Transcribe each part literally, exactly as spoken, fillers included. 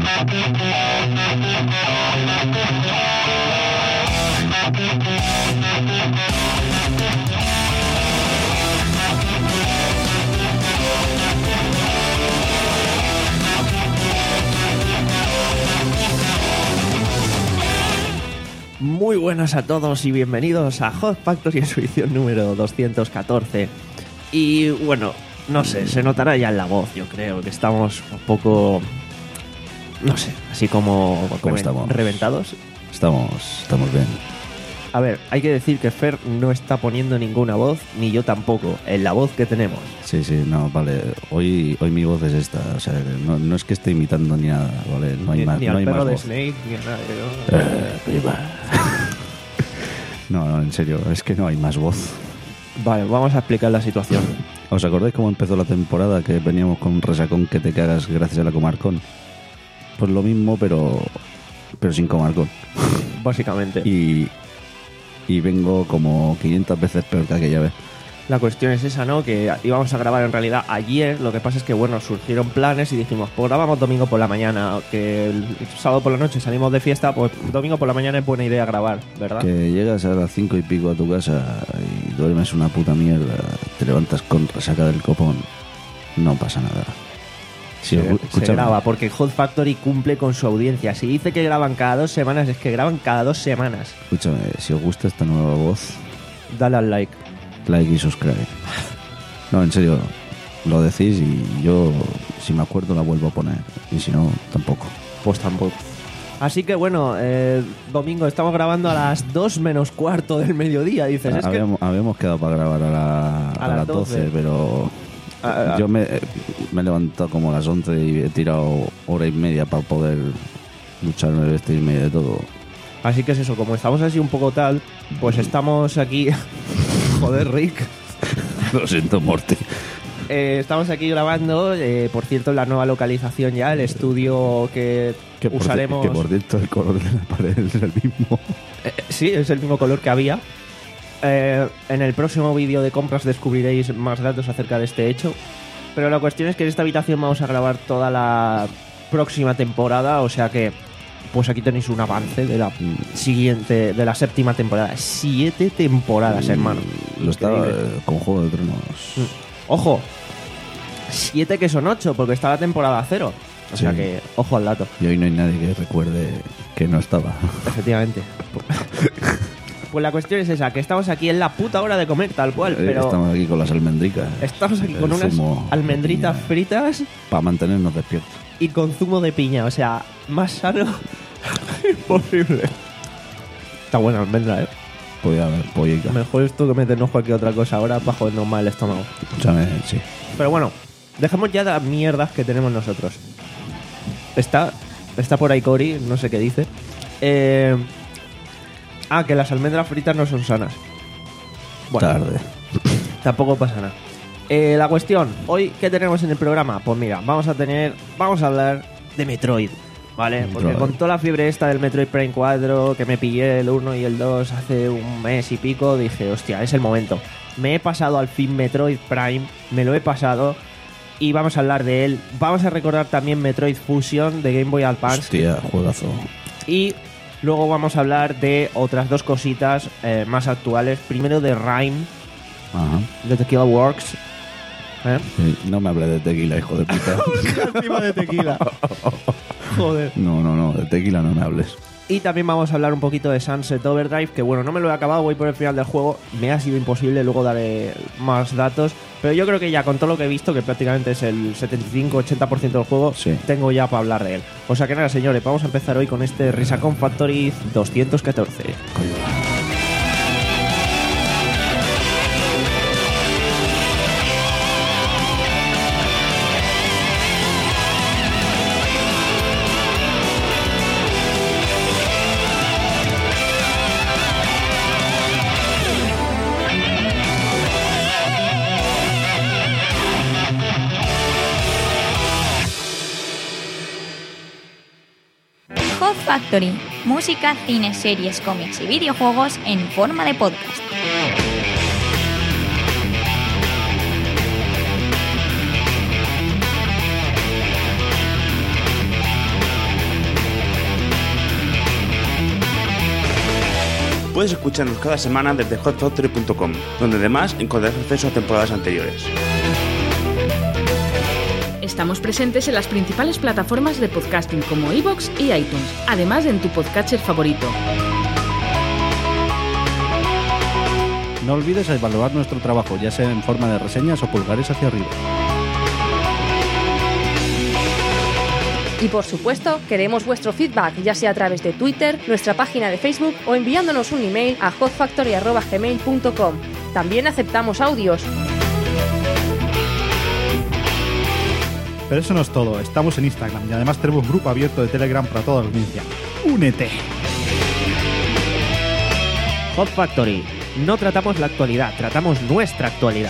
Muy buenas a todos y bienvenidos a Hot Factory en su edición número doscientos catorce. Y bueno, no sé, se notará ya en la voz, yo creo, que estamos un poco, no sé, así como, como estamos? reventados. Estamos, estamos bien. A ver, hay que decir que Fer no está poniendo ninguna voz, ni yo tampoco, en la voz que tenemos. Sí, sí, no, vale. Hoy, hoy mi voz es esta, o sea, no, no es que esté imitando ni nada, ¿vale? No hay Ni, más, ni no al hay perro más de voz. Snake, ni a nadie, ¿no? Eh, prima. No, no, en serio, es que no hay más voz. Vale, vamos a explicar la situación. ¿Os acordáis cómo empezó la temporada? Que veníamos con un resacón que te cagas gracias a la Comarcón. Pues lo mismo, pero pero sin Comarcón. Básicamente. Y, y vengo como quinientas veces peor que aquella vez. La cuestión es esa, ¿no? Que íbamos a grabar en realidad ayer. Lo que pasa es que, bueno, surgieron planes y dijimos, pues grabamos domingo por la mañana. Que el sábado por la noche salimos de fiesta, pues domingo por la mañana es buena idea grabar, ¿verdad? Que llegas a las cinco y pico a tu casa y duermes una puta mierda, te levantas con resaca del copón, no pasa nada. Si se, os, se escúchame, graba, porque Hot Factory cumple con su audiencia. Si dice que graban cada dos semanas, es que graban cada dos semanas. escúchame, si os gusta esta nueva voz, Dale al like. like y subscribe. No, en serio, lo decís y yo, si me acuerdo, la vuelvo a poner. Y si no, tampoco. Pues tampoco. Así que bueno, eh, domingo estamos grabando a las dos menos cuarto del mediodía, dices. Es que... habíamos, habíamos quedado para grabar a, la, a, A las las doce, doce. pero Ah, ah. yo me, me he levantado como a las once y he tirado hora y media para poder lucharme, vestirme y de todo. Así que es eso, como estamos así un poco tal, pues estamos aquí... Joder, Rick. Lo siento, Morty. Eh, estamos aquí grabando, eh, por cierto, en la nueva localización ya, el estudio que, Que por, usaremos... que por cierto el color de la pared es el mismo. Eh, sí, es el mismo color que había. Eh, en el próximo vídeo de compras descubriréis más datos acerca de este hecho. Pero la cuestión es que en esta habitación vamos a grabar toda la próxima temporada, o sea que pues aquí tenéis un avance de la siguiente, de la séptima temporada. Siete temporadas, hermano. Lo estaba Increíble. eh, con Juego de Tronos. Ojo, siete que son ocho, porque está la temporada cero. O Sí. sea que, ojo al dato. Y hoy no hay nadie que recuerde que no estaba. Efectivamente. Pues la cuestión es esa, que estamos aquí en la puta hora de comer, tal cual, Eh, pero Estamos aquí con las almendricas. estamos aquí El con unas zumo de almendritas piña. fritas Para mantenernos despiertos. y con zumo de piña, o sea, más sano imposible. Está buena almendra, ¿eh? Podía haber pollica. Mejor esto que meternos cualquier otra cosa ahora para jodernos más el estómago. Escúchame, sí. Pero bueno, dejemos ya de las mierdas que tenemos nosotros. Está, está por ahí Cory, no sé qué dice. Eh, ah, que las almendras fritas no son sanas. Bueno, Tarde. tampoco pasa nada. Eh, la cuestión, hoy, ¿qué tenemos en el programa? Pues mira, vamos a tener, vamos a hablar de Metroid, ¿vale? Porque Metroid. con toda la fiebre esta del Metroid Prime cuatro, que me pillé el uno y el dos hace un mes y pico, dije, hostia, es el momento. Me he pasado al fin Metroid Prime, me lo he pasado y vamos a hablar de él. Vamos a recordar también Metroid Fusion de Game Boy Advance. Hostia, juegazo. Y luego vamos a hablar de otras dos cositas eh, más actuales. Primero de Rime, Ajá. de Tequila Works. ¿Eh? Sí, no me hable de tequila, hijo de puta. Encima de tequila. Joder. No, no, no, de tequila no me hables. Y también vamos a hablar un poquito de Sunset Overdrive, que bueno, no me lo he acabado, voy por el final del juego. Me ha sido imposible, luego daré más datos. Pero yo creo que ya con todo lo que he visto, que prácticamente es el setenta y cinco ochenta por ciento del juego, Sí. tengo ya para hablar de él. O sea que nada, señores, vamos a empezar hoy con este Risacon Factory doscientos catorce. Coño. Hot Factory, música, cine, series, cómics y videojuegos en forma de podcast. Puedes escucharnos cada semana desde hot factory punto com, donde además encontrarás acceso a temporadas anteriores. Estamos presentes en las principales plataformas de podcasting como iVoox y iTunes, además en tu podcatcher favorito. No olvides evaluar nuestro trabajo, ya sea en forma de reseñas o pulgares hacia arriba. Y por supuesto, queremos vuestro feedback, ya sea a través de Twitter, nuestra página de Facebook o enviándonos un email a hot factory arroba gmail punto com. También aceptamos audios. Pero eso no es todo, estamos en Instagram y además tenemos un grupo abierto de Telegram para toda la audiencia. ¡Únete! Hot Factory. No tratamos la actualidad, tratamos nuestra actualidad.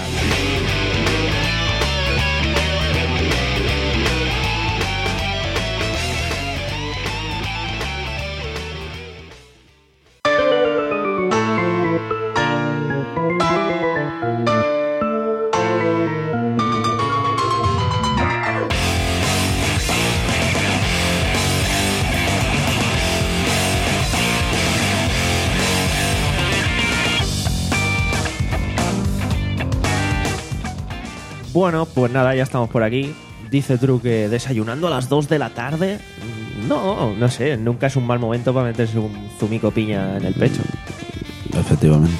Bueno, pues nada, ya estamos por aquí. Dice Drew que desayunando a las dos de la tarde. No, no sé, nunca es un mal momento para meterse un zumico piña en el pecho. Efectivamente.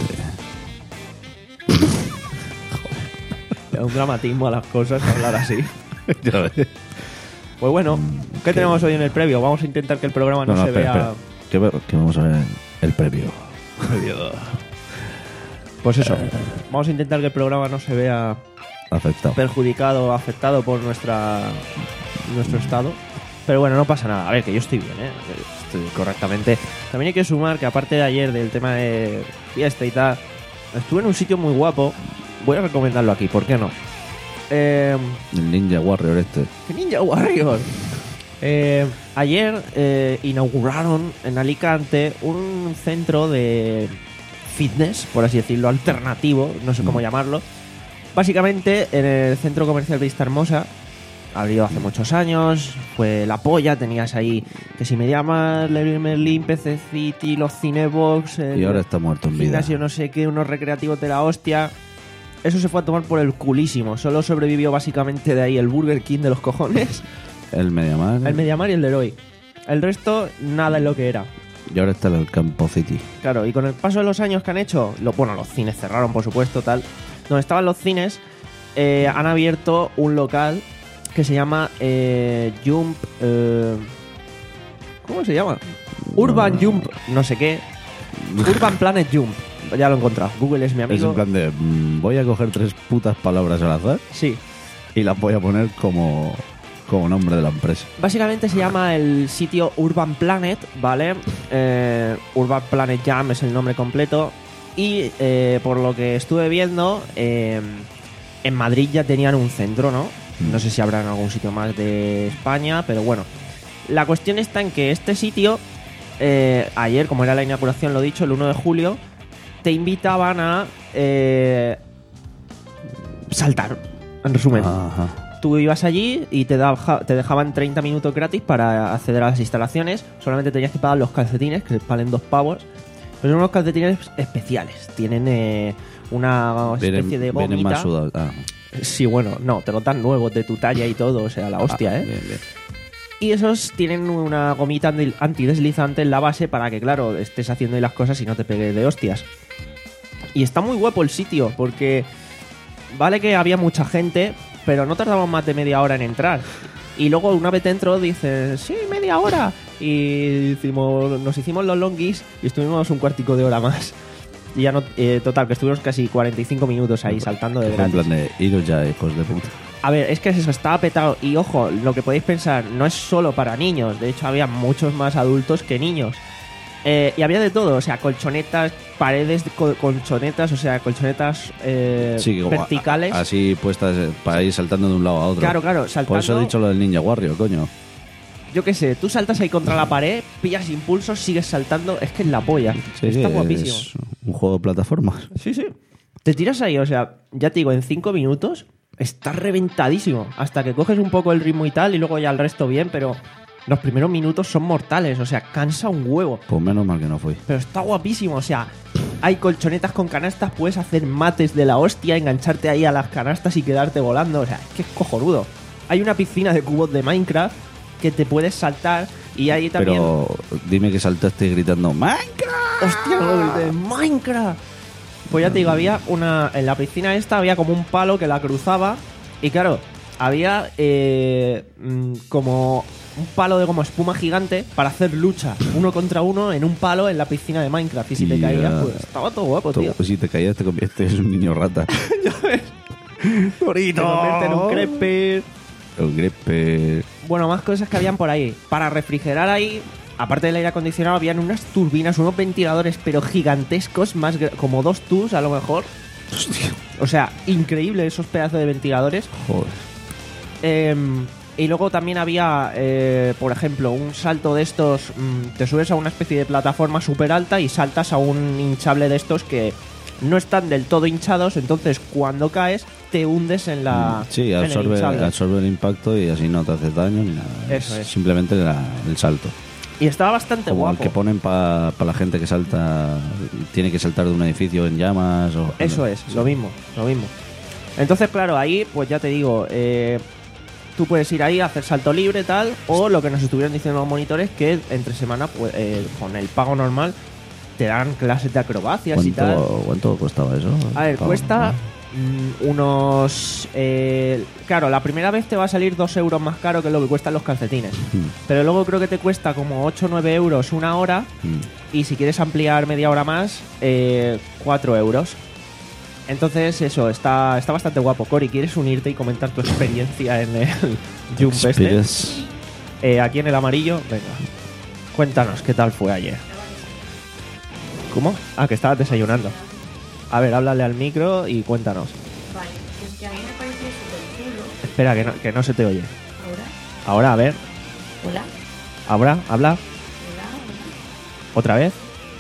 Le da un dramatismo a las cosas hablar así. Ya ves. Pues bueno, ¿qué tenemos hoy en el previo? Vamos a intentar que el programa no, No, no, se espera, vea... espera. Que, ve- que vamos a ver el previo. Pues eso, vamos a intentar que el programa no se vea Afectado. perjudicado o afectado por nuestra nuestro estado. Pero bueno, no pasa nada. A ver, que yo estoy bien, ¿eh? Estoy correctamente. También hay que sumar que aparte de ayer del tema de fiesta y tal, estuve en un sitio muy guapo. Voy a recomendarlo aquí, ¿por qué no? Eh, El Ninja Warrior este. Ninja Warrior. Eh, ayer eh, inauguraron en Alicante un centro de fitness, por así decirlo, alternativo, no sé cómo llamarlo. Básicamente en el centro comercial Vista Hermosa, abrió hace muchos años, fue la polla, tenías ahí que si me llamas Leroy Merlin, P C City, los Cinebox, el Y ahora está muerto en vida. gimnasio no sé qué, unos recreativos de la hostia. Eso se fue a tomar por el culísimo. Solo sobrevivió básicamente de ahí el Burger King de los cojones, El Mediamar. el Mediamar y el Leroy. El resto, nada es lo que era. Y ahora está el Campo City. Claro, y con el paso de los años que han hecho, lo, bueno, los cines cerraron, por supuesto, tal. Donde estaban los cines, eh, han abierto un local que se llama eh, Jump... eh, ¿Cómo se llama? Urban Jump, no sé qué. Urban Planet Jump. Ya lo he encontrado. Google es mi amigo. Es en plan de... mm, voy a coger tres putas palabras al azar Sí. y las voy a poner como, como nombre de la empresa. Básicamente se llama el sitio Urban Planet, ¿vale? Eh, Urban Planet Jam es el nombre completo. Y eh, por lo que estuve viendo, eh, en Madrid ya tenían un centro, ¿no? No sé si habrá en algún sitio más de España, pero bueno. La cuestión está en que este sitio, eh, ayer, como era la inauguración, lo dicho, el uno de julio, te invitaban a eh, saltar, en resumen. Ajá. Tú ibas allí y te, da- te dejaban treinta minutos gratis para acceder a las instalaciones. Solamente tenías que pagar los calcetines, que valen dos pavos. Pero son unos calcetines especiales. Tienen eh, una especie Vienen, de vienen gomita. más sudados. Ah, Sí, bueno, no, te lo dan nuevos de tu talla y todo, o sea, la hostia, ah, ¿eh? bien, bien. Y esos tienen una gomita anti- antideslizante en la base para que, claro, estés haciendo ahí las cosas y no te pegues de hostias. Y está muy guapo el sitio, porque vale que había mucha gente, pero no tardamos más de media hora en entrar. Y luego una vez dentro dices, sí, media hora. Y hicimos, nos hicimos los longis y estuvimos un cuartico de hora más. Y ya no, eh, total, que estuvimos casi cuarenta y cinco minutos ahí saltando de En gratis. plan de iros ya, hijos de puta. A ver, es que es eso, estaba petado. Y ojo, lo que podéis pensar, no es solo para niños. De hecho, había muchos más adultos que niños. Eh, y había de todo, o sea, colchonetas, paredes de co- colchonetas, o sea, colchonetas eh, Sí, como verticales. a- así puestas eh, para ir saltando de un lado a otro. Claro, claro, saltando. Por eso he dicho lo del Ninja Warrior, coño. Yo qué sé, tú saltas ahí contra la pared, pillas impulsos, sigues saltando, es que es la polla. Sí, Está sí, guapísimo. es un juego de plataformas. Sí, sí. Te tiras ahí, o sea, ya te digo, en cinco minutos estás reventadísimo. Hasta que coges un poco el ritmo y tal, y luego ya el resto bien, pero los primeros minutos son mortales, o sea, cansa un huevo. Pues menos mal que no fui. Pero está guapísimo, o sea, hay colchonetas con canastas, puedes hacer mates de la hostia, engancharte ahí a las canastas y quedarte volando. O sea, es que es cojonudo. Hay una piscina de cubos de Minecraft que te puedes saltar y ahí también... Pero dime que saltaste gritando ¡Minecraft! ¡Hostia, no, de Minecraft! Pues ya te digo, había una... En la piscina esta había como un palo que la cruzaba y claro, había eh, como un palo de como espuma gigante para hacer lucha uno contra uno en un palo en la piscina de Minecraft. Y si te Ya. caías, pues estaba todo guapo, tío. Pues si te caías te conviertes en un niño rata. Te convierte en un creeper. Un grepe. Bueno, más cosas que habían por ahí. Para refrigerar ahí, aparte del aire acondicionado, habían unas turbinas, unos ventiladores, pero gigantescos, más gra- como dos tus a lo mejor. Hostia. O sea, increíble esos pedazos de ventiladores. Joder. Eh, y luego también había, eh, por ejemplo, un salto de estos. Mmm, te subes a una especie de plataforma súper alta y saltas a un hinchable de estos que no están del todo hinchados. Entonces, cuando caes, te hundes en la. Sí, en el absorbe, hinchable. absorbe el impacto y así no te haces daño ni nada. Eso es. Simplemente la- el salto. Y estaba bastante Como el guapo. que ponen para la gente que salta, tiene que saltar de un edificio en llamas. O, Eso es, lo mismo, lo mismo. Entonces, claro, ahí, pues ya te digo, eh, tú puedes ir ahí a hacer salto libre, tal, o lo que nos estuvieron diciendo los monitores, que entre semana, pues, eh, con el pago normal, te dan clases de acrobacias y tal. ¿Cuánto, ¿Cuánto costaba eso? A ver, Ah, cuesta mm, unos... eh, claro, la primera vez te va a salir dos euros más caro que lo que cuestan los calcetines. Mm, Pero luego creo que te cuesta como ocho o nueve euros una hora, mm. y si quieres ampliar media hora más, eh, cuatro euros. Entonces, eso, está, está bastante guapo. Cori, ¿quieres unirte y comentar tu experiencia en el Jump este? Experience. Eh, aquí en el amarillo, venga. Cuéntanos, ¿qué tal fue ayer? ¿Cómo? Ah, que estabas desayunando. A ver, háblale al micro y cuéntanos. Vale, pues que a mí me pareció súper chulo. Espera, que no, que no se te oye. Ahora, Ahora, a ver. hola, Ahora, habla. hola, ¿Otra vez?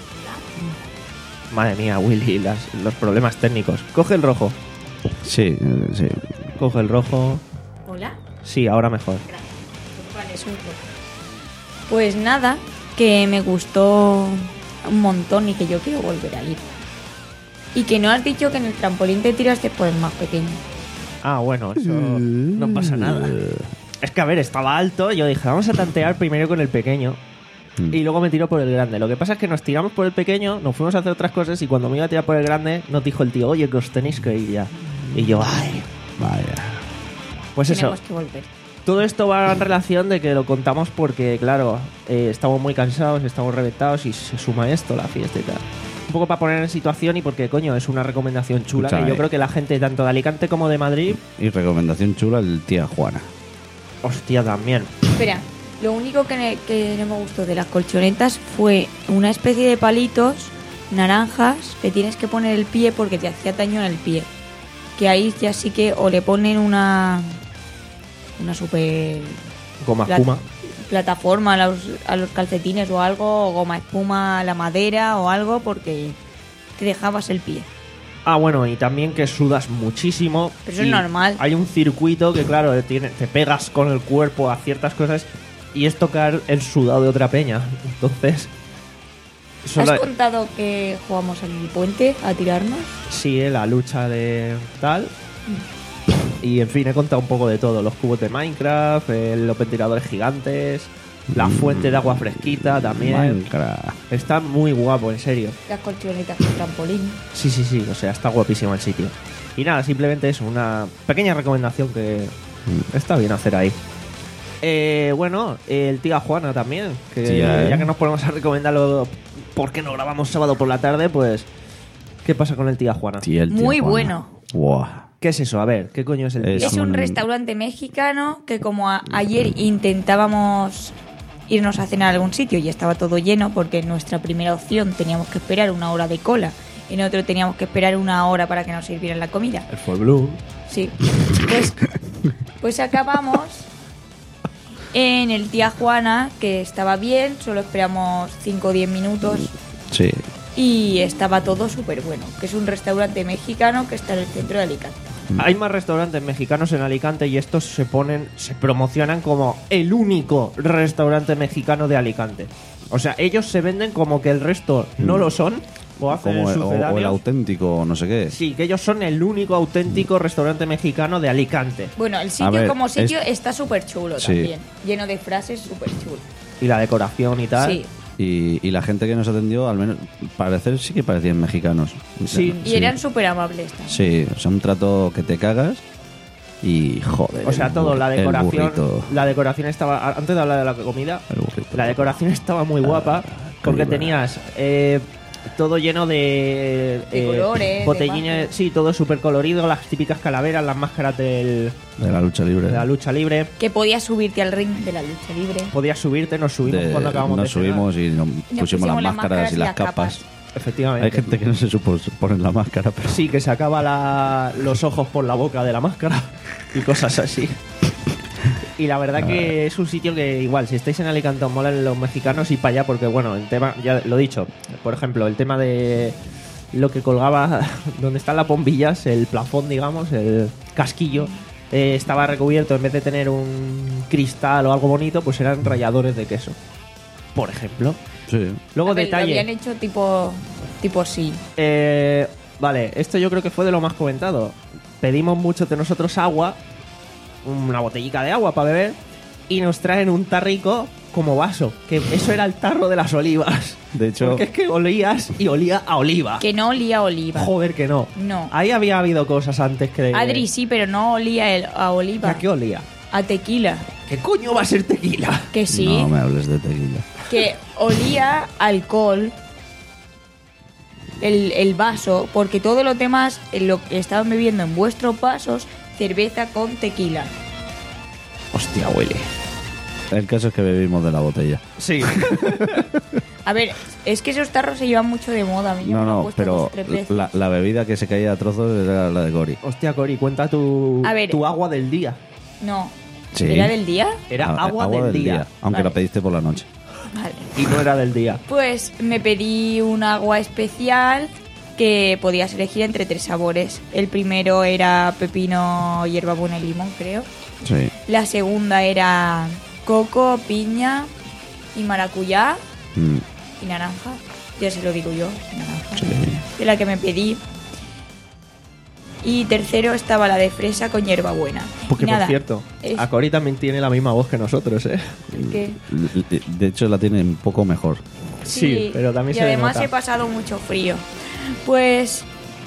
Madre mía, Willy, las, los problemas técnicos. Coge el rojo. Sí, eh, sí. Coge el rojo. hola. Sí, ahora mejor. Pues vale, súper. Pues nada, que me gustó un montón y que yo quiero volver a ir. Y que no has dicho que en el trampolín te tiraste por el más pequeño. Ah, bueno, eso no pasa nada. Es que, a ver, estaba alto. Yo dije, vamos a tantear primero con el pequeño. Mm. Y luego me tiro por el grande. Lo que pasa es que nos tiramos por el pequeño, nos fuimos a hacer otras cosas. Y cuando me iba a tirar por el grande, nos dijo el tío, oye, que os tenéis que ir ya. Y yo, ay, Vaya. pues eso. Tenemos que volver. Todo esto va en relación de que lo contamos porque, claro, eh, estamos muy cansados, estamos reventados y se suma esto, la fiesta y tal. Un poco para poner en situación y porque, coño, es una recomendación chula Escucha, que yo eh. creo que la gente tanto de Alicante como de Madrid, Y recomendación chula, el tía Juana. hostia, también. Espera, lo único que, ne- que no me gustó de las colchonetas fue una especie de palitos naranjas que tienes que poner el pie porque te hacía daño en el pie. Que ahí ya sí que o le ponen una una super Goma pla- espuma. plataforma a los, a los calcetines o algo, o goma espuma a la madera o algo porque te dejabas el pie. Ah, bueno, y también que sudas muchísimo. Pero eso es y normal. Hay un circuito que, claro, tiene, te pegas con el cuerpo a ciertas cosas y es tocar el sudado de otra peña. Entonces, solo- ¿Has contado que jugamos al puente a tirarnos? sí, eh, la lucha de tal. Y en fin, he contado un poco de todo. Los cubos de Minecraft, eh, los ventiladores gigantes, la fuente de agua fresquita también. Minecraft. Está muy guapo, en serio. Las colchonetas con trampolín. Sí, sí, sí, o sea, está guapísimo el sitio. Y nada, simplemente es una pequeña recomendación que está bien hacer ahí. Eh, bueno, el tía Juana también, que Sí, ya, eh. que nos ponemos a recomendarlo porque no grabamos sábado por la tarde, pues ¿qué pasa con el tía Juana? Tía, el tía Muy Juana. bueno. Buah. ¿Qué es eso? A ver, ¿qué coño es el Es tía Es Juana? un un- restaurante mexicano que como a- ayer intentábamos irnos a cenar a algún sitio y estaba todo lleno porque en nuestra primera opción teníamos que esperar una hora de cola, en otro teníamos que esperar una hora para que nos sirvieran la comida. El Full Blue. Sí. Pues, pues acabamos en el Tía Juana, que estaba bien, solo esperamos cinco o diez minutos Sí. y estaba todo súper bueno, que es un restaurante mexicano que está en el centro de Alicante. Hay más restaurantes mexicanos en Alicante y estos se ponen, se promocionan como el único restaurante mexicano de Alicante. O sea, ellos se venden como que el resto no lo son O hacen como el- o- o el sucedáneos. auténtico, no sé qué. Sí, que ellos son el único auténtico restaurante mexicano de Alicante. Bueno, el A sitio ver, como sitio es- está súper chulo Sí. también. Lleno de frases súper chulo. Y la decoración y tal. Sí. Y, y la gente que nos atendió, al menos, parecer sí que parecían mexicanos. Sí. Y eran súper amables también. Sí, o sea, un trato que te cagas y joder. O sea, el todo, bur- la el decoración. burrito, La decoración estaba. Antes de hablar de la comida, el burrito. la decoración estaba muy guapa. Porque arriba. tenías eh, todo lleno de. De colores, de botellines. bajas. Sí, todo súper colorido. Las típicas calaveras, las máscaras del, De la lucha libre. de la lucha libre. Que podías subirte al ring de la lucha libre. Podías subirte, nos subimos De- cuando acabamos nos de cenar. subimos y nos pusimos, pusimos las las máscaras máscaras y y las las capas. capas. Efectivamente. Hay gente que no se supo poner la máscara, pero Sí, que sacaba la- los ojos por la boca de la máscara y cosas así. Y la verdad que es un sitio que igual, si estáis en Alicante os molan los mexicanos y para allá porque bueno, el tema, ya lo he dicho, por ejemplo, el tema de lo que colgaba, donde están las bombillas, el plafón, digamos, el casquillo, eh, estaba recubierto, en vez de tener un cristal o algo bonito, pues eran ralladores de queso, por ejemplo. sí. Luego A ver, detalle. Lo habían hecho tipo, tipo sí. Eh, vale, esto yo creo que fue de lo más comentado. Pedimos muchos de nosotros agua, una botellica de agua para beber, y nos traen un tarrico como vaso, que eso era el tarro de las olivas. De hecho, Porque es que olías y olía a oliva. Que no olía a oliva. Joder, que no. No. Ahí había habido cosas antes que... Adri sí, pero no olía el- a oliva. ¿A qué olía? A tequila. ¿Qué coño va a ser tequila? Que sí. no me hables de tequila. Que olía a alcohol. El, el vaso. Porque todos los demás eh, lo que estaban bebiendo en vuestros vasos, cerveza con tequila. Hostia, huele. El caso es que bebimos de la botella. Sí. A ver, es que esos tarros se llevan mucho de moda. A mí ya No, me lo han no, puesto dos pero o tres veces. la, la bebida que se caía a trozos era la de Gori. Hostia, Cori, cuenta tu, A ver. tu agua del día. No. Sí. ¿Era del día? Era Ah, agua, del, día. Aunque Vale. la pediste por la noche. Vale. Y no era del día. Pues me pedí un agua especial que podías elegir entre tres sabores. El primero era pepino, hierbabuena y limón, creo. Sí. La segunda era coco, piña y maracuyá Mm, y naranja. Ya se lo digo yo, naranja. sí. De la que me pedí. Y tercero estaba la de fresa con hierbabuena. Porque, Y nada, por cierto, es- a Cori también tiene la misma voz que nosotros, ¿eh? que- De- De hecho, la tiene un poco mejor. Sí, pero también y se le además nota. he pasado mucho frío. Pues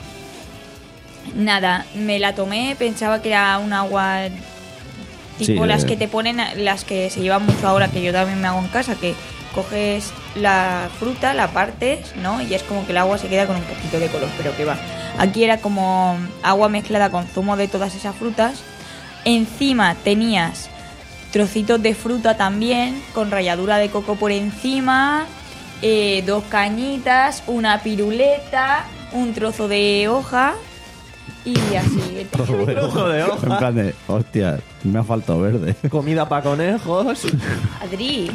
nada, me la tomé, pensaba que era un agua tipo Sí, las eh. que te ponen, las que se llevan mucho ahora, que yo también me hago en casa, que coges la fruta, la partes, ¿no? Y es como que el agua se queda con un poquito de color, pero que va. Aquí era como agua mezclada con zumo de todas esas frutas. Encima tenías trocitos de fruta también, con ralladura de coco por encima, eh, dos cañitas, una piruleta, un trozo de hoja y así. Trozo de hoja. En plan de, hostia, me ha faltado verde. Comida para conejos. Adri,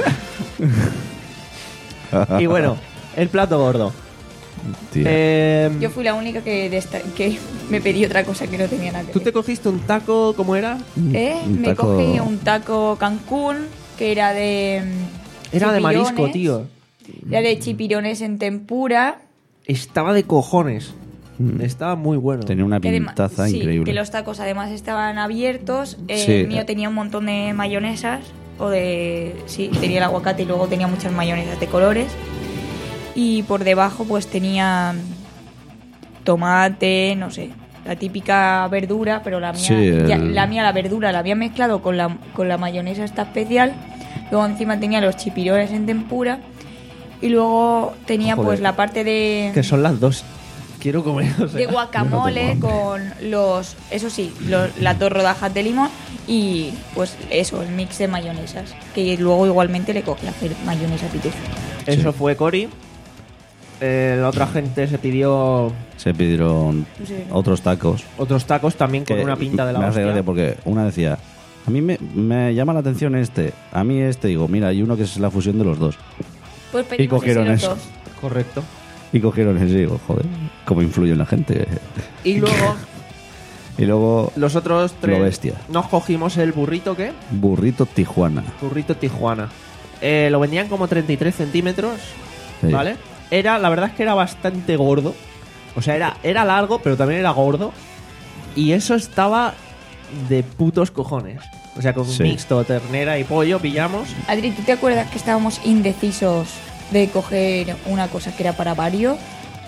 Y bueno, el plato gordo. Tía. Eh, yo fui la única que, desta- que me pedí otra cosa que no tenía nada que ¿Tú ver. te cogiste un taco, cómo era? ¿Eh? un Me taco- cogí un taco Cancún, que era de... mm, Era de marisco, chipirones. tío. Era de chipirones en tempura. Estaba de cojones. Estaba muy bueno. Tenía una Que adema- pintaza sí, increíble. que los tacos además estaban abiertos. Eh, Sí. El mío tenía un montón de mayonesas. O de... Sí, tenía el aguacate y luego tenía muchas mayonesas de colores. Y por debajo pues tenía tomate, no sé, la típica verdura, pero la mía, Sí, el- ya- la mía la verdura la había mezclado con la, con la mayonesa esta especial. Luego encima tenía los chipirones en tempura. Y luego tenía Joder. pues la parte de... Que son las dos. Quiero comer. o sea. de guacamole con los, eso sí, los- las dos rodajas de limón y pues eso, el mix de mayonesas, que luego igualmente le cogí a hacer mayonesa pitufo. Eso fue Cori. Eh, la otra gente se pidió Se pidieron Sí. otros tacos. otros tacos también con que una pinta de la me hace hostia. gracia porque una decía, a mí me, me llama la atención este, a mí este, digo, mira, hay uno que es la fusión de los dos. Pues pedimos cogieron ese los eso. dos. Correcto. Y cogieron ese, digo, joder, cómo influye en la gente. Y luego Y luego, los otros tres Lo bestia. nos cogimos el burrito, ¿qué? burrito Tijuana. Burrito Tijuana. Eh, lo vendían como treinta y tres centímetros, Sí. ¿vale? era, la verdad es que era bastante gordo. O sea, era, era largo, pero también era gordo. Y eso estaba de putos cojones. O sea, con Sí. mixto, ternera y pollo pillamos. Adri, ¿tú te acuerdas que estábamos indecisos de coger una cosa que era para varios?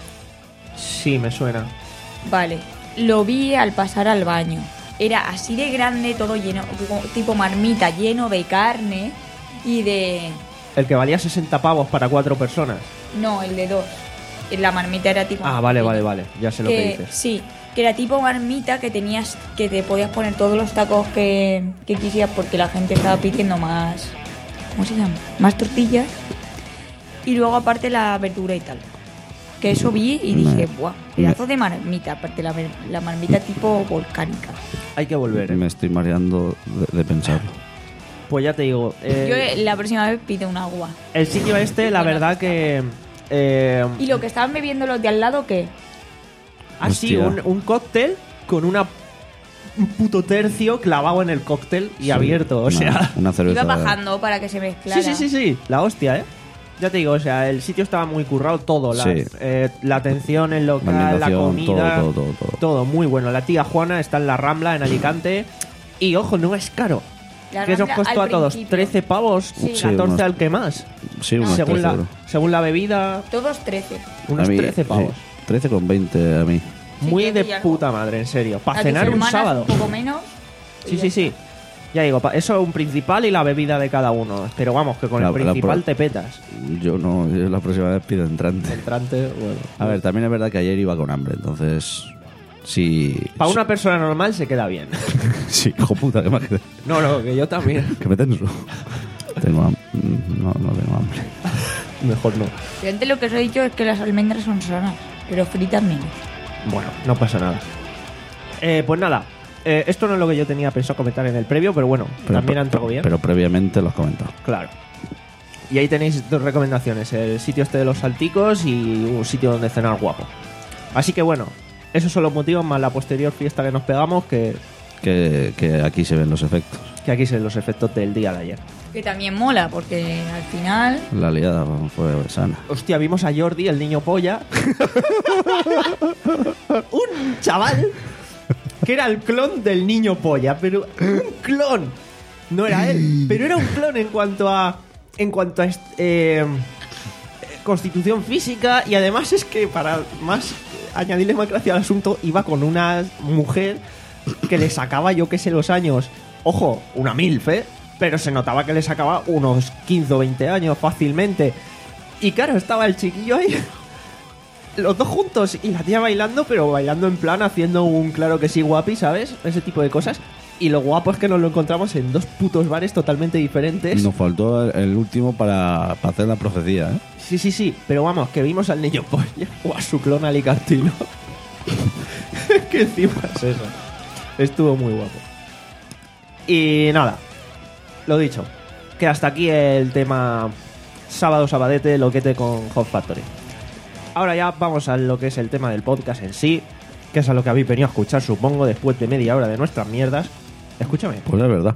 Sí, me suena. Vale, lo vi al pasar al baño. Era así de grande, todo lleno, como tipo marmita, lleno de carne y de... El que valía sesenta pavos para cuatro personas. No, el de dos. La marmita era tipo... Ah, vale, vale, vale. Ya sé lo que dices. Sí, que era tipo marmita que tenías, que te podías poner todos los tacos que, que quisieras porque la gente estaba pidiendo más... ¿Cómo se llama? Más tortillas. Y luego aparte la verdura y tal. Que eso vi y dije, Me- buah, pedazo de marmita. Aparte la, ver- la marmita tipo volcánica. Hay que volver. ¿eh? Me estoy mareando de, de pensarlo. Pues ya te digo. eh, Yo eh, la próxima vez pido un agua. el sitio este, la Bueno, verdad que... Eh, ¿Y lo que estaban bebiendo los de al lado qué? ah, sí, Hostia. un, un cóctel con una un puto tercio clavado en el cóctel y Sí, abierto. O una- sea... Una cerveza. Iba bajando para que se mezclara. Sí, sí, sí, sí. La hostia, ¿eh? Ya te digo, o sea, el sitio estaba muy currado, todo. La, Sí. eh, la atención, el La local, la, ambientación, comida. todo, todo, todo, todo. Todo muy bueno. La tía Juana está en la Rambla, en Alicante. Y ojo, no es caro. La ¿Qué os Rambla costó a al todos? principio. ¿trece pavos? Sí. Sí, ¿catorce unos- al que más? Sí, unos según, trece la, euros. según la bebida, Todos trece. unos A mí, trece pavos. sí, trece con veinte a mí. Muy Sí, de trece y algo. puta madre, en serio. Para A tus cenar un hermanas sábado. Un poco menos. Sí, sí, sí. Ya digo, pa- eso es un principal y la bebida de cada uno. Pero vamos, que con La- el la principal pro- te petas. Yo no, yo la próxima vez pido entrante. Entrante, bueno. A ver, también es verdad que ayer iba con hambre, entonces. Sí. Para una persona normal se queda bien. Sí, hijo puta, que me quedé. No, no, que yo también. Que me tenso. Tengo hambre. No, no tengo hambre. Mejor no. Yo antes lo que os he dicho es que las almendras son sanas, pero fritas menos. Bueno, no pasa nada. Eh, pues nada, eh, esto no es lo que yo tenía pensado comentar en el previo, pero bueno, Pero, también pero- ha entrado bien. Pero previamente lo has comentado. Claro. Y ahí tenéis dos recomendaciones: el sitio este de los salticos y un sitio donde cenar guapo. Así que bueno, esos son los motivos más la posterior fiesta que nos pegamos, que, Que, que aquí se ven los efectos. que aquí se ven los efectos del día de ayer. Que también mola, porque al final... La liada fue sana. Hostia, vimos a Jordi, el niño polla. Un chaval que era el clon del niño polla, pero un clon. No era él, pero era un clon en cuanto a en cuanto a est- eh, constitución física, y además es que para más añadirle más gracia al asunto iba con una mujer que le sacaba, yo que sé, los años, ojo, una milf, ¿eh? Pero se notaba que le sacaba unos quince o veinte años fácilmente. Y claro, estaba el chiquillo ahí, los dos juntos, y la tía bailando, pero bailando en plan, haciendo un claro que sí guapi, ¿sabes? Ese tipo de cosas. Y lo guapo es que nos lo encontramos en dos putos bares totalmente diferentes. Nos faltó el, el último para, para hacer la profecía, ¿eh? Sí, sí, sí, pero vamos, que vimos al niño polla o a su clon alicantino. Que encima es eso. Estuvo muy guapo. Y nada, lo dicho, que hasta aquí el tema sábado sabadete, loquete con Hot Factory. Ahora ya vamos a lo que es el tema del podcast en sí, que es a lo que habéis venido a escuchar, supongo, después de media hora de nuestras mierdas. Escúchame, Pues es verdad.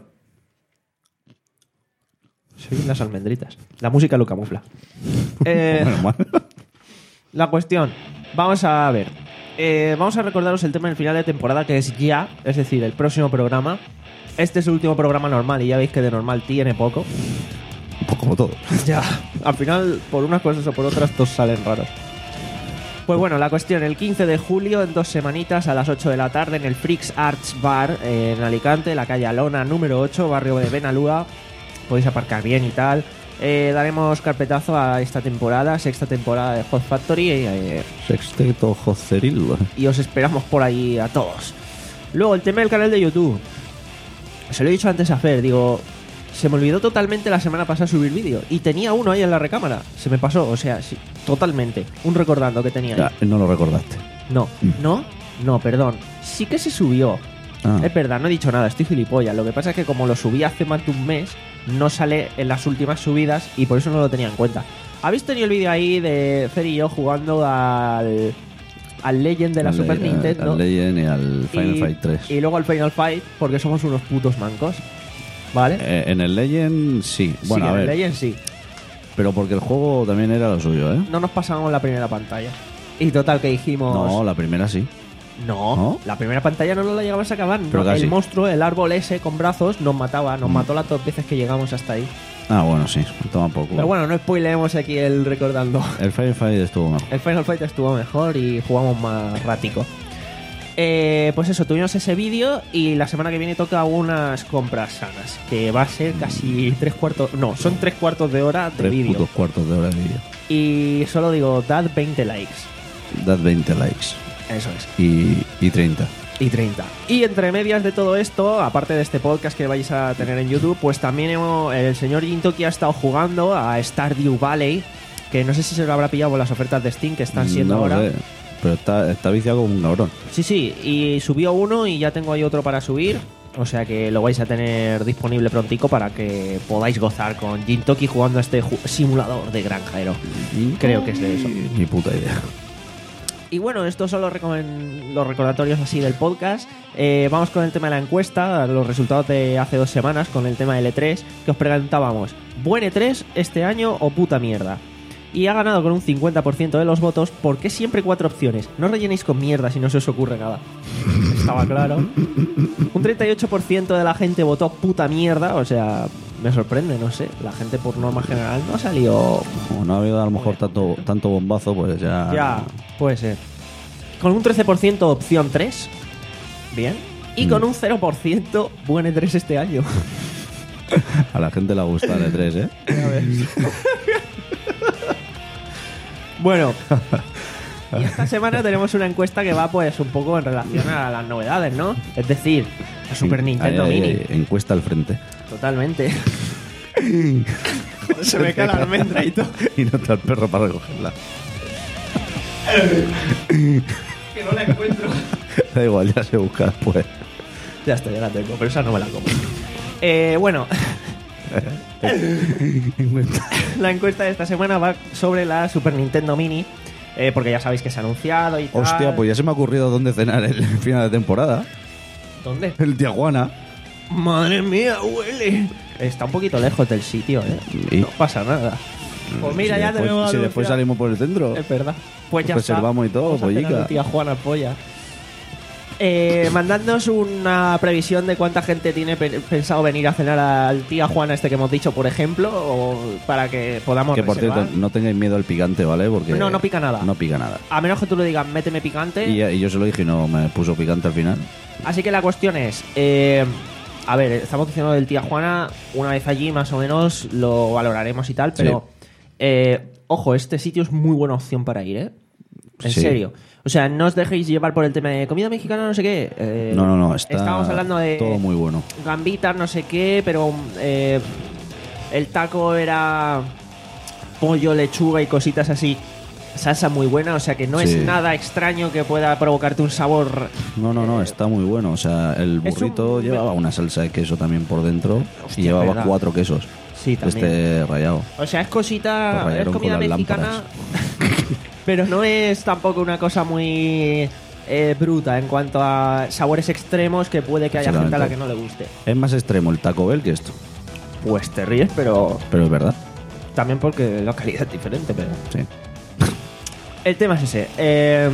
soy las almendritas. La música lo camufla. Eh, Menos mal. La cuestión, vamos a ver. Eh, vamos a recordaros el tema del final de temporada, que es ya, es decir, el próximo programa. Este es el último programa normal y ya veis que de normal tiene poco. Pues como todo. Ya, al final, por unas cosas o por otras, todos salen raros. Pues bueno, la cuestión, el quince de julio, en dos semanitas, a las ocho de la tarde, en el Freaks Arts Bar, eh, en Alicante, la calle Alona, número ocho, barrio de Benalúa. Podéis aparcar bien y tal. Eh, daremos carpetazo a esta temporada, sexta temporada de Hot Factory, eh, Sexteto Joceril. y os esperamos por ahí a todos. Luego, el tema del canal de YouTube. Se lo he dicho antes a Fer, digo, se me olvidó totalmente la semana pasada subir vídeo. Y tenía uno ahí en la recámara. Se me pasó, o sea, sí, totalmente. Un recordando que tenía ahí. Ya, no lo recordaste. No, no, no, perdón. Sí que se subió. Ah. Es verdad, no he dicho nada, estoy gilipollas. Lo que pasa es que como lo subí hace más de un mes, no sale en las últimas subidas y por eso no lo tenía en cuenta. ¿Habéis tenido el vídeo ahí de Fer y yo jugando al, al Legend de la Al Super Le- Nintendo? Al Legend y al Final y, Fight tres. y luego al Final Fight, porque somos unos putos mancos. ¿Vale? Eh, en el Legend, sí. Bueno, sí, a en ver. el Legend sí. Pero porque el juego también era lo suyo, ¿eh? No nos pasábamos la primera pantalla. Y total, que dijimos... No, la primera sí. No, ¿No? la primera pantalla no nos la llegamos a acabar. Pero No, casi. el monstruo, el árbol ese con brazos, nos mataba. Nos Mm. mató las dos veces que llegamos hasta ahí. Ah, bueno, sí. Toma poco. Pero bueno, no spoileemos aquí el recordando. El Firefight estuvo mejor. El Final Fight estuvo mejor y jugamos más ratico. Eh, pues eso, tuvimos ese vídeo y la semana que viene toca unas compras sanas, que va a ser casi tres cuartos... No, son tres cuartos de hora de Tres vídeo. putos cuartos de hora de vídeo. Y solo digo, dad veinte likes. Dad veinte likes. Eso es. Y, y treinta. Y treinta. Y entre medias de todo esto, aparte de este podcast que vais a tener en YouTube, pues también hemos, el señor Jintoki ha estado jugando a Stardew Valley, que no sé si se lo habrá pillado con las ofertas de Steam que están siendo No lo ahora. sé, pero está, está viciado como un cabrón. Sí, sí, y subió uno y ya tengo ahí otro para subir. O sea que lo vais a tener disponible prontico para que podáis gozar con Jintoki jugando a este ju- simulador de granjero. Creo que es de eso. Ni puta idea. Y bueno, estos son los, recomen- los recordatorios así del podcast. Eh, vamos con el tema de la encuesta, los resultados de hace dos semanas con el tema del E tres, que os preguntábamos, ¿buen E tres este año o puta mierda? Y ha ganado con un cincuenta por ciento de los votos. ¿Por qué siempre cuatro opciones? No rellenéis con mierda si no se os ocurre nada. Estaba claro. Un treinta y ocho por ciento de la gente votó puta mierda. O sea, me sorprende, no sé. La gente por norma general no ha salido... Como no ha habido a lo mejor tanto, tanto bombazo, pues ya... Ya, puede ser. Con un trece por ciento opción tres. Bien. Y con un cero por ciento buen E tres este año. A la gente le gusta el E tres, ¿eh? A ver. Bueno, y esta semana tenemos una encuesta que va pues un poco en relación a las novedades, ¿no? Es decir, la Super Nintendo Ahí, ahí, Mini. ahí, encuesta al frente. Totalmente. Se me cae la almendra y todo. Y no está el perro para recogerla. Que no la encuentro. Da igual, ya se busca después. Ya está, ya la tengo, pero esa no me la como. Eh, bueno, la encuesta de esta semana va sobre la Super Nintendo Mini, eh, porque ya sabéis que se ha anunciado y tal. Hostia, pues ya se me ha ocurrido dónde cenar el final de temporada. ¿Dónde? El Tijuana. Madre mía, huele. Está un poquito lejos del sitio, ¿eh? Y- No pasa nada. Pues mira, si ya después, tenemos Si después anunciado- salimos por el centro. Es verdad. Pues ya Pues está. reservamos y todo, Vamos a cenar pollica. de tía Juana Polla. Eh, mandadnos una previsión de cuánta gente tiene pe- pensado venir a cenar al tía Juana este que hemos dicho, por ejemplo, o para que podamos Que por reservar. cierto, no tengáis miedo al picante, ¿vale? Porque No, no pica nada. No pica nada. A menos que tú le digas, méteme picante. Y, ya- y yo se lo dije y no me puso picante al final. Así que la cuestión es, eh, a ver, estamos diciendo del tía Juana, una vez allí más o menos lo valoraremos y tal, pero eh, ojo, este sitio es muy buena opción para ir, ¿eh? En Sí. serio. O sea, no os dejéis llevar por el tema de comida mexicana, no sé qué. Eh, No, no, no. Está Estábamos hablando de todo muy bueno. gambitas, no sé qué, pero eh, el taco era pollo, lechuga y cositas así. Salsa muy buena, o sea que no Sí. es nada extraño que pueda provocarte un sabor. No, no, no, está muy bueno. O sea, el Es burrito un- llevaba una salsa de queso también por dentro. Hostia, y llevaba verdad. cuatro quesos. Sí, también. Este rayado. O sea, es Lo cosita, es rayaron comida con las mexicana, lámparas. pero no es tampoco una cosa muy eh, bruta en cuanto a sabores extremos que puede que haya gente a la que no le guste. Es más extremo el Taco Bell que esto. Pues te ríes, pero Pero es verdad. también porque la calidad es diferente, pero... Sí. El tema es ese. Eh,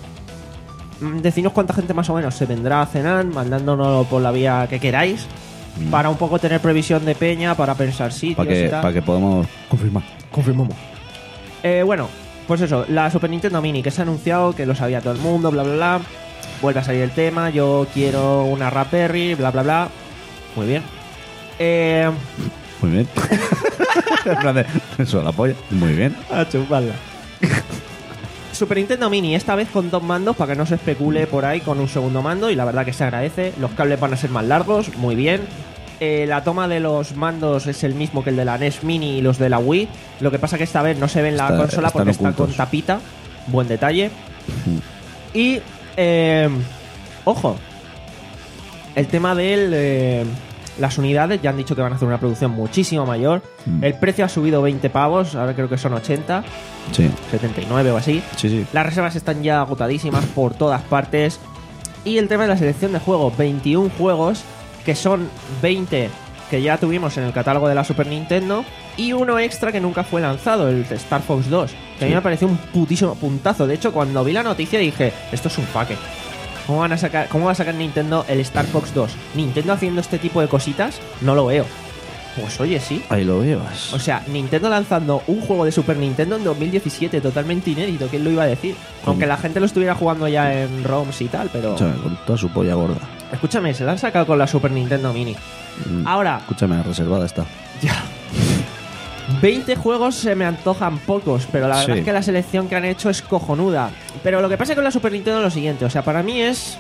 decidnos cuánta gente más o menos se vendrá a cenar, mandándonos por la vía que queráis, Mm. para un poco tener previsión de peña, para pensar sitios Para que, y tal. para que podamos confirmar. Confirmamos. Eh, bueno, pues eso, la Super Nintendo Mini que se ha anunciado, que lo sabía todo el mundo, bla, bla, bla. Vuelve a salir el tema, yo quiero una Raspberry, bla, bla, bla. Muy bien. Eh, Muy bien. En plan de, eso, la polla. Muy bien. a chuparla. Super Nintendo Mini, esta vez con dos mandos, para que no se especule por ahí con un segundo mando, y la verdad que se agradece. Los cables van a ser más largos, muy bien. Eh, la toma de los mandos es el mismo que el de la N E S Mini y los de la Wii. Lo que pasa que esta vez no se ve en la Está- consola están porque está con ocultos. tapita. Buen detalle. Y, eh, ojo, el tema de las unidades, ya han dicho que van a hacer una producción muchísimo mayor. Mm. El precio ha subido veinte pavos, ahora creo que son ochenta, Sí, setenta y nueve o así. sí, sí. Las reservas están ya agotadísimas por todas partes. Y el tema de la selección de juegos, veintiún juegos, que son veinte que ya tuvimos en el catálogo de la Super Nintendo, y uno extra que nunca fue lanzado, el de Star Fox dos, que a mí me pareció un putísimo puntazo. De hecho, cuando vi la noticia dije, esto es un faque. ¿Cómo van a sacar, cómo va a sacar Nintendo el Star Fox dos? ¿Nintendo haciendo este tipo de cositas? No lo veo. Pues oye, sí. Ahí lo veas. O sea, Nintendo lanzando un juego de Super Nintendo en dos mil diecisiete, totalmente inédito, ¿quién lo iba a decir? Aunque la gente lo estuviera jugando ya en ROMs y tal, pero... Escúchame, con toda su polla gorda. Escúchame, se la han sacado con la Super Nintendo Mini. Mm, Ahora... Escúchame, reservada está. Ya. veinte juegos se me antojan pocos, pero la verdad Sí. es que la selección que han hecho es cojonuda. Pero lo que pasa con la Super Nintendo es lo siguiente, o sea, para mí es...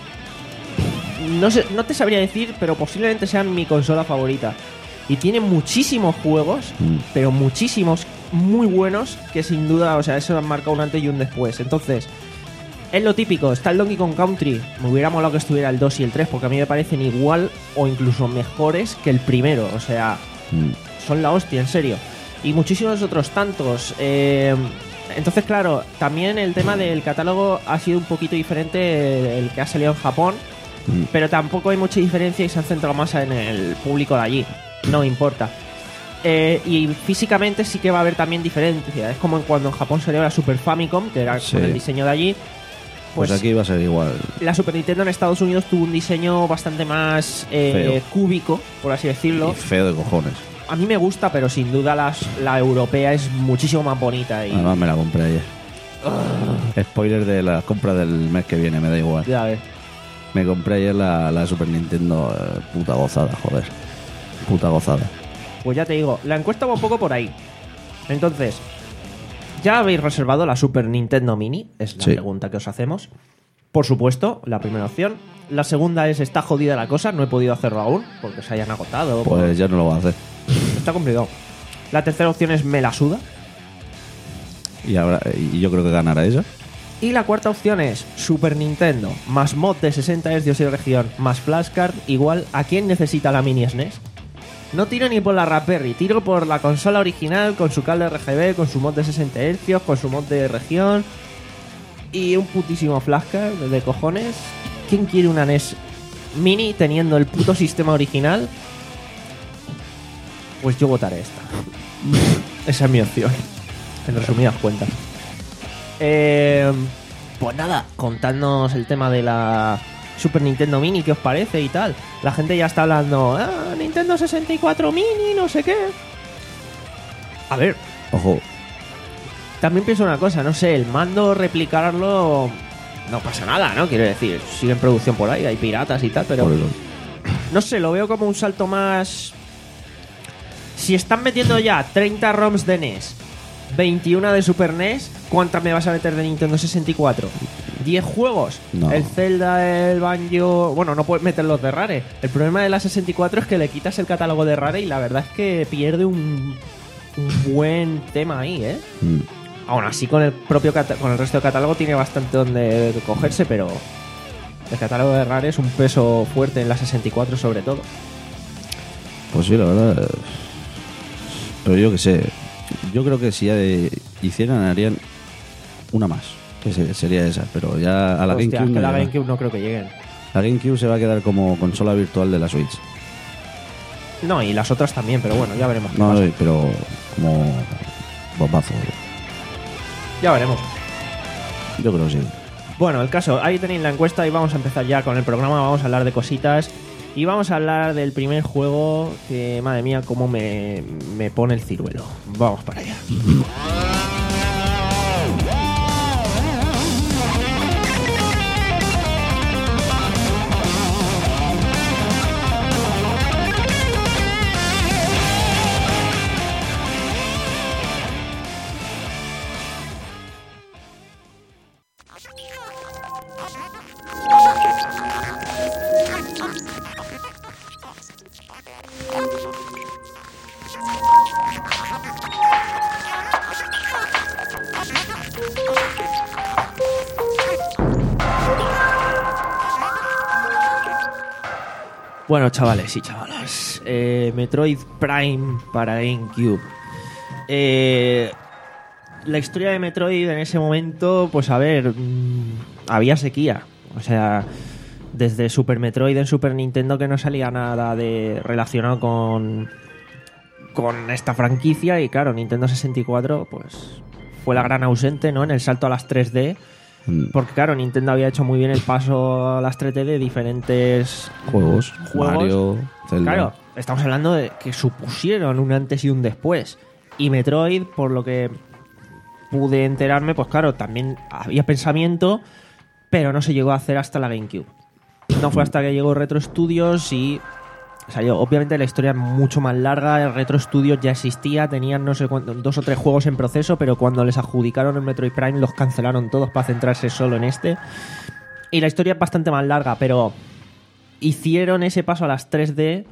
No sé, no te sabría decir, pero posiblemente sea mi consola favorita. Y tiene muchísimos juegos, Mm. pero muchísimos muy buenos, que sin duda, o sea, eso han marcado un antes y un después. Entonces, es lo típico, está el Donkey Kong Country. Me hubiera molado que estuviera el dos y el tres, porque a mí me parecen igual o incluso mejores que el primero. O sea, Mm. son la hostia, en serio. Y muchísimos otros tantos. Eh, entonces, claro, también el tema del catálogo ha sido un poquito diferente el que ha salido en Japón, Mm. pero tampoco hay mucha diferencia y se han centrado más en el público de allí. No importa. Eh, y físicamente sí que va a haber también diferencia. Es como en cuando en Japón salió la Super Famicom, que era Sí. con el diseño de allí. Pues, Pues, aquí va a ser igual. la Super Nintendo en Estados Unidos tuvo un diseño bastante más eh, Feo. cúbico, por así decirlo. Y feo de cojones. A mí me gusta, pero sin duda las, la europea es muchísimo más bonita. Y... Además me la compré ayer. Spoiler de la compra del mes que viene, me da igual. Ya ves. Me compré ayer la, la Super Nintendo, eh, puta gozada, joder. Puta gozada. Pues ya te digo, la encuesta va un poco por ahí. Entonces, ¿ya habéis reservado la Super Nintendo Mini? Es la Sí. pregunta que os hacemos. Por supuesto, la primera opción. La segunda es, está jodida la cosa, no he podido hacerlo aún, porque se hayan agotado. Pues ya no lo va a hacer. Está complicado. La tercera opción es, me la suda. Y, ahora, y yo creo que ganará esa. Y la cuarta opción es Super Nintendo, más mod de sesenta hercios y región, más flashcard, igual a quién necesita la Mini S N E S. No tiro ni por la Raspberry, tiro por la consola original con su cable R G B, con su mod de sesenta hercios, con su mod de región y un putísimo flashcard de cojones. ¿Quién quiere una N E S Mini teniendo el puto sistema original? Pues yo votaré esta. Esa es mi opción, en resumidas cuentas. Eh, pues nada, contadnos el tema de la Super Nintendo Mini, ¿qué os parece y tal? La gente ya está hablando, ah, Nintendo sesenta y cuatro Mini, no sé qué. A ver, Ojo, también pienso una cosa, no sé, el mando replicarlo no pasa nada, ¿no? Quiero decir, sigue en producción por ahí, hay piratas y tal, pero por eso. no sé, lo veo como un salto más... Si están metiendo ya treinta ROMs de N E S, veintiuno de Super N E S, ¿cuántas me vas a meter de Nintendo sesenta y cuatro? ¿diez juegos? No. El Zelda, el Banjo... Bueno, no puedes meter los de Rare. El problema de la sesenta y cuatro es que le quitas el catálogo de Rare y la verdad es que pierde un, un buen tema ahí, ¿eh? Mm. Aún así, con el propio cata- con el resto del catálogo tiene bastante donde cogerse, pero el catálogo de Rare es un peso fuerte en la sesenta y cuatro sobre todo. Pues sí, la verdad. eh, Pero yo qué sé. Yo creo que si ya de- hicieran, harían una más. Que se- sería esa. Pero ya a la Hostia, GameCube. que no la llega. GameCube no creo que lleguen. La GameCube se va a quedar como consola virtual de la Switch. No, y las otras también, pero bueno, ya veremos. qué No, pasa. no, pero como bombazo. Ya veremos. Yo creo que sí. Bueno, el caso, ahí tenéis la encuesta y vamos a empezar ya con el programa. Vamos a hablar de cositas y vamos a hablar del primer juego que, madre mía, cómo me, me pone el ciruelo. Vamos para allá. Bueno, chavales y chavalas, eh, Metroid Prime para GameCube. Eh, la historia de Metroid en ese momento, pues a ver, mmm, había sequía. O sea, desde Super Metroid en Super Nintendo que no salía nada de relacionado con, con esta franquicia, y claro, Nintendo sesenta y cuatro pues fue la gran ausente, ¿no? En el salto a las tres D, porque claro, Nintendo había hecho muy bien el paso a las tres D de diferentes Juegos, juegos. Mario, Zelda. Claro, estamos hablando de que supusieron un antes y un después. Y Metroid, por lo que pude enterarme, pues claro, también había pensamiento, pero no se llegó a hacer hasta la GameCube. No fue hasta que llegó Retro Studios y salió. Obviamente la historia es mucho más larga. El Retro Studios ya existía, tenían no sé cuántos, dos o tres juegos en proceso, pero cuando les adjudicaron el Metroid Prime los cancelaron todos para centrarse solo en este. Y la historia es bastante más larga, pero hicieron ese paso a las tres D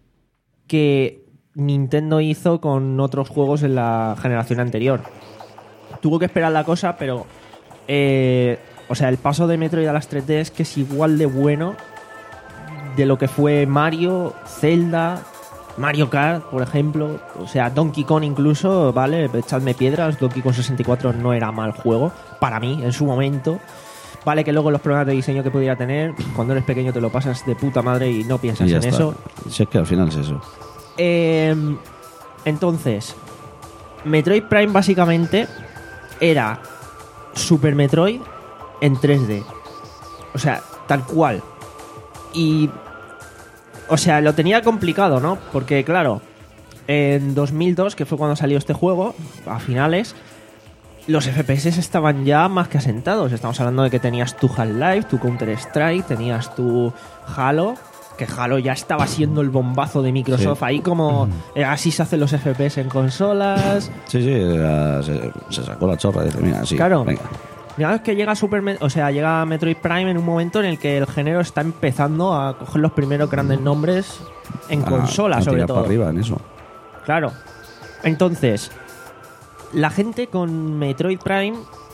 que Nintendo hizo con otros juegos en la generación anterior. Tuvo que esperar la cosa, pero eh, o sea, el paso de Metroid a las tres D es que es igual de bueno de lo que fue Mario, Zelda, Mario Kart, por ejemplo. O sea, Donkey Kong incluso, ¿vale? Echadme piedras, Donkey Kong sesenta y cuatro no era mal juego, para mí, en su momento. Vale, que luego los problemas de diseño que pudiera tener, cuando eres pequeño te lo pasas de puta madre y no piensas Y ya en está. eso. Si es que al final es eso. Eh, entonces, Metroid Prime básicamente era Super Metroid en tres D. O sea, tal cual. Y, o sea, lo tenía complicado, ¿no? Porque, claro, en dos mil dos, que fue cuando salió este juego, a finales, los F P S estaban ya más que asentados. Estamos hablando de que tenías tu Half-Life, tu Counter-Strike, tenías tu Halo, que Halo ya estaba siendo el bombazo de Microsoft. Sí. Ahí como, eh, así se hacen los F P S en consolas. Sí, sí, era- se, se sacó la chorra y dice, mira, sí, Claro. venga. Digamos que llega Super Me- o sea, llega Metroid Prime en un momento en el que el género está empezando a coger los primeros grandes nombres en A- consola, a sobre tirar todo. para arriba en eso. Claro. Entonces, la gente con Metroid Prime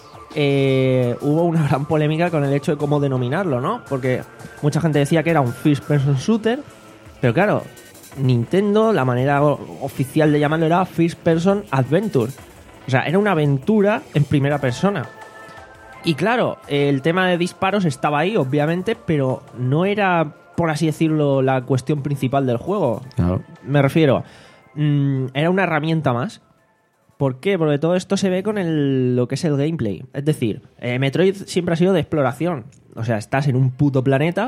eh, hubo una gran polémica con el hecho de cómo denominarlo, ¿no? Porque mucha gente decía que era un first person shooter, pero claro, Nintendo, la manera o- oficial de llamarlo era first person adventure. O sea, era una aventura en primera persona. Y claro, el tema de disparos estaba ahí, obviamente, pero no era, por así decirlo, la cuestión principal del juego. Claro. Me refiero, mm, era una herramienta más. ¿Por qué? Porque todo esto se ve con el, lo que es el gameplay. Es decir, eh, Metroid siempre ha sido de exploración. O sea, estás en un puto planeta.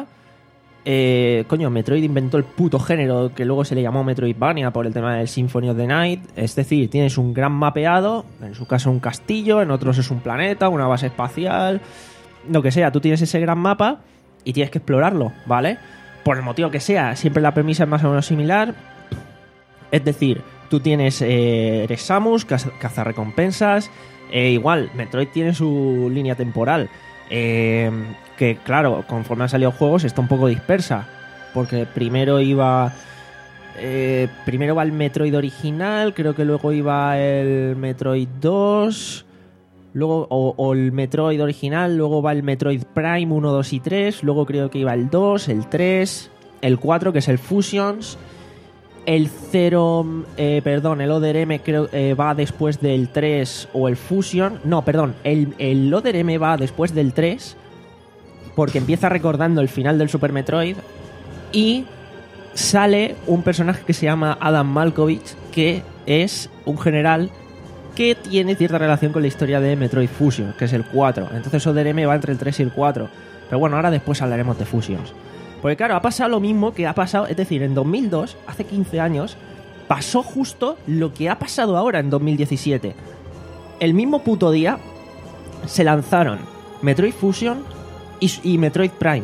Eh, coño, Metroid inventó el puto género que luego se le llamó Metroidvania por el tema del Symphony of the Night. Es decir, tienes un gran mapeado, en su caso un castillo, en otros es un planeta, una base espacial, lo que sea. Tú tienes ese gran mapa y tienes que explorarlo, ¿vale? Por el motivo que sea, siempre la premisa es más o menos similar. Es decir, tú tienes, eh, eres Samus, caz- cazarrecompensas. Eh, igual, Metroid tiene su línea temporal. Eh, que claro, conforme han salido juegos está un poco dispersa. Porque primero iba. Eh, primero va el Metroid original, creo que luego iba el Metroid dos. Luego, o, o el Metroid original, luego va el Metroid Prime uno, dos y tres. Luego creo que iba el dos, el tres, el cuatro, que es el Fusions. El cero, eh, perdón, el Other M creo eh, va después del tres o el Fusion. No, perdón, el, el Other M va después del tres porque empieza recordando el final del Super Metroid y sale un personaje que se llama Adam Malkovich, que es un general que tiene cierta relación con la historia de Metroid Fusion, que es el cuatro. Entonces Other M va entre el tres y el cuatro. Pero bueno, ahora después hablaremos de Fusions. Porque claro, ha pasado lo mismo que ha pasado, es decir, en dos mil dos, hace quince años, pasó justo lo que ha pasado ahora en dos mil diecisiete. El mismo puto día se lanzaron Metroid Fusion y, y Metroid Prime.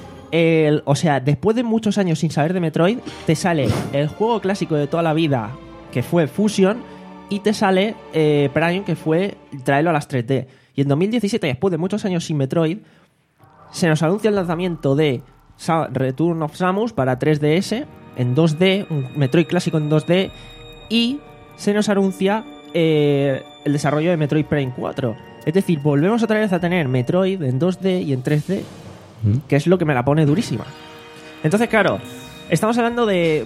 El, o sea, después de muchos años sin saber de Metroid, te sale el juego clásico de toda la vida, que fue Fusion, y te sale eh, Prime, que fue traerlo a las tres D. Y en dos mil diecisiete, después de muchos años sin Metroid, se nos anuncia el lanzamiento de Return of Samus para tres D S en dos D, un Metroid clásico en dos D, y se nos anuncia eh, el desarrollo de Metroid Prime cuatro. Es decir, volvemos otra vez a tener Metroid en dos D y en tres D, ¿Mm? que es lo que me la pone durísima. Entonces, claro, estamos hablando de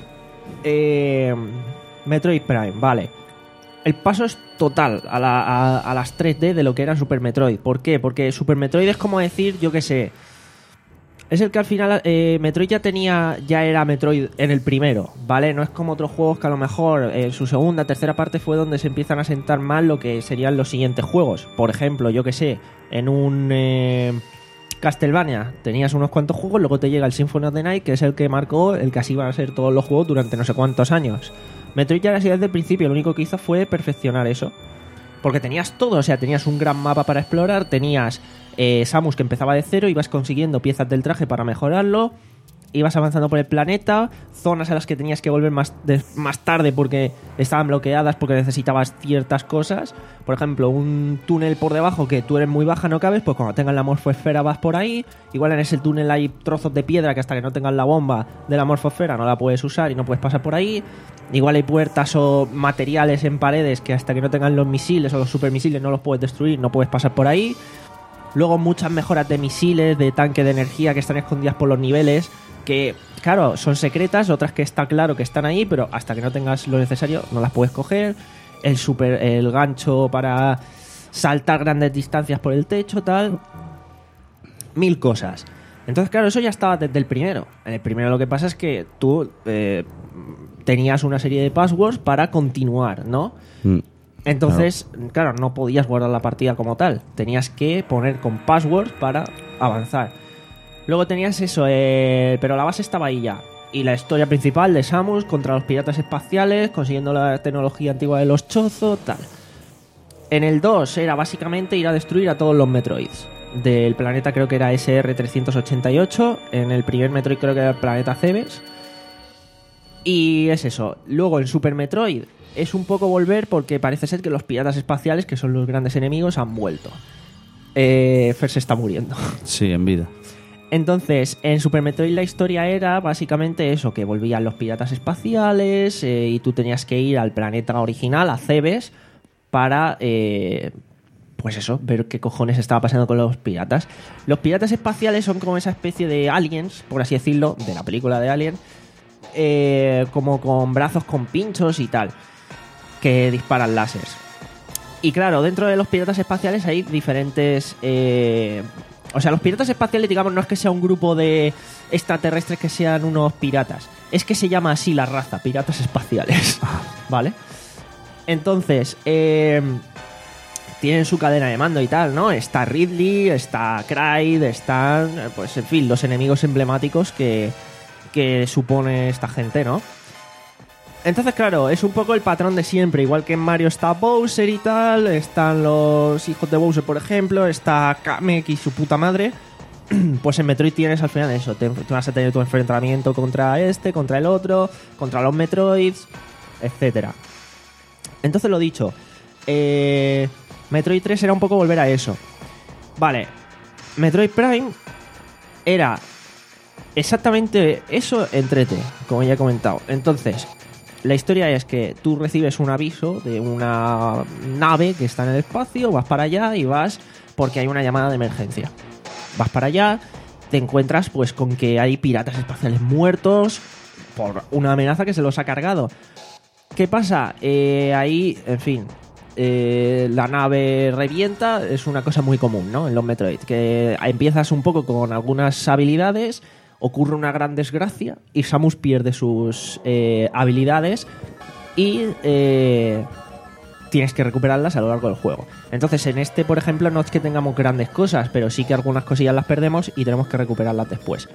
eh, Metroid Prime, vale. El paso es total a, la, a, a las tres D de lo que era Super Metroid. ¿Por qué? Porque Super Metroid es como decir, yo qué sé, es el que al final eh, Metroid ya tenía, ya era Metroid en el primero, ¿vale? No es como otros juegos que a lo mejor en su segunda, tercera parte fue donde se empiezan a sentar mal lo que serían los siguientes juegos. Por ejemplo, yo que sé, en un eh, Castlevania tenías unos cuantos juegos, luego te llega el Symphony of the Night, que es el que marcó el que así van a ser todos los juegos durante no sé cuántos años. Metroid ya era así desde el principio, lo único que hizo fue perfeccionar eso. Porque tenías todo, o sea, tenías un gran mapa para explorar, tenías eh, Samus que empezaba de cero, ibas consiguiendo piezas del traje para mejorarlo, ibas avanzando por el planeta, zonas a las que tenías que volver más, de, más tarde porque estaban bloqueadas, porque necesitabas ciertas cosas. Por ejemplo, un túnel por debajo que tú eres muy baja, no cabes, pues cuando tengas la morfosfera vas por ahí. Igual en ese túnel hay trozos de piedra que hasta que no tengas la bomba de la morfosfera no la puedes usar y no puedes pasar por ahí. Igual hay puertas o materiales en paredes que hasta que no tengan los misiles o los supermisiles no los puedes destruir, no puedes pasar por ahí. Luego muchas mejoras de misiles, de tanque de energía que están escondidas por los niveles, que claro, son secretas, otras que está claro que están ahí, pero hasta que no tengas lo necesario no las puedes coger. El super, el gancho para saltar grandes distancias por el techo, tal. Mil cosas. Entonces, claro, eso ya estaba desde el primero. En el primero lo que pasa es que tú eh, tenías una serie de passwords para continuar, ¿no? Mm. Entonces, claro. claro, no podías guardar la partida como tal. Tenías que poner con passwords para avanzar. Luego tenías eso, eh, pero la base estaba ahí ya. Y la historia principal de Samus contra los piratas espaciales, consiguiendo la tecnología antigua de los Chozo, tal. En el dos era básicamente ir a destruir a todos los Metroids. Del planeta creo que era ese erre trescientos ochenta y ocho. En el primer Metroid creo que era el planeta Cebes. Y es eso. Luego en Super Metroid es un poco volver porque parece ser que los piratas espaciales, que son los grandes enemigos, han vuelto. Eh, Fer se está muriendo. Sí, en vida. Entonces, en Super Metroid la historia era básicamente eso, que volvían los piratas espaciales eh, y tú tenías que ir al planeta original, a Cebes, para, eh, pues eso, ver qué cojones estaba pasando con los piratas. Los piratas espaciales son como esa especie de aliens, por así decirlo, de la película de Alien, eh, como con brazos con pinchos y tal, que disparan láseres. Y claro, dentro de los piratas espaciales hay diferentes... Eh, O sea, los piratas espaciales, digamos, no es que sea un grupo de extraterrestres que sean unos piratas. Es que se llama así la raza, piratas espaciales. ¿Vale? Entonces, eh, tienen su cadena de mando y tal, ¿no? Está Ridley, está Kraid, están, pues, en fin, los enemigos emblemáticos que, que supone esta gente, ¿no? Entonces, claro, es un poco el patrón de siempre. Igual que en Mario está Bowser y tal, están los hijos de Bowser, por ejemplo, está Kamek y su puta madre. Pues en Metroid tienes al final eso, te, te vas a tener tu enfrentamiento contra este, contra el otro, contra los Metroids, etcétera. Entonces, lo dicho, eh, Metroid tres era un poco volver a eso. Vale, Metroid Prime era exactamente eso en tres D, como ya he comentado. Entonces... La historia es que tú recibes un aviso de una nave que está en el espacio, vas para allá y vas porque hay una llamada de emergencia. Vas para allá, te encuentras pues con que hay piratas espaciales muertos por una amenaza que se los ha cargado. ¿Qué pasa? Eh, ahí, en fin, eh, la nave revienta, es una cosa muy común, ¿no? En los Metroid, que empiezas un poco con algunas habilidades... Ocurre una gran desgracia y Samus pierde sus eh, habilidades y eh, tienes que recuperarlas a lo largo del juego. Entonces, en este, por ejemplo, no es que tengamos grandes cosas, pero sí que algunas cosillas las perdemos y tenemos que recuperarlas después.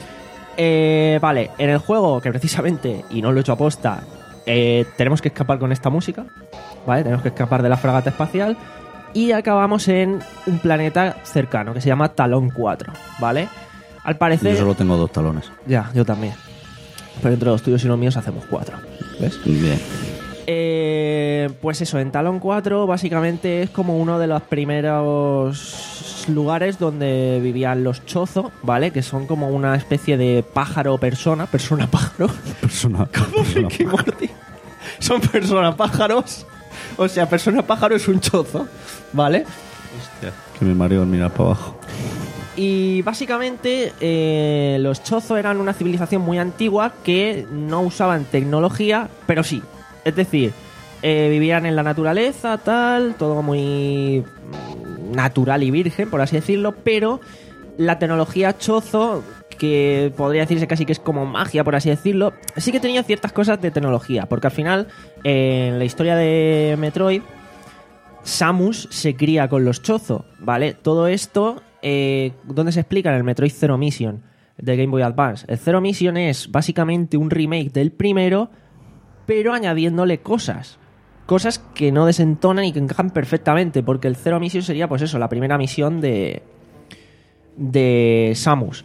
Eh, vale, en el juego, que precisamente, y no lo he hecho aposta, eh, tenemos que escapar con esta música, ¿vale? Tenemos que escapar de la fragata espacial y acabamos en un planeta cercano que se llama Talón cuatro, ¿vale? Al parecer... Yo solo tengo dos talones. Ya, yo también. Pero entre los tuyos y los míos hacemos cuatro. ¿Ves? Bien. Eh, pues eso, en Talón cuatro básicamente es como uno de los primeros lugares donde vivían los Chozo, ¿vale? Que son como una especie de pájaro-persona. Persona-pájaro. Persona. ¿Cómo Ricky Morty? Son persona-pájaros. O sea, persona-pájaro es un Chozo, ¿vale? Hostia, que me mareo al mirar para abajo. Y básicamente eh, los Chozo eran una civilización muy antigua que no usaban tecnología, pero sí. Es decir, eh, vivían en la naturaleza, tal, todo muy natural y virgen, por así decirlo, pero la tecnología Chozo que podría decirse casi que es como magia, por así decirlo, sí que tenía ciertas cosas de tecnología, porque al final, eh, en la historia de Metroid, Samus se cría con los Chozo, ¿vale? Todo esto, eh, ¿dónde se explica? En el Metroid Zero Mission de Game Boy Advance. El Zero Mission es básicamente un remake del primero, pero añadiéndole cosas. Cosas que no desentonan y que encajan perfectamente, porque el Zero Mission sería, pues eso, la primera misión de, de Samus.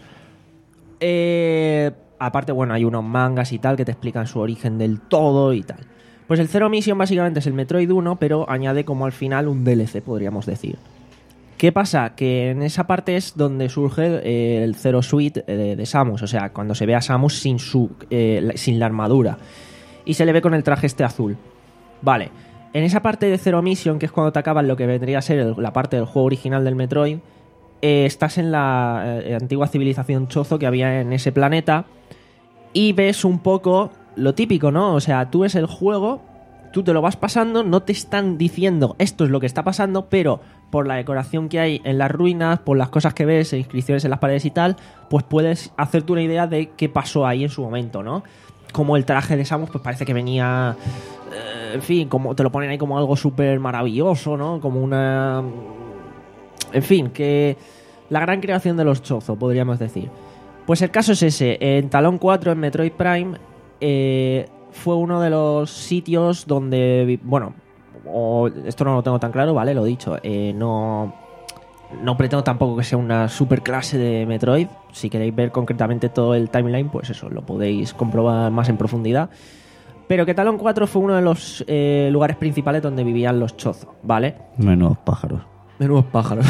Eh, aparte, bueno, hay unos mangas y tal que te explican su origen del todo y tal. Pues el Zero Mission básicamente es el Metroid uno, pero añade como al final un D L C, podríamos decir. ¿Qué pasa? Que en esa parte es donde surge eh, el Zero Suit de, de Samus, o sea, cuando se ve a Samus sin, su, eh, sin la armadura. Y se le ve con el traje este azul. Vale, en esa parte de Zero Mission, que es cuando te acabas lo que vendría a ser el, la parte del juego original del Metroid, eh, estás en la eh, antigua civilización Chozo que había en ese planeta y ves un poco lo típico, ¿no? O sea, tú ves el juego, tú te lo vas pasando, no te están diciendo esto es lo que está pasando, pero por la decoración que hay en las ruinas, por las cosas que ves, inscripciones en las paredes y tal, pues puedes hacerte una idea de qué pasó ahí en su momento, ¿no? Como el traje de Samus, pues parece que venía... Eh, en fin, como te lo ponen ahí como algo súper maravilloso, ¿no? Como una... En fin, que... La gran creación de los Chozo, podríamos decir. Pues el caso es ese. En Talon cuatro, en Metroid Prime, eh, fue uno de los sitios donde... Bueno, o, esto no lo tengo tan claro, ¿vale? Lo dicho. Eh, no... No pretendo tampoco que sea una super clase de Metroid. Si queréis ver concretamente todo el timeline, pues eso, lo podéis comprobar más en profundidad. Pero que Talon cuatro fue uno de los eh, lugares principales donde vivían los Chozo, ¿vale? Menudos pájaros. Menudos pájaros.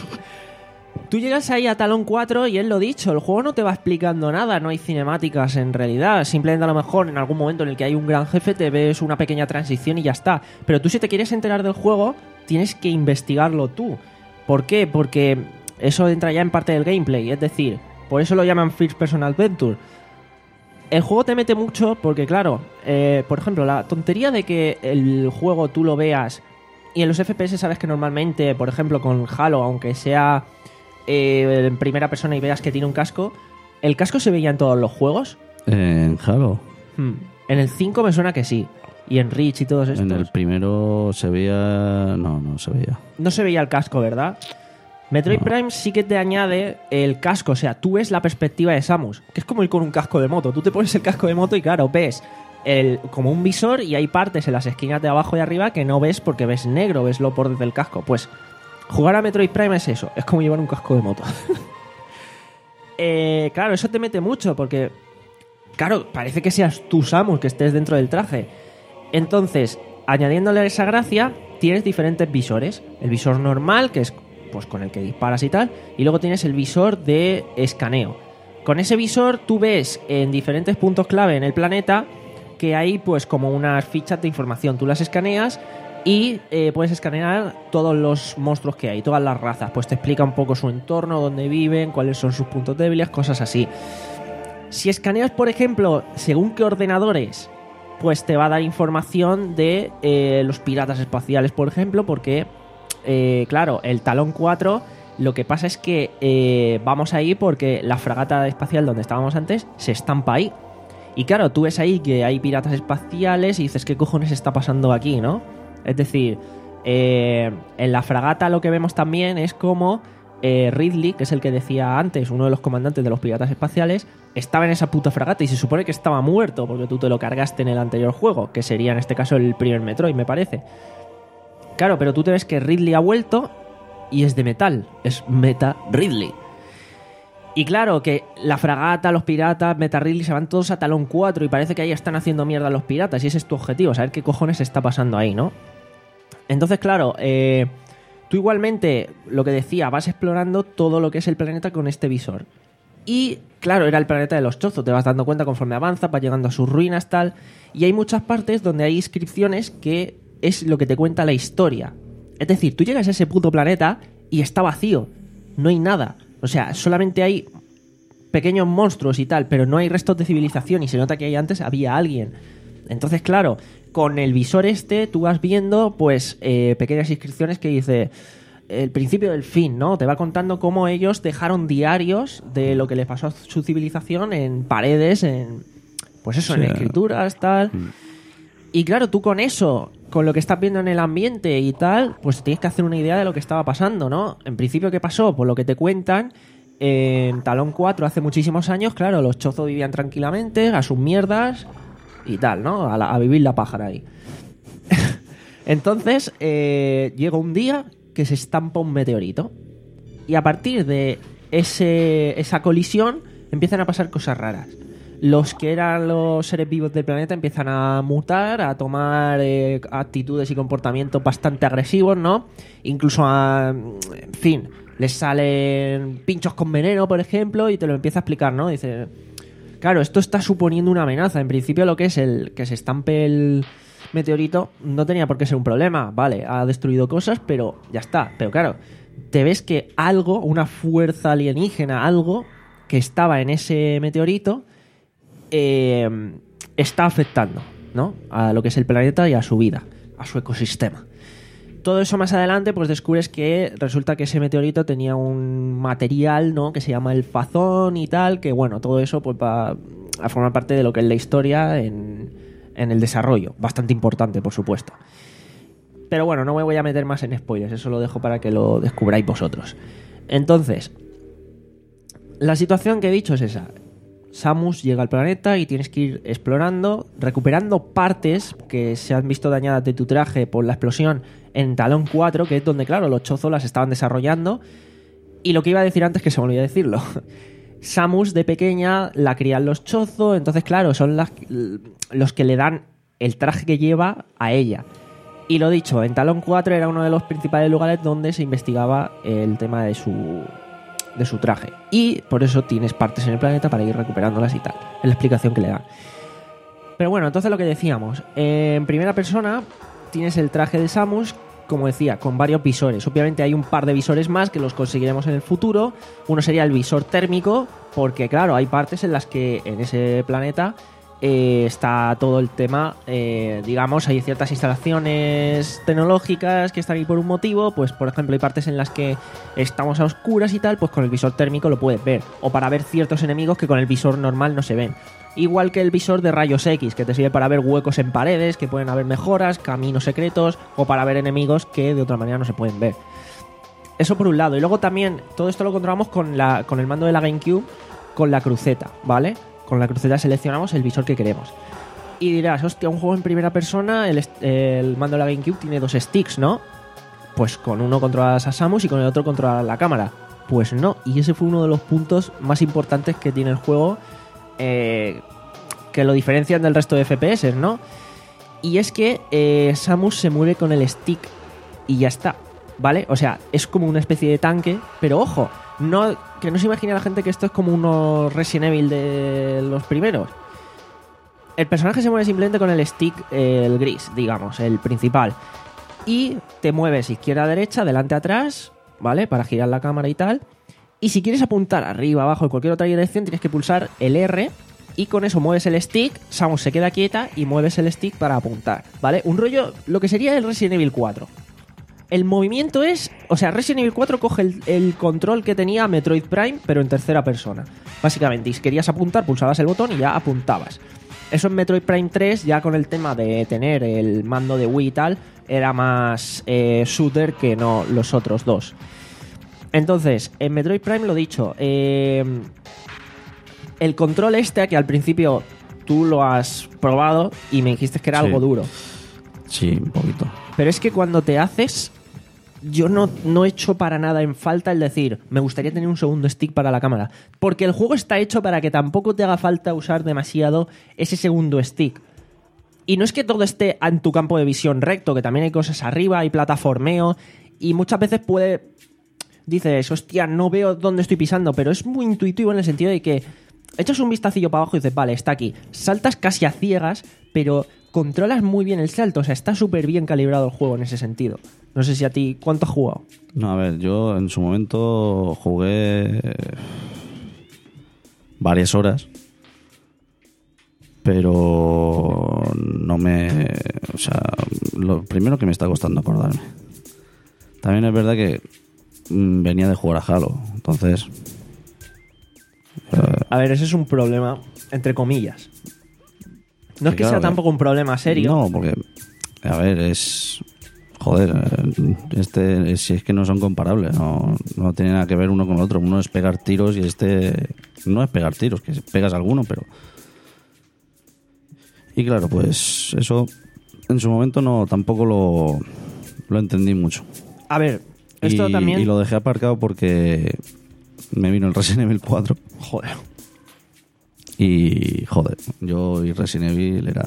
Tú llegas ahí a Talon cuatro y es lo dicho, el juego no te va explicando nada, no hay cinemáticas en realidad. Simplemente a lo mejor en algún momento en el que hay un gran jefe te ves una pequeña transición y ya está. Pero tú si te quieres enterar del juego, tienes que investigarlo tú. ¿Por qué? Porque eso entra ya en parte del gameplay, es decir, por eso lo llaman First Person Adventure. El juego te mete mucho porque, claro, eh, por ejemplo, la tontería de que el juego tú lo veas y en los F P S sabes que normalmente, por ejemplo, con Halo, aunque sea eh, en primera persona y veas que tiene un casco, ¿el casco se veía en todos los juegos? En Halo. Hmm. En el cinco me suena que sí. Y en Reach y todos estos. En el primero se veía... No, no se veía. No se veía el casco, ¿verdad? Metroid no. Prime sí que te añade el casco. O sea, tú ves la perspectiva de Samus, que es como ir con un casco de moto. Tú te pones el casco de moto y claro, ves el, como un visor y hay partes en las esquinas de abajo y arriba que no ves porque ves negro, ves lo por del casco. Pues jugar a Metroid Prime es eso. Es como llevar un casco de moto. eh, claro, eso te mete mucho porque... Claro, parece que seas tú Samus, que estés dentro del traje. Entonces, añadiéndole esa gracia, tienes diferentes visores. El visor normal, que es pues con el que disparas y tal, y luego tienes el visor de escaneo. Con ese visor tú ves en diferentes puntos clave en el planeta que hay pues como unas fichas de información. Tú las escaneas y eh, puedes escanear todos los monstruos que hay, todas las razas. Pues te explica un poco su entorno, dónde viven, cuáles son sus puntos débiles, cosas así. Si escaneas, por ejemplo, según qué ordenadores, pues te va a dar información de eh, los piratas espaciales, por ejemplo, porque, eh, claro, el Talon cuatro, lo que pasa es que eh, vamos ahí porque la fragata espacial donde estábamos antes se estampa ahí. Y claro, tú ves ahí que hay piratas espaciales y dices, ¿qué cojones está pasando aquí, no? Es decir, eh, en la fragata lo que vemos también es como eh, Ridley, que es el que decía antes, uno de los comandantes de los piratas espaciales, estaba en esa puta fragata y se supone que estaba muerto porque tú te lo cargaste en el anterior juego, que sería en este caso el primer Metroid, me parece. Claro, pero tú te ves que Ridley ha vuelto y es de metal, es Meta Ridley. Y claro, que la fragata, los piratas, Meta Ridley se van todos a Talon cuatro y parece que ahí están haciendo mierda los piratas y ese es tu objetivo, saber qué cojones está pasando ahí, ¿no? Entonces, claro, eh, tú igualmente, lo que decía, vas explorando todo lo que es el planeta con este visor. Y, claro, era el planeta de los Chozo, te vas dando cuenta conforme avanzas, vas llegando a sus ruinas, tal. Y hay muchas partes donde hay inscripciones que es lo que te cuenta la historia. Es decir, tú llegas a ese puto planeta y está vacío, no hay nada. O sea, solamente hay pequeños monstruos y tal, pero no hay restos de civilización y se nota que ahí antes había alguien. Entonces, claro, con el visor este tú vas viendo pues eh, pequeñas inscripciones que dice el principio del fin, ¿no? Te va contando cómo ellos dejaron diarios de lo que les pasó a su civilización en paredes, en pues eso, Sí. en escrituras, tal. Mm. Y claro, tú con eso, con lo que estás viendo en el ambiente y tal, pues tienes que hacer una idea de lo que estaba pasando, ¿no? En principio, ¿qué pasó? Pues lo que te cuentan, en Talón cuatro hace muchísimos años, claro, los chozos vivían tranquilamente, a sus mierdas y tal, ¿no? A, la- a vivir la pájara ahí. Entonces, eh, llega un día que se estampa un meteorito. Y a partir de ese, esa colisión empiezan a pasar cosas raras. Los que eran los seres vivos del planeta empiezan a mutar, a tomar eh, actitudes y comportamientos bastante agresivos, ¿no? Incluso a... En fin, les salen pinchos con veneno, por ejemplo, y te lo empieza a explicar, ¿no? Dice... Claro, esto está suponiendo una amenaza. En principio, lo que es el que se estampe el meteorito no tenía por qué ser un problema. Vale, ha destruido cosas, pero ya está. Pero claro, te ves que algo, una fuerza alienígena, algo que estaba en ese meteorito, eh, está afectando, ¿no? A lo que es el planeta y a su vida, a su ecosistema. Todo eso más adelante, pues descubres que resulta que ese meteorito tenía un material, ¿no? Que se llama el fazón y tal, que bueno, todo eso pues va a formar parte de lo que es la historia en, en el desarrollo. Bastante importante, por supuesto. Pero bueno, no me voy a meter más en spoilers, eso lo dejo para que lo descubráis vosotros. Entonces, la situación que he dicho es esa. Samus llega al planeta y tienes que ir explorando, recuperando partes que se han visto dañadas de tu traje por la explosión en Talón cuatro, que es donde, claro, los chozos las estaban desarrollando. Y lo que iba a decir antes, que se me olvidó decirlo. Samus, de pequeña, la crían los chozos, entonces, claro, son las, los que le dan el traje que lleva a ella. Y lo dicho, en Talón cuatro era uno de los principales lugares donde se investigaba el tema de su... de su traje. Y por eso tienes partes en el planeta para ir recuperándolas y tal. Es la explicación que le dan. Pero bueno, entonces lo que decíamos. En primera persona tienes el traje de Samus, como decía, con varios visores. Obviamente hay un par de visores más que los conseguiremos en el futuro. Uno sería el visor térmico, porque claro, hay partes en las que en ese planeta eh, está todo el tema, eh, digamos, hay ciertas instalaciones tecnológicas que están ahí por un motivo. Pues por ejemplo hay partes en las que estamos a oscuras y tal, pues con el visor térmico lo puedes ver, o para ver ciertos enemigos que con el visor normal no se ven. Igual que el visor de rayos X, que te sirve para ver huecos en paredes, que pueden haber mejoras, caminos secretos, o para ver enemigos que de otra manera no se pueden ver. Eso por un lado. Y luego también todo esto lo controlamos con, la, con el mando de la GameCube, con la cruceta, ¿vale? Con la cruceta seleccionamos el visor que queremos. Y dirás, hostia, un juego en primera persona, el, el mando de la GameCube tiene dos sticks, ¿no? Pues con uno controlas a Samus y con el otro controlas la cámara. Pues no, y ese fue uno de los puntos más importantes que tiene el juego, eh, que lo diferencian del resto de F P S, ¿no? Y es que eh, Samus se mueve con el stick y ya está, ¿vale? O sea, es como una especie de tanque, pero ojo, no, que no se imagine la gente que esto es como unos Resident Evil de los primeros. El personaje se mueve simplemente con el stick, eh, el gris, digamos, el principal. Y te mueves izquierda, derecha, delante, atrás, ¿vale? Para girar la cámara y tal. Y si quieres apuntar arriba, abajo, en cualquier otra dirección, tienes que pulsar el R. Y con eso mueves el stick, Samus se queda quieta y mueves el stick para apuntar, ¿vale? Un rollo, lo que sería el Resident Evil cuatro. El movimiento es... O sea, Resident Evil cuatro coge el, el control que tenía Metroid Prime, pero en tercera persona. Básicamente, si querías apuntar, pulsabas el botón y ya apuntabas. Eso en Metroid Prime tres, ya con el tema de tener el mando de Wii y tal, era más eh, shooter que no los otros dos. Entonces, en Metroid Prime, lo dicho, eh, el control este, que al principio tú lo has probado y me dijiste que era Sí. algo duro. Sí, un poquito. Pero es que cuando te haces, yo no, no echo para nada en falta el decir, me gustaría tener un segundo stick para la cámara. Porque el juego está hecho para que tampoco te haga falta usar demasiado ese segundo stick. Y no es que todo esté en tu campo de visión recto, que también hay cosas arriba, hay plataformeo, y muchas veces puede... Dices, hostia, no veo dónde estoy pisando, pero es muy intuitivo en el sentido de que echas un vistacillo para abajo y dices, vale, está aquí. Saltas casi a ciegas, pero controlas muy bien el salto. O sea, está súper bien calibrado el juego en ese sentido. No sé si a ti, ¿cuánto has jugado? No, a ver, yo en su momento jugué varias horas, pero no me... O sea, lo primero que me está costando acordarme. También es verdad que mm, venía de jugar a Halo, entonces... eh, A ver, ese es un problema, entre comillas. No es que claro, sea que- tampoco un problema serio. No, porque, a ver, es... Joder, eh, este, si es que no son comparables, no, no tiene nada que ver uno con el otro. Uno es pegar tiros y este no es pegar tiros, que pegas alguno, pero... Y claro, pues eso en su momento no tampoco lo, lo entendí mucho. A ver, esto y, también... y lo dejé aparcado porque me vino el Resident Evil cuatro. Joder. Y, joder, yo y Resident Evil era...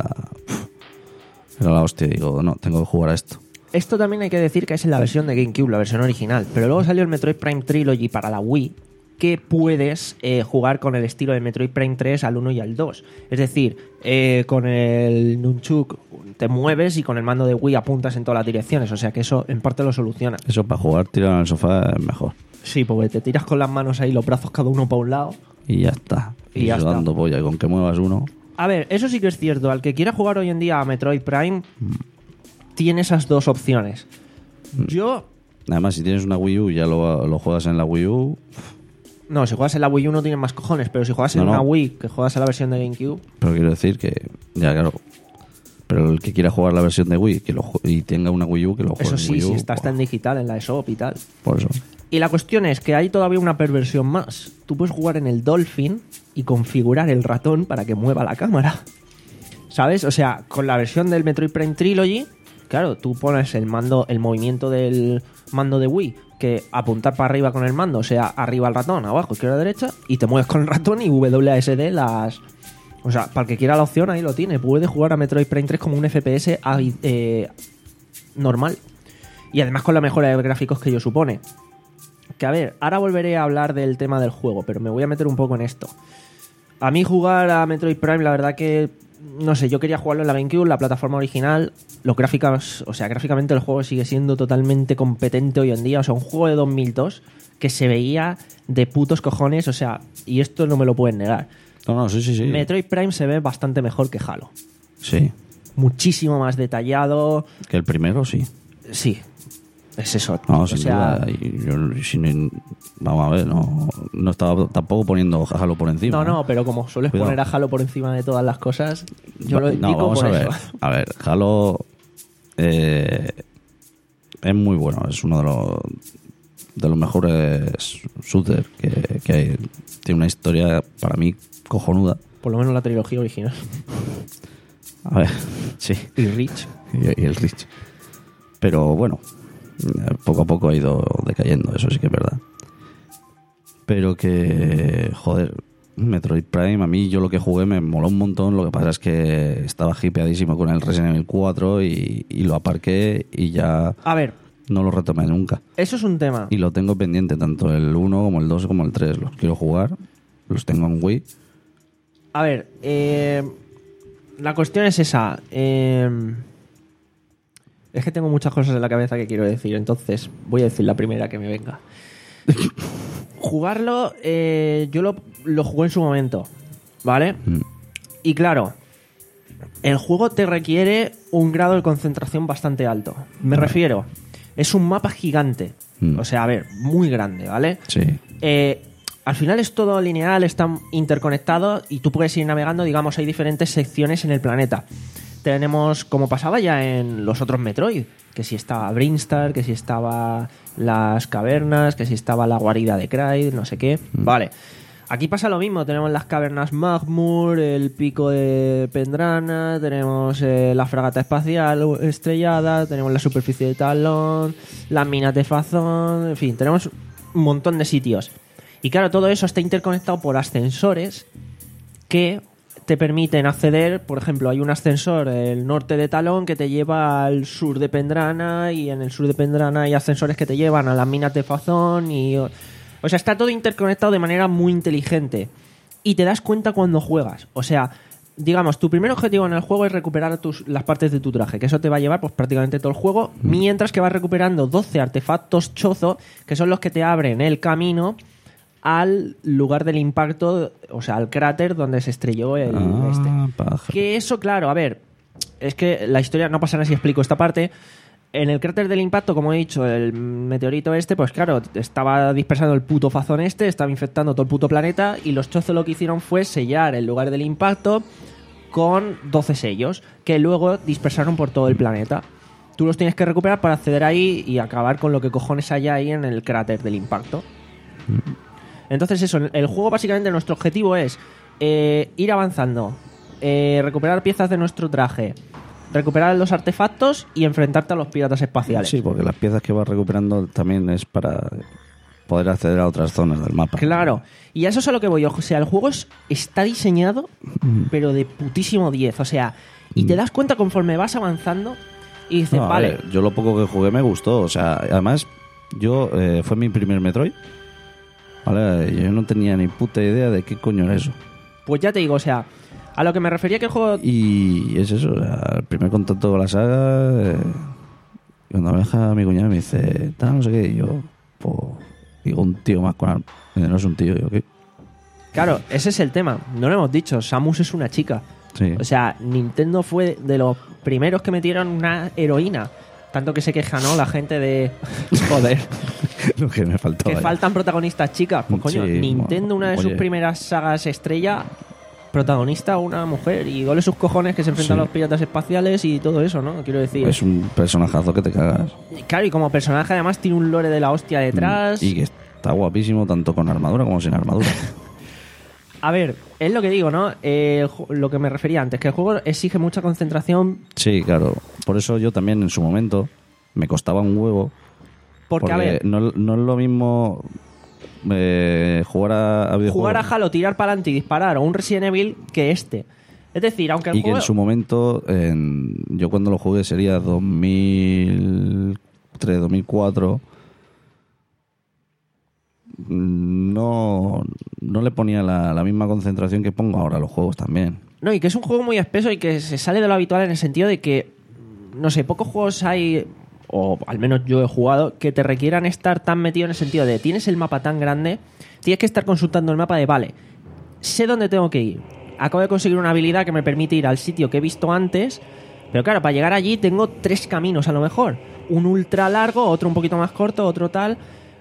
Era la hostia, digo, no, tengo que jugar a esto. Esto también hay que decir que es en la versión de GameCube, la versión original. Pero luego salió el Metroid Prime Trilogy para la Wii, que puedes eh, jugar con el estilo de Metroid Prime tres al uno y al dos. Es decir, eh, con el Nunchuk te mueves y con el mando de Wii apuntas en todas las direcciones. O sea que eso en parte lo soluciona. Eso para jugar tirado en el sofá es mejor. Sí, porque te tiras con las manos ahí, los brazos cada uno para un lado. Y ya está. Y Y, ya sudando está. polla. Y con que muevas uno... A ver, eso sí que es cierto. Al que quiera jugar hoy en día a Metroid Prime, tiene esas dos opciones. Yo... Además, si tienes una Wii U y ya lo, lo juegas en la Wii U... No, si juegas en la Wii U no tienes más cojones, pero si juegas en No, no. una Wii, que juegas en la versión de GameCube... Pero quiero decir que... Ya, claro. Pero el que quiera jugar la versión de Wii que lo, ju- y tenga una Wii U, que lo juegue Eso en sí, Wii U. si está, está en Buah, digital, en la E S O P y tal. Por eso. Y la cuestión es que hay todavía una perversión más. Tú puedes jugar en el Dolphin y configurar el ratón para que mueva la cámara. ¿Sabes? O sea, con la versión del Metroid Prime Trilogy, claro, tú pones el mando, el movimiento del mando de Wii, que apuntar para arriba con el mando, o sea, arriba el ratón, abajo, izquierda, derecha, y te mueves con el ratón y W A S D las... O sea, para el que quiera la opción, ahí lo tiene. Puede jugar a Metroid Prime tres como un F P S a- eh, normal. Y además con la mejora de gráficos que ello supone. Que a ver, ahora volveré a hablar del tema del juego, pero me voy a meter un poco en esto. A mí jugar a Metroid Prime, la verdad que... No sé, yo quería jugarlo en la GameCube, la plataforma original. Los gráficos, o sea, gráficamente el juego sigue siendo totalmente competente hoy en día. O sea, un juego de dos mil dos que se veía de putos cojones, o sea, y esto no me lo pueden negar. No, no, sí, sí, sí. Metroid Prime se ve bastante mejor que Halo. Sí. Muchísimo más detallado. Que el primero, sí. Sí, es eso. No, o sin sea, duda. Y yo, sin- vamos a ver, no, no estaba tampoco poniendo Halo por encima. no, ¿eh? no, pero como sueles Cuidado. poner a Halo por encima de todas las cosas, yo lo Va- indico no, vamos por a ver. eso. A ver, Halo eh, es muy bueno. Es uno de los de los mejores shooters que, que hay. Tiene una historia para mí cojonuda. Por lo menos la trilogía original. A ver, sí. Y Reach. Y, y el Rich. Pero bueno, eh, poco a poco ha ido decayendo, eso sí que es verdad. Pero que, joder, Metroid Prime, a mí yo lo que jugué me moló un montón. Lo que pasa es que estaba hipeadísimo con el Resident Evil cuatro y, y lo aparqué y ya A ver, no lo retomé nunca. eso es un tema. Y lo tengo pendiente, tanto el uno como el dos como el tres. Los quiero jugar, los tengo en Wii. A ver, eh, la cuestión es esa. eh, es que tengo muchas cosas en la cabeza que quiero decir, entonces voy a decir la primera que me venga. Jugarlo, eh, yo lo, lo jugué en su momento, ¿vale? Mm. Y claro, el juego te requiere un grado de concentración bastante alto. Me refiero, es un mapa gigante. Mm. O sea, a ver, muy grande, ¿vale? Sí. Eh, al final es todo lineal, está interconectado y tú puedes ir navegando, digamos, hay diferentes secciones en el planeta. Tenemos, como pasaba ya en los otros Metroid, que si estaba Brinstar, que si estaba las cavernas, que si estaba la guarida de Kraid, no sé qué. Mm. Vale. Aquí pasa lo mismo, tenemos las cavernas Magmur, el pico de Pendrana, tenemos eh, la fragata espacial estrellada, tenemos la superficie de Talón, las minas de Fazón, en fin, tenemos un montón de sitios. Y claro, todo eso está interconectado por ascensores que te permiten acceder, por ejemplo, hay un ascensor el norte de Talón que te lleva al sur de Pendrana y en el sur de Pendrana hay ascensores que te llevan a las minas de Fazón y... O sea, está todo interconectado de manera muy inteligente y te das cuenta cuando juegas. O sea, digamos, tu primer objetivo en el juego es recuperar tus, las partes de tu traje, que eso te va a llevar pues prácticamente todo el juego, mientras que vas recuperando doce artefactos chozo, que son los que te abren el camino al lugar del impacto, o sea, al cráter donde se estrelló el Ah, este. paja. Que eso, claro, a ver, es que la historia, no pasa nada si explico esta parte. en el cráter del impacto, como he dicho, el meteorito este, pues claro, estaba dispersando el puto fazón este, estaba infectando todo el puto planeta, y los chozos lo que hicieron fue sellar el lugar del impacto con doce sellos, que luego dispersaron por todo el planeta. Tú los tienes que recuperar para acceder ahí y acabar con lo que cojones hay ahí en el cráter del impacto. Entonces eso, el juego básicamente nuestro objetivo es eh, ir avanzando, eh, recuperar piezas de nuestro traje, recuperar los artefactos y enfrentarte a los piratas espaciales. Sí, porque las piezas que vas recuperando también es para poder acceder a otras zonas del mapa. Claro, y a eso es a lo que voy yo. O sea, el juego es, está diseñado, pero de putísimo diez. O sea, y te das cuenta conforme vas avanzando y dices, No, a vale. ver, yo lo poco que jugué me gustó. O sea, además, yo eh, fue mi primer Metroid. Vale, yo no tenía ni puta idea de qué coño era eso. Pues ya te digo, o sea, a lo que me refería que el juego... Y es eso, o sea, el primer contacto con la saga, eh, cuando me deja mi cuñado me dice, tal, no sé qué, y yo, pues, digo, un tío más con armas. No es un tío, yo, ¿qué? Claro, ese es el tema. No lo hemos dicho, Samus es una chica. Sí. O sea, Nintendo fue de los primeros que metieron una heroína. Tanto que se queja, ¿no? La gente de... Joder. Lo que me faltaba. Que ya. faltan protagonistas chicas. Pues coño, Sí, Nintendo, una de oye. sus primeras sagas estrella, protagonista una mujer. Y dole sus cojones que se enfrentan Sí. a los piratas espaciales y todo eso, ¿no? Quiero decir... Es un personajazo que te cagas. Claro, y como personaje además tiene un lore de la hostia detrás. Y que está guapísimo tanto con armadura como sin armadura. A ver, es lo que digo, ¿no? Eh, el ju- lo que me refería antes, que el juego exige mucha concentración. Sí, claro. Por eso yo también en su momento me costaba un huevo. Porque, a ver, no, no es lo mismo eh, jugar a, a videojuegos. jugar a Halo, tirar para adelante y disparar, o un Resident Evil que este. Es decir, aunque el Y que juego... en su momento, en- yo cuando lo jugué sería dos mil tres, dos mil cuatro, no, no le ponía la, la misma concentración que pongo ahora a los juegos también. No, y que es un juego muy espeso y que se sale de lo habitual en el sentido de que, no sé, pocos juegos hay, o al menos yo he jugado, que te requieran estar tan metido en el sentido de tienes el mapa tan grande, tienes que estar consultando el mapa de, vale, sé dónde tengo que ir. Acabo de conseguir una habilidad que me permite ir al sitio que he visto antes, pero claro, para llegar allí tengo tres caminos a lo mejor. Un ultra largo, otro un poquito más corto, otro tal.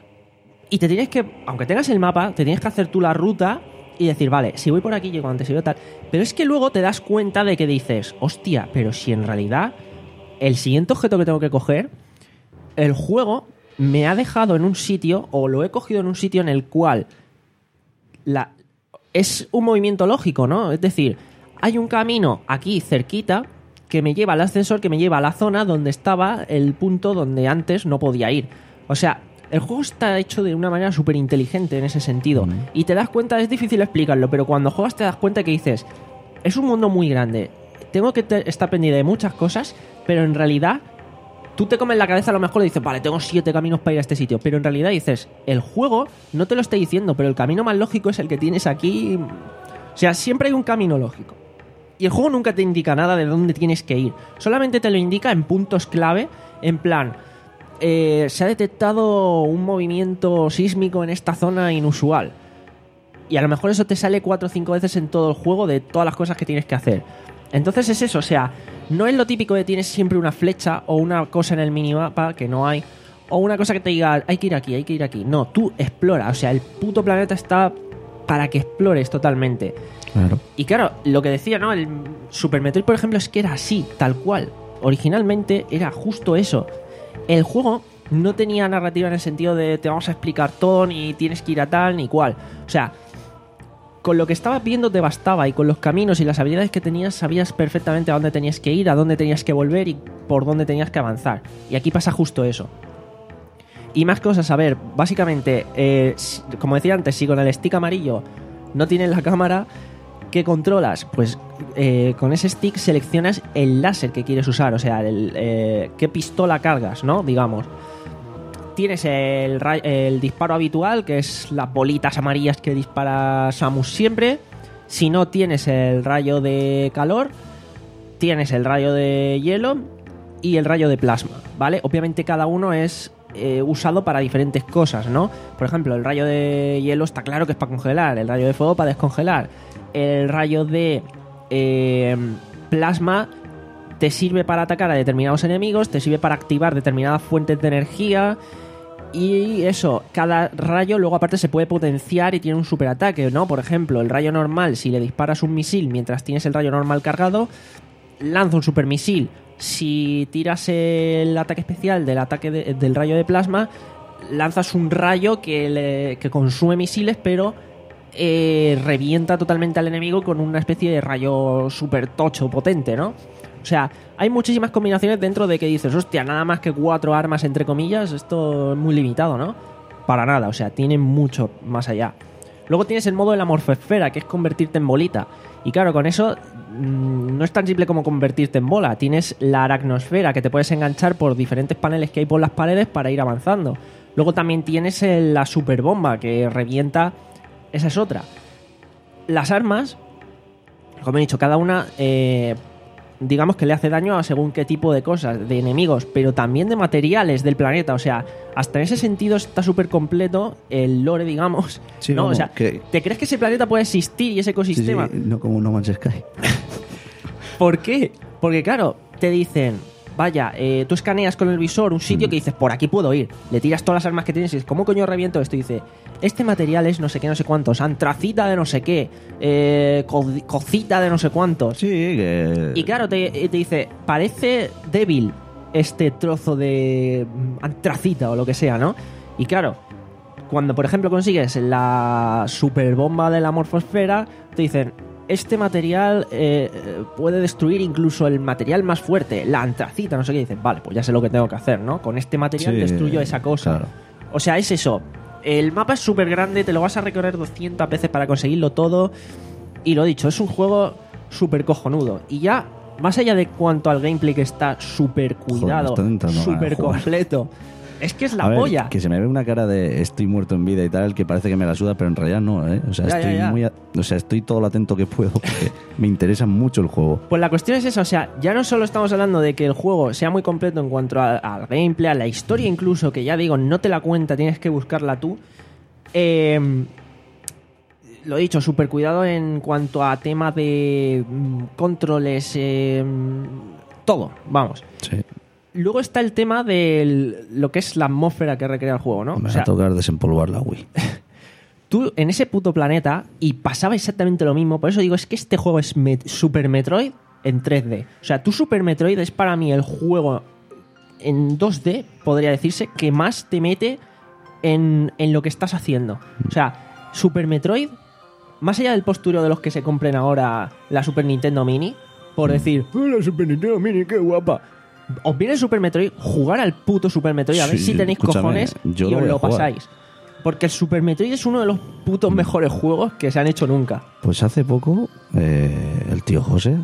Y te tienes que, aunque tengas el mapa, te tienes que hacer tú la ruta y decir, vale, si voy por aquí, llego antes, si voy tal. Pero es que luego te das cuenta de que dices, hostia, pero si en realidad el siguiente objeto que tengo que coger, el juego me ha dejado en un sitio, o lo he cogido en un sitio en el cual la, es un movimiento lógico, ¿no? Es decir, hay un camino aquí cerquita que me lleva al ascensor, que me lleva a la zona donde estaba el punto donde antes no podía ir. O sea, el juego está hecho de una manera súper inteligente en ese sentido. Mm. Y te das cuenta, es difícil explicarlo, pero cuando juegas te das cuenta que dices, es un mundo muy grande, tengo que te- estar pendiente de muchas cosas, pero en realidad tú te comes la cabeza a lo mejor y dices, vale, tengo siete caminos para ir a este sitio, pero en realidad dices, el juego no te lo está diciendo, pero el camino más lógico es el que tienes aquí. O sea, siempre hay un camino lógico. Y el juego nunca te indica nada de dónde tienes que ir. Solamente te lo indica en puntos clave, en plan, eh, se ha detectado un movimiento sísmico en esta zona inusual. Y a lo mejor eso te sale cuatro o cinco veces en todo el juego de todas las cosas que tienes que hacer. Entonces es eso, o sea, no es lo típico de tienes siempre una flecha o una cosa en el minimapa que no hay, o una cosa que te diga, hay que ir aquí, hay que ir aquí. No, tú explora, o sea, el puto planeta está para que explores totalmente. Claro. Y claro, lo que decía, ¿no? El Super Metroid, por ejemplo, es que era así, tal cual. Originalmente era justo eso. El juego no tenía narrativa en el sentido de te vamos a explicar todo, ni tienes que ir a tal, ni cual. O sea, con lo que estabas viendo te bastaba, y con los caminos y las habilidades que tenías sabías perfectamente a dónde tenías que ir, a dónde tenías que volver y por dónde tenías que avanzar. Y aquí pasa justo eso. Y más cosas, a ver, básicamente, eh, si- como decía antes, si con el stick amarillo no tienes la cámara, ¿qué controlas? Pues eh, con ese stick seleccionas el láser que quieres usar, o sea, el, eh, qué pistola cargas, ¿no? Digamos. Tienes el, ra- el disparo habitual, que es las bolitas amarillas que dispara Samus siempre. Si no, tienes el rayo de calor, tienes el rayo de hielo y el rayo de plasma, ¿vale? Obviamente cada uno es eh, usado para diferentes cosas, ¿no? Por ejemplo, el rayo de hielo está claro que es para congelar, el rayo de fuego para descongelar, el rayo de eh, plasma te sirve para atacar a determinados enemigos, te sirve para activar determinadas fuentes de energía. Y eso, cada rayo luego aparte se puede potenciar y tiene un superataque, ¿no? Por ejemplo, el rayo normal, si le disparas un misil mientras tienes el rayo normal cargado, lanza un supermisil. Si tiras el ataque especial del ataque de, del rayo de plasma, lanzas un rayo que, le, que consume misiles, pero eh, revienta totalmente al enemigo con una especie de rayo super tocho potente, ¿no? O sea, hay muchísimas combinaciones dentro de que dices, hostia, nada más que cuatro armas entre comillas, esto es muy limitado, ¿no? Para nada, o sea, tiene mucho más allá. Luego tienes el modo de la morfosfera, que es convertirte en bolita. Y claro, con eso mmm, no es tan simple como convertirte en bola. Tienes la aracnosfera, que te puedes enganchar por diferentes paneles que hay por las paredes para ir avanzando. Luego también tienes el, la superbomba, que revienta. Esa es otra. Las armas, como he dicho, cada una... Eh, digamos que le hace daño a según qué tipo de cosas, de enemigos, pero también de materiales del planeta. O sea, hasta en ese sentido está súper completo el lore, digamos. Sí, ¿no? como O sea, que- ¿te crees que ese planeta puede existir y ese Sí, ecosistema? sí, no como No Man's Sky. ¿Por qué? Porque claro, te dicen, vaya, eh, tú escaneas con el visor un sitio que dices, por aquí puedo ir. Le tiras todas las armas que tienes y dices, ¿cómo coño reviento esto? Y dice, este material es no sé qué, no sé cuántos, antracita de no sé qué, eh, co- cocita de no sé cuántos. Sí, que... Y claro, te, te dice, parece débil este trozo de mm, antracita o lo que sea, ¿no? Y claro, cuando por ejemplo consigues la superbomba de la morfosfera, te dicen, este material eh, eh, puede destruir incluso el material más fuerte, la antracita, no sé qué. Y dices, vale, pues ya sé lo que tengo que hacer, ¿no? Con este material Sí, destruyo esa cosa. claro. O sea, es eso. El mapa es súper grande, te lo vas a recorrer doscientas veces para conseguirlo todo. Y lo dicho, es un juego súper cojonudo. Y ya, más allá de cuanto al gameplay que está súper cuidado, Joder, me está entrando ganas de súper jugar. completo, es que es la A ver, polla. que se me ve una cara de estoy muerto en vida y tal, que parece que me la suda, pero en realidad no, ¿eh? O sea, Ya, ya, estoy ya. muy... a- o sea, estoy todo lo atento que puedo porque me interesa mucho el juego. Pues la cuestión es esa, o sea, ya no solo estamos hablando de que el juego sea muy completo en cuanto a- al gameplay, a la historia incluso, que ya digo, no te la cuenta, tienes que buscarla tú. Eh, lo dicho, súper cuidado en cuanto a tema de mm, controles, eh, todo, vamos. Sí. Luego está el tema de lo que es la atmósfera que recrea el juego, ¿no? Me O sea, va a tocar desempolvar la Wii. tú en ese puto planeta, y pasaba exactamente lo mismo, por eso digo, es que este juego es Met- Super Metroid en tres D. O sea, tu Super Metroid es para mí el juego en dos D, podría decirse, que más te mete en, en lo que estás haciendo. O sea, Super Metroid, más allá del postureo de los que se compren ahora la Super Nintendo Mini, por decir, "Oh, la Super Nintendo Mini, qué guapa". Os viene el Super Metroid, jugar al puto Super Metroid, a ver Sí, si tenéis escúchame, cojones yo y lo os voy a lo jugar. pasáis. Porque el Super Metroid es uno de los putos mejores juegos que se han hecho nunca. Pues hace poco, eh, el tío José,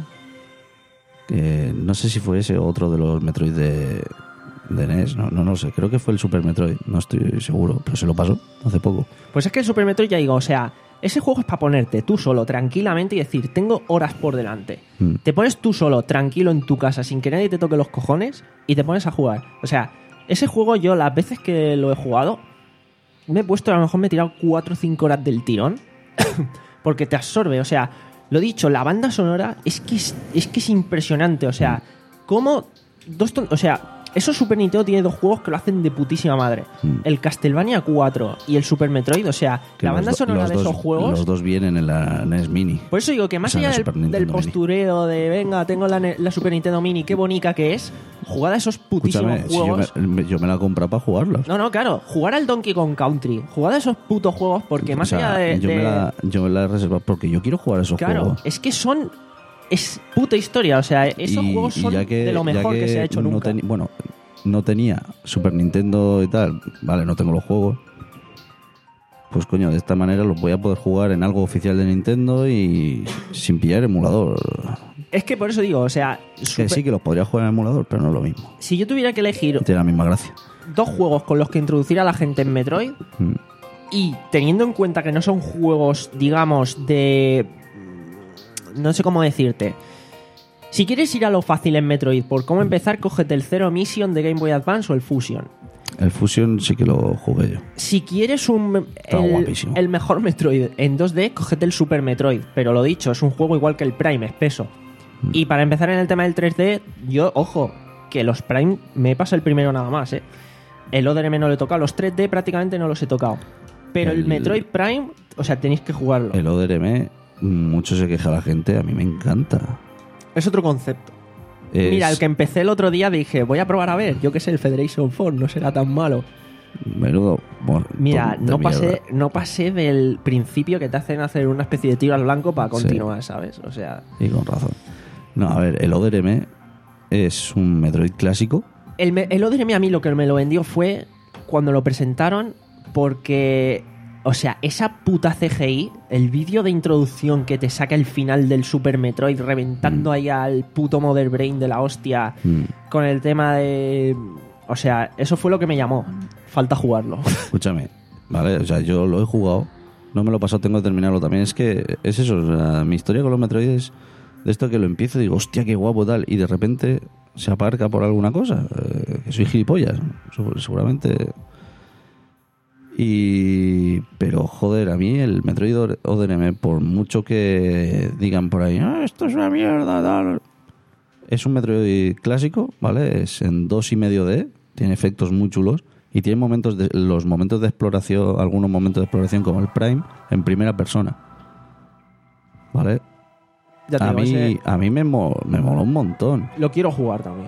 que no sé si fue ese o otro de los Metroid de, de N E S, no, no, no sé, creo que fue el Super Metroid, no estoy seguro, pero se lo pasó hace poco. Pues es que el Super Metroid, ya digo, o sea, ese juego es para ponerte tú solo, tranquilamente, y decir, tengo horas por delante. Mm. Te pones tú solo, tranquilo en tu casa, sin que nadie te toque los cojones, y te pones a jugar. O sea, ese juego yo, las veces que lo he jugado, me he puesto, a lo mejor me he tirado cuatro o cinco horas del tirón, porque te absorbe. O sea, lo dicho, la banda sonora es que es, es que es impresionante. O sea, cómo dos ton- o sea, eso Super Nintendo tiene dos juegos que lo hacen de putísima madre. Mm. El Castlevania cuatro y el Super Metroid. O sea, Que la los banda do- sonora los de dos- esos juegos. Los dos vienen en la N E S Mini. Por eso digo que más O sea, allá la del, Super del Nintendo Mini. postureo de venga, tengo la, ne- la Super Nintendo Mini, qué bonita que es, jugar a esos putísimos Escúchame, si yo juegos. me, me- yo me la he comprado para jugarlos. No, no, claro, jugar al Donkey Kong Country, jugar a esos putos juegos, porque más O sea, allá de. yo, de- Me la, yo me la he reservado porque yo quiero jugar a esos claro, juegos. es que son. Es puta historia, o sea, esos Y- juegos y son ya que- de lo ya mejor que, se ha hecho no nunca. teni- bueno, no tenía Super Nintendo y tal, vale, no tengo los juegos. Pues coño, de esta manera los voy a poder jugar en algo oficial de Nintendo y sin pillar emulador. Es que por eso digo, o sea, Que super- sí que los podría jugar en emulador, pero no es lo mismo. si yo tuviera que elegir No tiene la misma gracia. dos juegos con los que introducir a la gente en Metroid, Mm. y teniendo en cuenta que no son juegos, digamos, de... no sé cómo decirte. Si quieres ir a lo fácil en Metroid, por cómo empezar, cógete el Zero Mission de Game Boy Advance o el Fusion. El Fusion sí que lo jugué yo. Si quieres un Está el, guapísimo. el mejor Metroid en dos D, cógete el Super Metroid. Pero lo dicho, es un juego igual que el Prime, espeso. Y para empezar en el tema del tres D, yo, ojo, que los Prime me pasa el primero nada más, ¿eh? El O D R M no lo he tocado, los tres D prácticamente no los he tocado. Pero el, el Metroid Prime, o sea, tenéis que jugarlo. El O D R M, mucho se queja la gente, a mí me encanta. Es otro concepto. Es... Mira, el que empecé el otro día dije, voy a probar a ver, yo qué sé, el Federation Force, no será tan malo. Menudo. Bueno, Mira, no pasé, mierda. no pasé del principio que te hacen hacer una especie de tiro al blanco para continuar, sí. ¿Sabes? O sea... Y con razón. No, a ver, el O D R M es un Metroid clásico. El, el O D R M a mí lo que me lo vendió fue cuando lo presentaron, porque, o sea, esa puta C G I, el vídeo de introducción que te saca el final del Super Metroid reventando mm. ahí al puto Mother Brain de la hostia mm. con el tema de... O sea, eso fue lo que me llamó. Falta jugarlo. Escúchame, vale, o sea, yo lo he jugado, no me lo he pasado, tengo que terminarlo también. Es que es eso, o sea, mi historia con los Metroid es de esto que lo empiezo y digo, hostia, qué guapo tal, y de repente se aparca por alguna cosa, eh, que soy gilipollas, seguramente. Y pero joder, a mí el Metroid O D R M, por mucho que digan por ahí, ah, esto es una mierda, tal, es un Metroid clásico, ¿vale? Es en dos y medio D, tiene efectos muy chulos y tiene momentos de, los momentos de exploración, algunos momentos de exploración como el Prime en primera persona, ¿vale? Ya te a digo, mí ese... a mí me mo, me moló un montón. Lo quiero jugar también.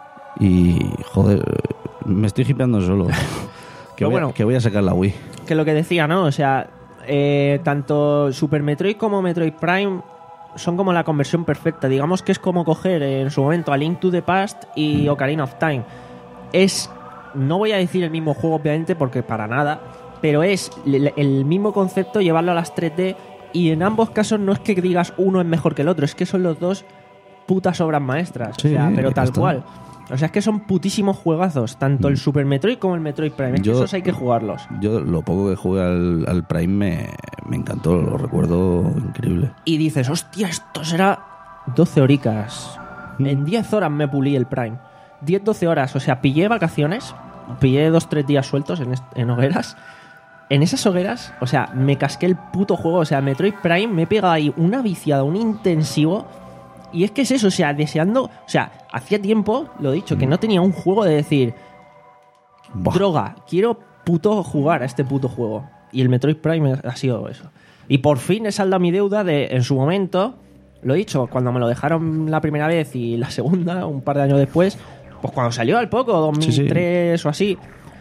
Y joder, me estoy hipeando solo. Que, voy, bueno, que voy a sacar la Wii. Que lo que decía, ¿no? O sea, eh, tanto Super Metroid como Metroid Prime son como la conversión perfecta. Digamos que es como coger en su momento a Link to the Past y Ocarina of Time. Es, no voy a decir el mismo juego, obviamente, porque para nada, pero es el, el mismo concepto, llevarlo a las tres D, y en ambos casos no es que digas uno es mejor que el otro, es que son los dos putas obras maestras. Sí, o sea, pero tal está. cual. O sea, es que son putísimos juegazos, tanto el Super Metroid como el Metroid Prime. Es yo, que esos hay que jugarlos. Yo lo poco que jugué al, al Prime me, me encantó, lo recuerdo increíble. Y dices, hostia, esto será doce horicas. Mm. En diez horas me pulí el Prime. diez doce horas, o sea, pillé vacaciones, pillé dos tres días sueltos en, en hogueras. En esas hogueras, o sea, me casqué el puto juego. O sea, Metroid Prime me he pegado ahí una viciada, un intensivo. Y es que es eso, o sea, deseando... O sea, hacía tiempo, lo he dicho, que no tenía un juego de decir... Bah. Droga, quiero puto jugar a este puto juego. Y el Metroid Prime ha sido eso. Y por fin he saldado mi deuda de, en su momento, lo he dicho, cuando me lo dejaron la primera vez y la segunda, un par de años después, pues cuando salió al poco, dos mil tres sí, sí. o así.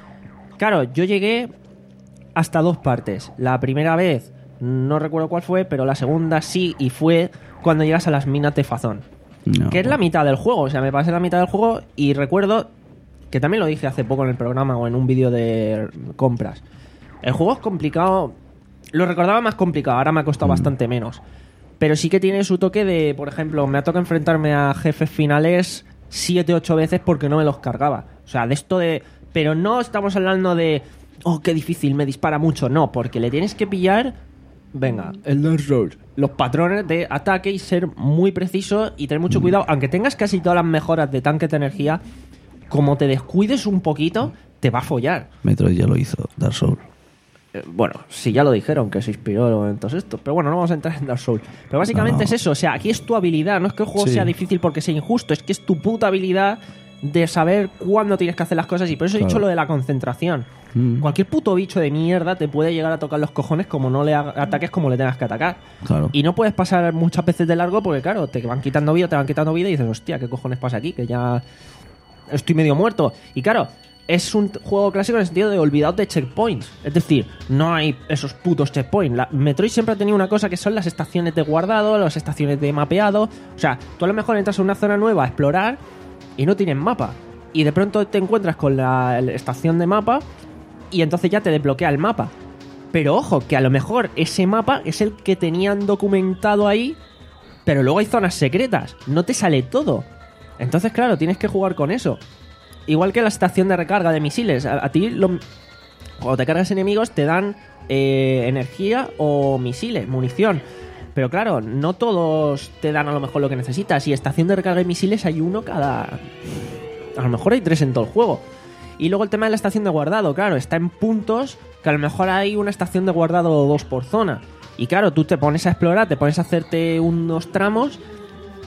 Claro, yo llegué hasta dos partes. La primera vez, no recuerdo cuál fue, pero la segunda sí, y fue... cuando llegas a las minas de Phazon, no, que es la mitad del juego. O sea, me pasé la mitad del juego y recuerdo que también lo dije hace poco en el programa o en un vídeo de compras. El juego es complicado, lo recordaba más complicado, ahora me ha costado mm. bastante menos, pero sí que tiene su toque de, por ejemplo, me ha tocado enfrentarme a jefes finales siete ocho veces porque no me los cargaba. O sea, de esto de... Pero no estamos hablando de, oh, qué difícil, me dispara mucho. No, porque le tienes que pillar... Venga, el Dark Souls. Los patrones de ataque y ser muy preciso y tener mucho cuidado. Aunque tengas casi todas las mejoras de tanque de energía, como te descuides un poquito, te va a follar. Metroid ya lo hizo, Dark Souls. Eh, bueno, sí, ya lo dijeron, que se inspiró en todo esto. Pero bueno, no vamos a entrar en Dark Souls. Pero básicamente no. es eso. O sea, aquí es tu habilidad. No es que el juego sí. sea difícil porque sea injusto. Es que es tu puta habilidad de saber cuándo tienes que hacer las cosas. Y por eso claro. he dicho lo de la concentración. Mm. Cualquier puto bicho de mierda te puede llegar a tocar los cojones como no le ataques como le tengas que atacar. Claro. Y no puedes pasar muchas veces de largo porque, claro, te van quitando vida, te van quitando vida y dices, hostia, ¿qué cojones pasa aquí? Que ya estoy medio muerto. Y claro, es un juego clásico en el sentido de olvidaos de checkpoints. Es decir, no hay esos putos checkpoints. La Metroid siempre ha tenido una cosa que son las estaciones de guardado, las estaciones de mapeado. O sea, tú a lo mejor entras a una zona nueva a explorar y no tienes mapa. Y de pronto te encuentras con la, la estación de mapa y entonces ya te desbloquea el mapa. Pero ojo, que a lo mejor ese mapa es el que tenían documentado ahí, pero luego hay zonas secretas. No te sale todo. Entonces, claro, tienes que jugar con eso. Igual que la estación de recarga de misiles. A, a ti, lo, cuando te cargas enemigos, te dan eh, energía o misiles, munición. Pero claro, no todos te dan a lo mejor lo que necesitas. Y estación de recarga de misiles hay uno cada... A lo mejor hay tres en todo el juego. Y luego el tema de la estación de guardado, claro, está en puntos que a lo mejor hay una estación de guardado o dos por zona. Y claro, tú te pones a explorar, te pones a hacerte unos tramos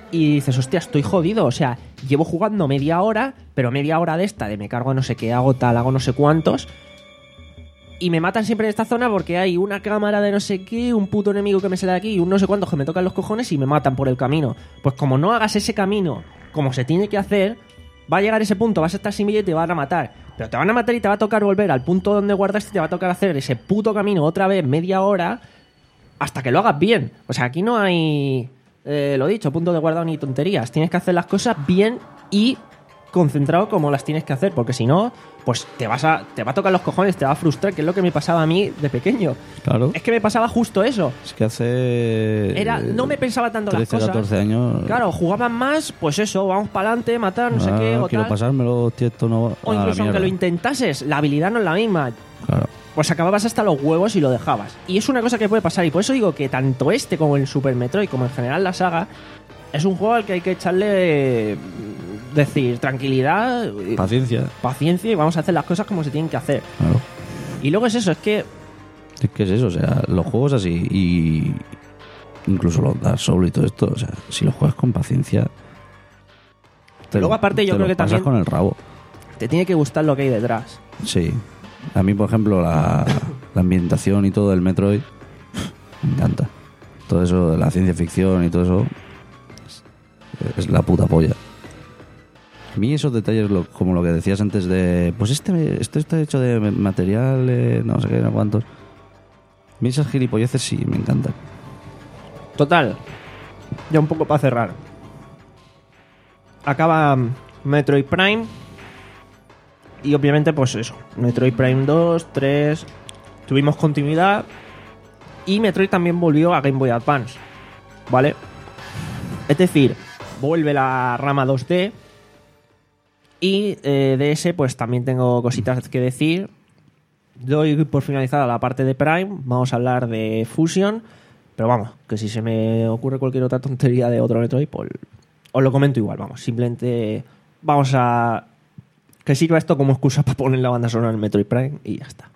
y dices, hostia, estoy jodido. O sea, llevo jugando media hora, pero media hora de esta, de me cargo a no sé qué, hago tal, hago no sé cuántos. Y me matan siempre en esta zona porque hay una cámara de no sé qué, un puto enemigo que me sale de aquí y un no sé cuántos que me tocan los cojones y me matan por el camino. Pues como no hagas ese camino como se tiene que hacer, va a llegar ese punto, vas a estar sin vida y te van a matar. Pero te van a matar y te va a tocar volver al punto donde guardaste y te va a tocar hacer ese puto camino otra vez media hora hasta que lo hagas bien. O sea, aquí no hay, eh, lo dicho, punto de guardado ni tonterías. Tienes que hacer las cosas bien y concentrado como las tienes que hacer, porque si no, pues te vas a te va a tocar los cojones, te va a frustrar, que es lo que me pasaba a mí de pequeño. Claro. Es que me pasaba justo eso. Es que hace... Era, no me pensaba tanto las trece, cosas. catorce años... Claro, jugaban más, pues eso, vamos para adelante, matar, no ah, sé qué, o quiero tal. pasármelo, tío, esto no... O incluso aunque lo intentases, la habilidad no es la misma. Claro. Pues acababas hasta los huevos y lo dejabas. Y es una cosa que puede pasar, y por eso digo que tanto este como el Super Metroid, como en general la saga, es un juego al que hay que echarle, decir, tranquilidad, Paciencia. paciencia y vamos a hacer las cosas como se tienen que hacer. Claro. Y luego es eso, es que Es que es eso, o sea, los juegos así y incluso los Dark Souls y todo esto, o sea, si los juegas con paciencia... Te luego lo- aparte yo te creo lo que pasas también con el rabo. te tiene que gustar lo que hay detrás. Sí. A mí, por ejemplo, la, la ambientación y todo del Metroid me encanta. Todo eso de la ciencia ficción y todo eso es, es la puta polla. A mí esos detalles, lo- como lo que decías antes de... Pues este, este está hecho de material, eh, no sé qué, no cuántos. A mí esas gilipolleces sí me encantan. Total, ya un poco para cerrar. Acaba Metroid Prime. Y obviamente, pues eso. Metroid Prime dos, tres. Tuvimos continuidad. Y Metroid también volvió a Game Boy Advance. ¿Vale? Es decir, vuelve la rama dos D. Y eh, de ese, pues también tengo cositas que decir. Doy por finalizada la parte de Prime. Vamos a hablar de Fusion. Pero vamos, que si se me ocurre cualquier otra tontería de otro Metroid, pues os lo comento igual, vamos. Simplemente vamos a... que sirva esto como excusa para poner la banda sonora en Metroid Prime y ya está.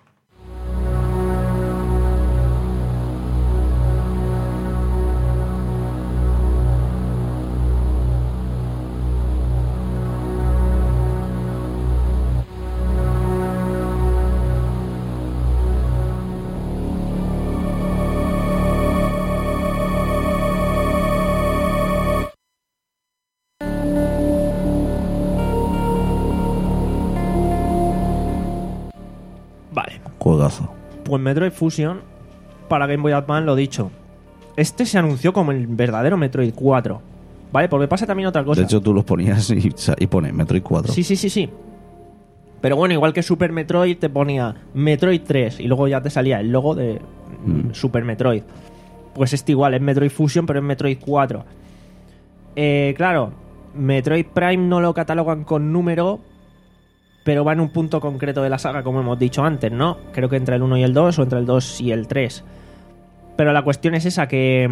Vale. Juegazo. Pues Metroid Fusion para Game Boy Advance, lo dicho. Este se anunció como el verdadero Metroid cuatro. ¿Vale? Porque pasa también otra cosa. De hecho, tú los ponías y, y pone Metroid cuatro. Sí, sí, sí, sí. Pero bueno, igual que Super Metroid te ponía Metroid tres y luego ya te salía el logo de Mm. Super Metroid. Pues este igual, es Metroid Fusion, pero es Metroid cuatro. Eh, claro, Metroid Prime no lo catalogan con número, pero va en un punto concreto de la saga, como hemos dicho antes, ¿no? Creo que entre el uno y el dos, o entre el dos y el tres. Pero la cuestión es esa, que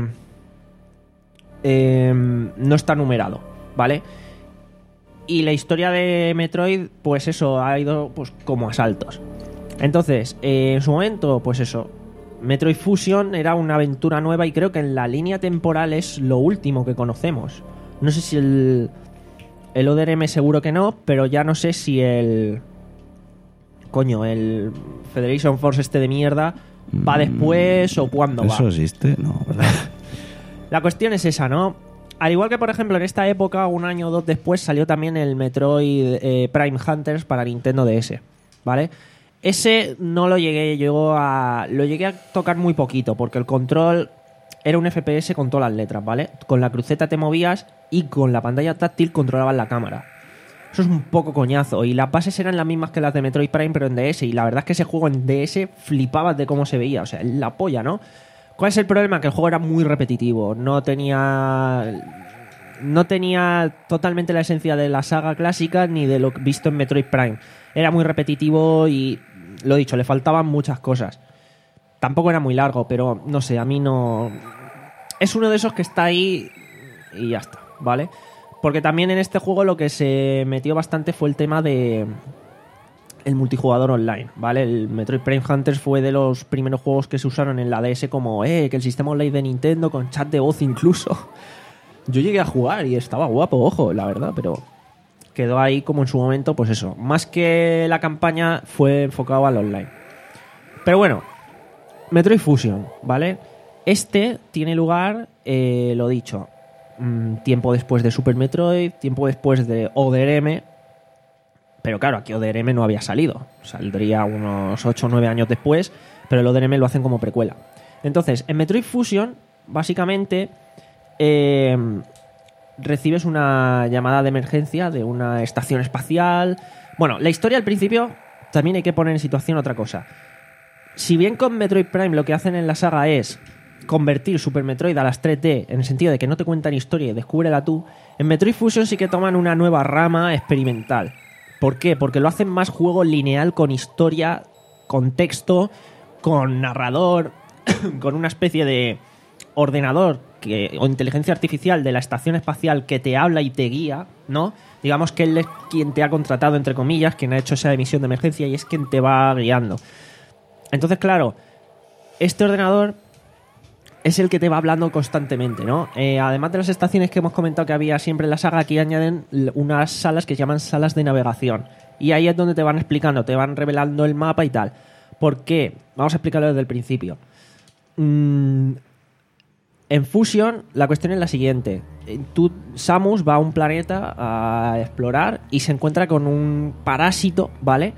eh, no está numerado, ¿vale? Y la historia de Metroid, pues eso, ha ido pues como a saltos. Entonces, eh, en su momento, pues eso, Metroid Fusion era una aventura nueva y creo que en la línea temporal es lo último que conocemos. No sé si el... El O D R M seguro que no, pero ya no sé si el... Coño, el Federation Force este de mierda va después o cuándo va. ¿Eso existe? No, ¿verdad? La cuestión es esa, ¿no? Al igual que, por ejemplo, en esta época, un año o dos después, salió también el Metroid eh, Prime Hunters para Nintendo D S, ¿vale? Ese no lo llegué yo a... Lo llegué a tocar muy poquito, porque el control era un F P S con todas las letras, ¿vale? Con la cruceta te movías y con la pantalla táctil controlabas la cámara. Eso es un poco coñazo. Y las bases eran las mismas que las de Metroid Prime, pero en D S. Y la verdad es que ese juego en D S flipabas de cómo se veía. O sea, la polla, ¿no? ¿Cuál es el problema? Que el juego era muy repetitivo. No tenía... No tenía totalmente la esencia de la saga clásica ni de lo visto en Metroid Prime. Era muy repetitivo y, lo dicho, le faltaban muchas cosas. Tampoco era muy largo, pero no sé, a mí no... Es uno de esos que está ahí y ya está, ¿vale? Porque también en este juego lo que se metió bastante fue el tema de... el multijugador online, ¿vale? El Metroid Prime Hunters fue de los primeros juegos que se usaron en la D S como, eh, que el sistema online de Nintendo con chat de voz incluso. Yo llegué a jugar y estaba guapo, ojo, la verdad, pero quedó ahí como en su momento, pues eso. Más que la campaña, fue enfocado al online. Pero bueno, Metroid Fusion, ¿vale? Este tiene lugar, eh, lo dicho, mmm, tiempo después de Super Metroid, tiempo después de O D R M. Pero claro, aquí O D R M no había salido. Saldría unos ocho o nueve años después, pero el O D R M lo hacen como precuela. Entonces, en Metroid Fusion, básicamente, eh, recibes una llamada de emergencia de una estación espacial. Bueno, la historia al principio también hay que poner en situación otra cosa. Si bien con Metroid Prime lo que hacen en la saga es convertir Super Metroid a las tres D, en el sentido de que no te cuentan historia y descúbrela tú, en Metroid Fusion sí que toman una nueva rama experimental. ¿Por qué? Porque lo hacen más juego lineal, con historia, con texto, con narrador, con una especie de ordenador que, o inteligencia artificial de la estación espacial que te habla y te guía, ¿no? Digamos que él es quien te ha contratado, entre comillas, quien ha hecho esa emisión de emergencia y es quien te va guiando. Entonces, claro, este ordenador es el que te va hablando constantemente, ¿no? Eh, además de las estaciones que hemos comentado que había siempre en la saga, aquí añaden unas salas que se llaman salas de navegación. Y ahí es donde te van explicando, te van revelando el mapa y tal. ¿Por qué? Vamos a explicarlo desde el principio. Mm, en Fusion, la cuestión es la siguiente. Tú, Samus va a un planeta a explorar y se encuentra con un parásito, ¿vale?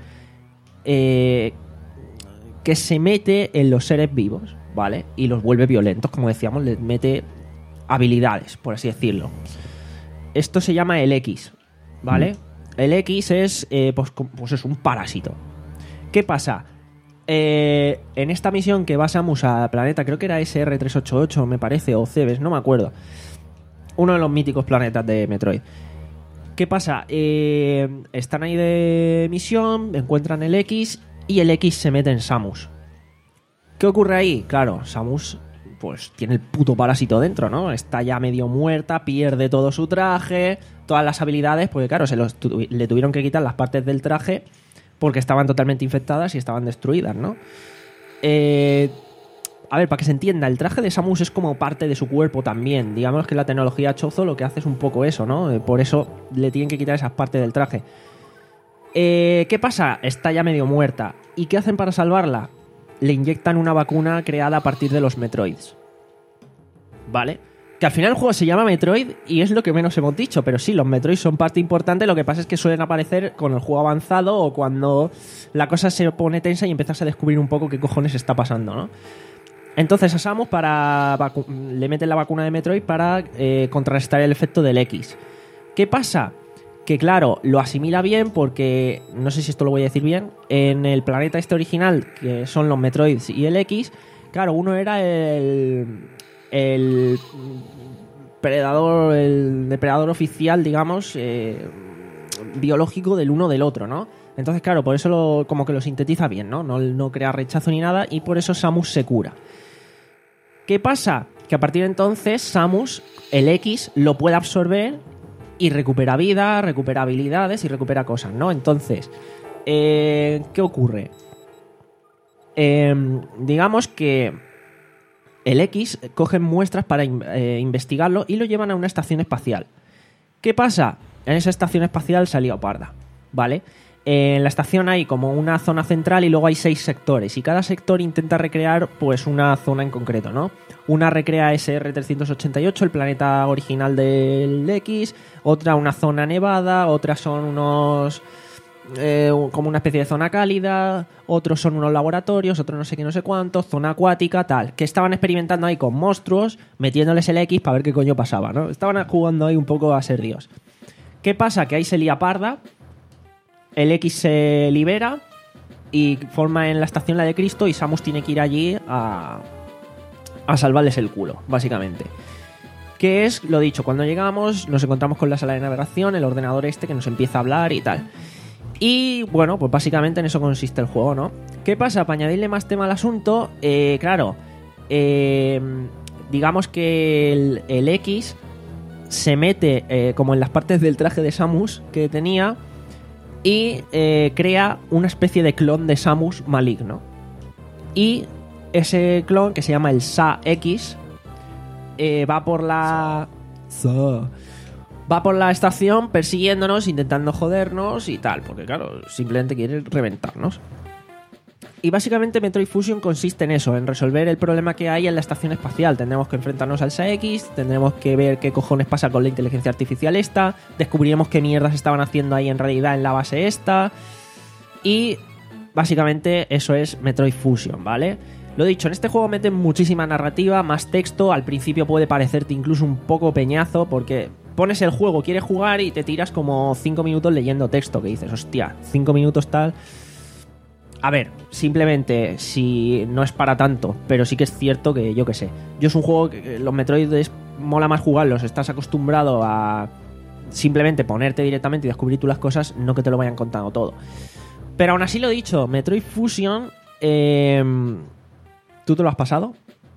Eh, que se mete en los seres vivos, ¿vale? Y los vuelve violentos, como decíamos, les mete habilidades, por así decirlo. Esto se llama el X, ¿vale? Mm. El X es, eh, pues, pues es un parásito. ¿Qué pasa? Eh, en esta misión que va Samus al planeta, creo que era S R trescientos ochenta y ocho, me parece, o Cebes, no me acuerdo. Uno de los míticos planetas de Metroid. ¿Qué pasa? Eh, están ahí de misión, encuentran el X y el X se mete en Samus. ¿Qué ocurre ahí? Claro, Samus pues tiene el puto parásito dentro, ¿no? Está ya medio muerta, pierde todo su traje, todas las habilidades, porque claro, se los tu- le tuvieron que quitar las partes del traje porque estaban totalmente infectadas y estaban destruidas, ¿no? Eh, a ver, para que se entienda, el traje de Samus es como parte de su cuerpo también. Digamos que la tecnología Chozo lo que hace es un poco eso, ¿no? Eh, por eso le tienen que quitar esas partes del traje. Eh, ¿Qué pasa? Está ya medio muerta. ¿Y qué hacen para salvarla? Le inyectan una vacuna creada a partir de los Metroids. ¿Vale? Que al final el juego se llama Metroid y es lo que menos hemos dicho, pero sí, los Metroids son parte importante, lo que pasa es que suelen aparecer con el juego avanzado o cuando la cosa se pone tensa y empiezas a descubrir un poco qué cojones está pasando, ¿no? Entonces a Samus para vacu- le meten la vacuna de Metroid para eh, contrarrestar el efecto del X. ¿Qué pasa? Que claro, lo asimila bien porque, no sé si esto lo voy a decir bien, en el planeta este original, que son los Metroids y el X, claro, uno era el, el predador, el depredador oficial, digamos, eh, biológico del uno del otro, ¿no? Entonces, claro, por eso lo, como que lo sintetiza bien, ¿no? No, no crea rechazo ni nada y por eso Samus se cura. ¿Qué pasa? Que a partir de entonces Samus, el X, lo puede absorber y recupera vida, recupera habilidades y recupera cosas, ¿no? Entonces, eh, ¿qué ocurre? Eh, digamos que el X coge muestras para in- eh, investigarlo y lo llevan a una estación espacial. ¿Qué pasa? En esa estación espacial salió parda, ¿vale? En la estación hay como una zona central y luego hay seis sectores y cada sector intenta recrear pues una zona en concreto, ¿no? Una recrea S R trescientos ochenta y ocho, el planeta original del X, otra una zona nevada, otras son unos eh, como una especie de zona cálida, otros son unos laboratorios, otros no sé qué, no sé cuántos, zona acuática, tal, que estaban experimentando ahí con monstruos, metiéndoles el X para ver qué coño pasaba, ¿no? Estaban jugando ahí un poco a ser Dios. ¿Qué pasa? Que ahí se lía parda. El X se libera y forma en la estación la de Cristo y Samus tiene que ir allí a, a salvarles el culo, básicamente. Que es, lo dicho, cuando llegamos nos encontramos con la sala de navegación, el ordenador este que nos empieza a hablar y tal. Y bueno, pues básicamente en eso consiste el juego, ¿no? ¿Qué pasa? Para añadirle más tema al asunto, eh, claro, eh, digamos que el, el X se mete eh, como en las partes del traje de Samus que tenía y eh, crea una especie de clon de Samus maligno. Y ese clon, que se llama el Sa X, eh, va por la... So. Va por la estación persiguiéndonos, intentando jodernos y tal, porque claro, simplemente quiere reventarnos. Y básicamente Metroid Fusion consiste en eso, en resolver el problema que hay en la estación espacial. Tendremos que enfrentarnos al S A X, tendremos que ver qué cojones pasa con la inteligencia artificial esta, descubriremos qué mierdas estaban haciendo ahí en realidad en la base esta. Y básicamente eso es Metroid Fusion, ¿vale? Lo dicho, en este juego meten muchísima narrativa, más texto. Al principio puede parecerte incluso un poco peñazo porque pones el juego, quieres jugar y te tiras como cinco minutos leyendo texto, que dices, hostia, cinco minutos tal... A ver, simplemente, si no es para tanto, pero sí que es cierto que, yo qué sé, yo es un juego que los Metroides mola más jugarlos, estás acostumbrado a simplemente ponerte directamente y descubrir tú las cosas, no que te lo vayan contando todo. Pero aún así lo dicho, Metroid Fusion, eh, ¿tú te lo has pasado?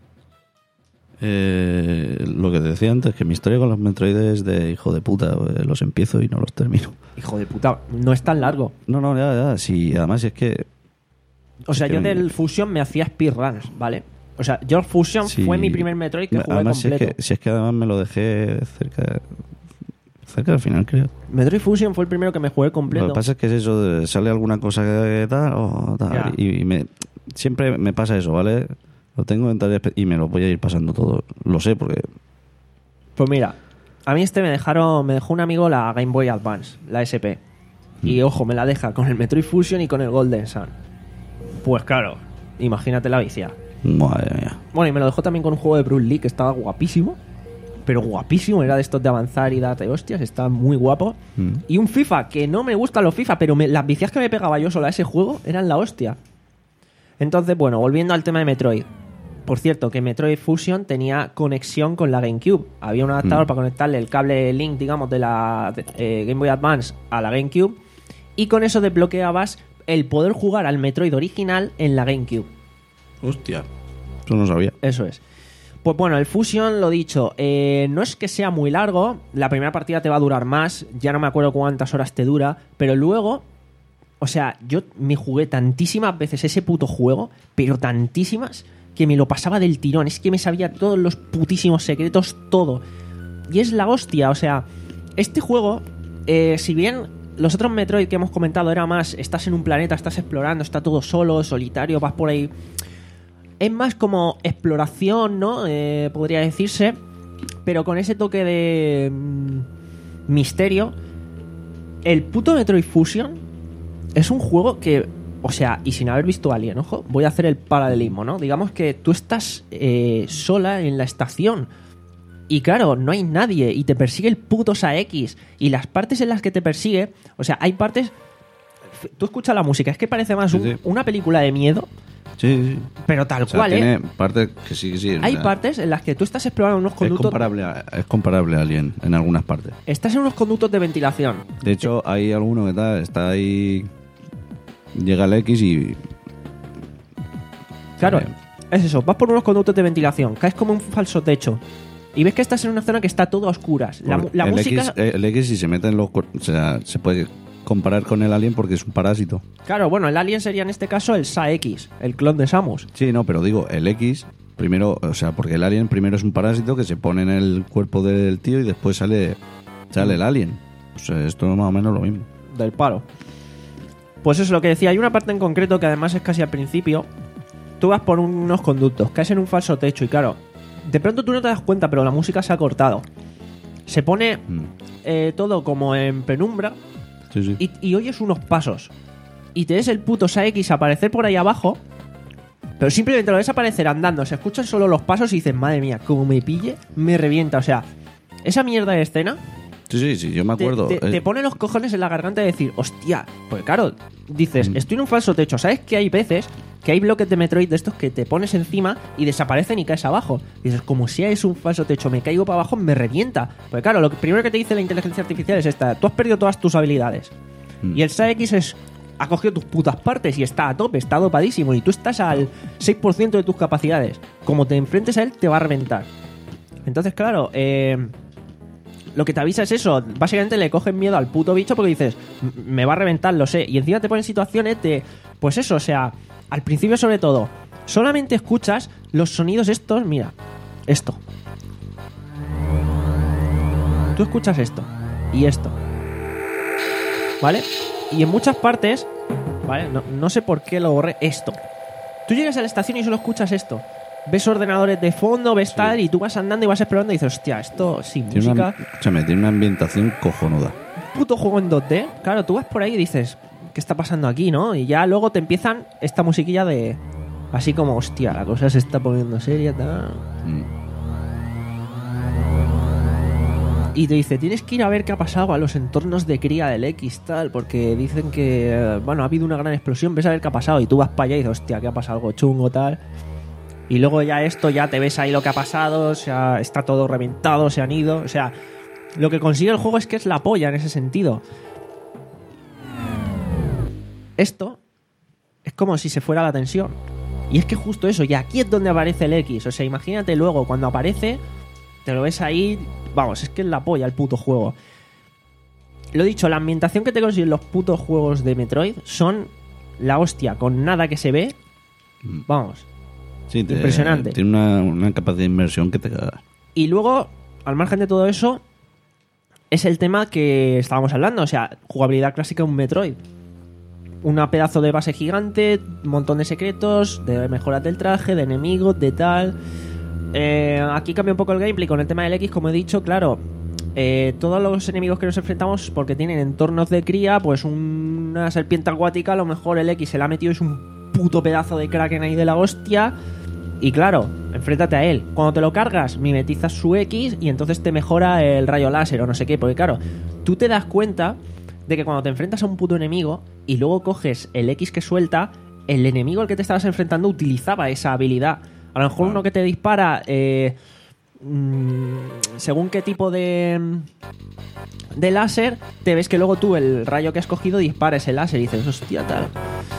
Eh, lo que te decía antes, que mi historia con los Metroides de hijo de puta, eh, los empiezo y no los termino. Hijo de puta, no es tan largo. No, no, ya, ya, sí, además es que... O sea, es yo que del Fusion me hacía speedruns, ¿vale? O sea, yo Fusion sí, fue mi primer Metroid que jugué además, completo. Si es, que, si es que además me lo dejé cerca, cerca del final, creo. Metroid Fusion fue el primero que me jugué completo. Lo que pasa es que es eso, de, sale alguna cosa que tal, o tal y, y me, siempre me pasa eso, ¿vale? Lo tengo en tareas y me lo voy a ir pasando todo. Lo sé porque... Pues mira, a mí este me dejaron, me dejó un amigo la Game Boy Advance, la S P. Y ojo, me la deja con el Metroid Fusion y con el Golden Sun. Pues claro, imagínate la vicia. Madre mía. Bueno, y me lo dejó también con un juego de Bruce Lee que estaba guapísimo. Pero guapísimo, era de estos de avanzar y date hostias, está muy guapo. Mm. Y un FIFA, que no me gustan los FIFA, pero me, las vicias que me pegaba yo solo a ese juego eran la hostia. Entonces, bueno, volviendo al tema de Metroid. Por cierto, que Metroid Fusion tenía conexión con la GameCube. Había un adaptador mm. para conectarle el cable Link, digamos, de la de, eh, Game Boy Advance a la GameCube. Y con eso desbloqueabas el poder jugar al Metroid original en la GameCube. Hostia, eso no sabía. Eso es. Pues bueno, el Fusion, lo dicho, eh, no es que sea muy largo. La primera partida te va a durar más. Ya no me acuerdo cuántas horas te dura. Pero luego, o sea, yo me jugué tantísimas veces ese puto juego, pero tantísimas, que me lo pasaba del tirón. Es que me sabía todos los putísimos secretos, todo. Y es la hostia, o sea, este juego, eh, si bien los otros Metroid que hemos comentado era más, estás en un planeta, estás explorando, está todo solo, solitario, vas por ahí. Es más como exploración, ¿no? Eh, podría decirse, pero con ese toque de mmm, misterio. El puto Metroid Fusion es un juego que, o sea, y sin haber visto Alien, ojo, voy a hacer el paralelismo, ¿no? Digamos que tú estás eh, sola en la estación. Y claro, no hay nadie y te persigue el puto S A X. Y las partes en las que te persigue, o sea, hay partes... Tú escuchas la música, es que parece más sí, un, sí. una película de miedo. Sí, sí. Pero tal o sea, cual, tiene ¿eh? partes que sí, que sí. Hay o sea, partes en las que tú estás explorando unos conductos... Es comparable, a, es comparable a Alien en algunas partes. Estás en unos conductos de ventilación. De hecho, hay alguno que está, está ahí... Llega el X y... Claro, eh, es eso. Vas por unos conductos de ventilación, caes como un falso techo. Y ves que estás en una zona que está todo a oscuras. La, la el música... X, el X si se mete en los... O sea, se puede comparar con el Alien porque es un parásito. Claro, bueno, el Alien sería en este caso el S A X, el clon de Samus. Sí, no, pero digo, el X... Primero, o sea, porque el Alien primero es un parásito que se pone en el cuerpo del tío y después sale, sale el Alien. O sea, esto es más o menos lo mismo. Del palo. Pues eso es lo que decía. Hay una parte en concreto que además es casi al principio. Tú vas por unos conductos, caes en un falso techo y claro, de pronto tú no te das cuenta, pero la música se ha cortado. Se pone mm. eh, todo como en penumbra. Sí, sí. Y, y oyes unos pasos. Y te ves el puto S A X aparecer por ahí abajo. Pero simplemente lo ves aparecer andando. Se escuchan solo los pasos y dices, madre mía, como me pille, me revienta. O sea, esa mierda de escena... Sí, sí, sí, yo me acuerdo. Te, te, eh. te pone los cojones en la garganta de decir, hostia, pues claro, dices, Mm. estoy en un falso techo. ¿Sabes que hay veces que hay bloques de Metroid de estos que te pones encima y desaparecen y caes abajo? Y dices, como si es un falso techo, me caigo para abajo, me revienta. Pues claro, lo que, primero que te dice la inteligencia artificial es esta: tú has perdido todas tus habilidades. Mm. Y el S A X es... ha cogido tus putas partes y está a tope, está dopadísimo y tú estás al seis por ciento de tus capacidades. Como te enfrentes a él, te va a reventar. Entonces, claro, eh, lo que te avisa es eso. Básicamente le coges miedo al puto bicho porque dices, me va a reventar, lo sé. Y encima te ponen situaciones de, pues eso, o sea, al principio sobre todo, solamente escuchas los sonidos estos, mira, esto. tú escuchas esto y esto, ¿vale? Y en muchas partes, ¿vale? No, no sé por qué lo borré, esto. Tú llegas a la estación y solo escuchas esto. Ves ordenadores de fondo, ves sí. tal, y tú vas andando y vas explorando y dices, hostia, esto sin tiene música... Una, escúchame, tiene una ambientación cojonuda. Puto juego en dos D. Claro, tú vas por ahí y dices, ¿qué está pasando aquí, no? Y ya luego te empiezan esta musiquilla de... Así como, hostia, la cosa se está poniendo seria, tal... Mm. Y te dice, tienes que ir a ver qué ha pasado a los entornos de cría del X, tal, porque dicen que, bueno, ha habido una gran explosión, ves a ver qué ha pasado, y tú vas para allá y dices, hostia, ¿qué ha pasado? Algo chungo, tal. Y luego ya esto, ya te ves ahí lo que ha pasado, o sea, está todo reventado, se han ido, o sea, lo que consigue el juego es que es la polla en ese sentido. Esto es como si se fuera la tensión. Y es que justo eso, y aquí es donde aparece el X, o sea, imagínate luego, cuando aparece, te lo ves ahí... Vamos, es que es la polla el puto juego. Lo dicho, la ambientación que te consiguen los putos juegos de Metroid son la hostia, con nada que se ve. Vamos. Sí, te, impresionante. Tiene una, una capacidad de inmersión que te caga. Y luego, al margen de todo eso, es el tema que estábamos hablando. O sea, jugabilidad clásica de un Metroid. Una pedazo de base gigante, un montón de secretos, de mejoras del traje, de enemigos, de tal... Eh, aquí cambia un poco el gameplay con el tema del X, como he dicho, claro, eh, todos los enemigos que nos enfrentamos, porque tienen entornos de cría, pues una serpiente acuática, a lo mejor el X se la ha metido, es un puto pedazo de kraken ahí de la hostia, y claro, enfréntate a él. Cuando te lo cargas, mimetizas su X y entonces te mejora el rayo láser o no sé qué, porque claro, tú te das cuenta de que cuando te enfrentas a un puto enemigo y luego coges el X que suelta, el enemigo al que te estabas enfrentando utilizaba esa habilidad. A lo mejor uno que te dispara, eh, mmm, según qué tipo de, de láser, te ves que luego tú el rayo que has cogido dispara ese láser y dices, hostia, tal.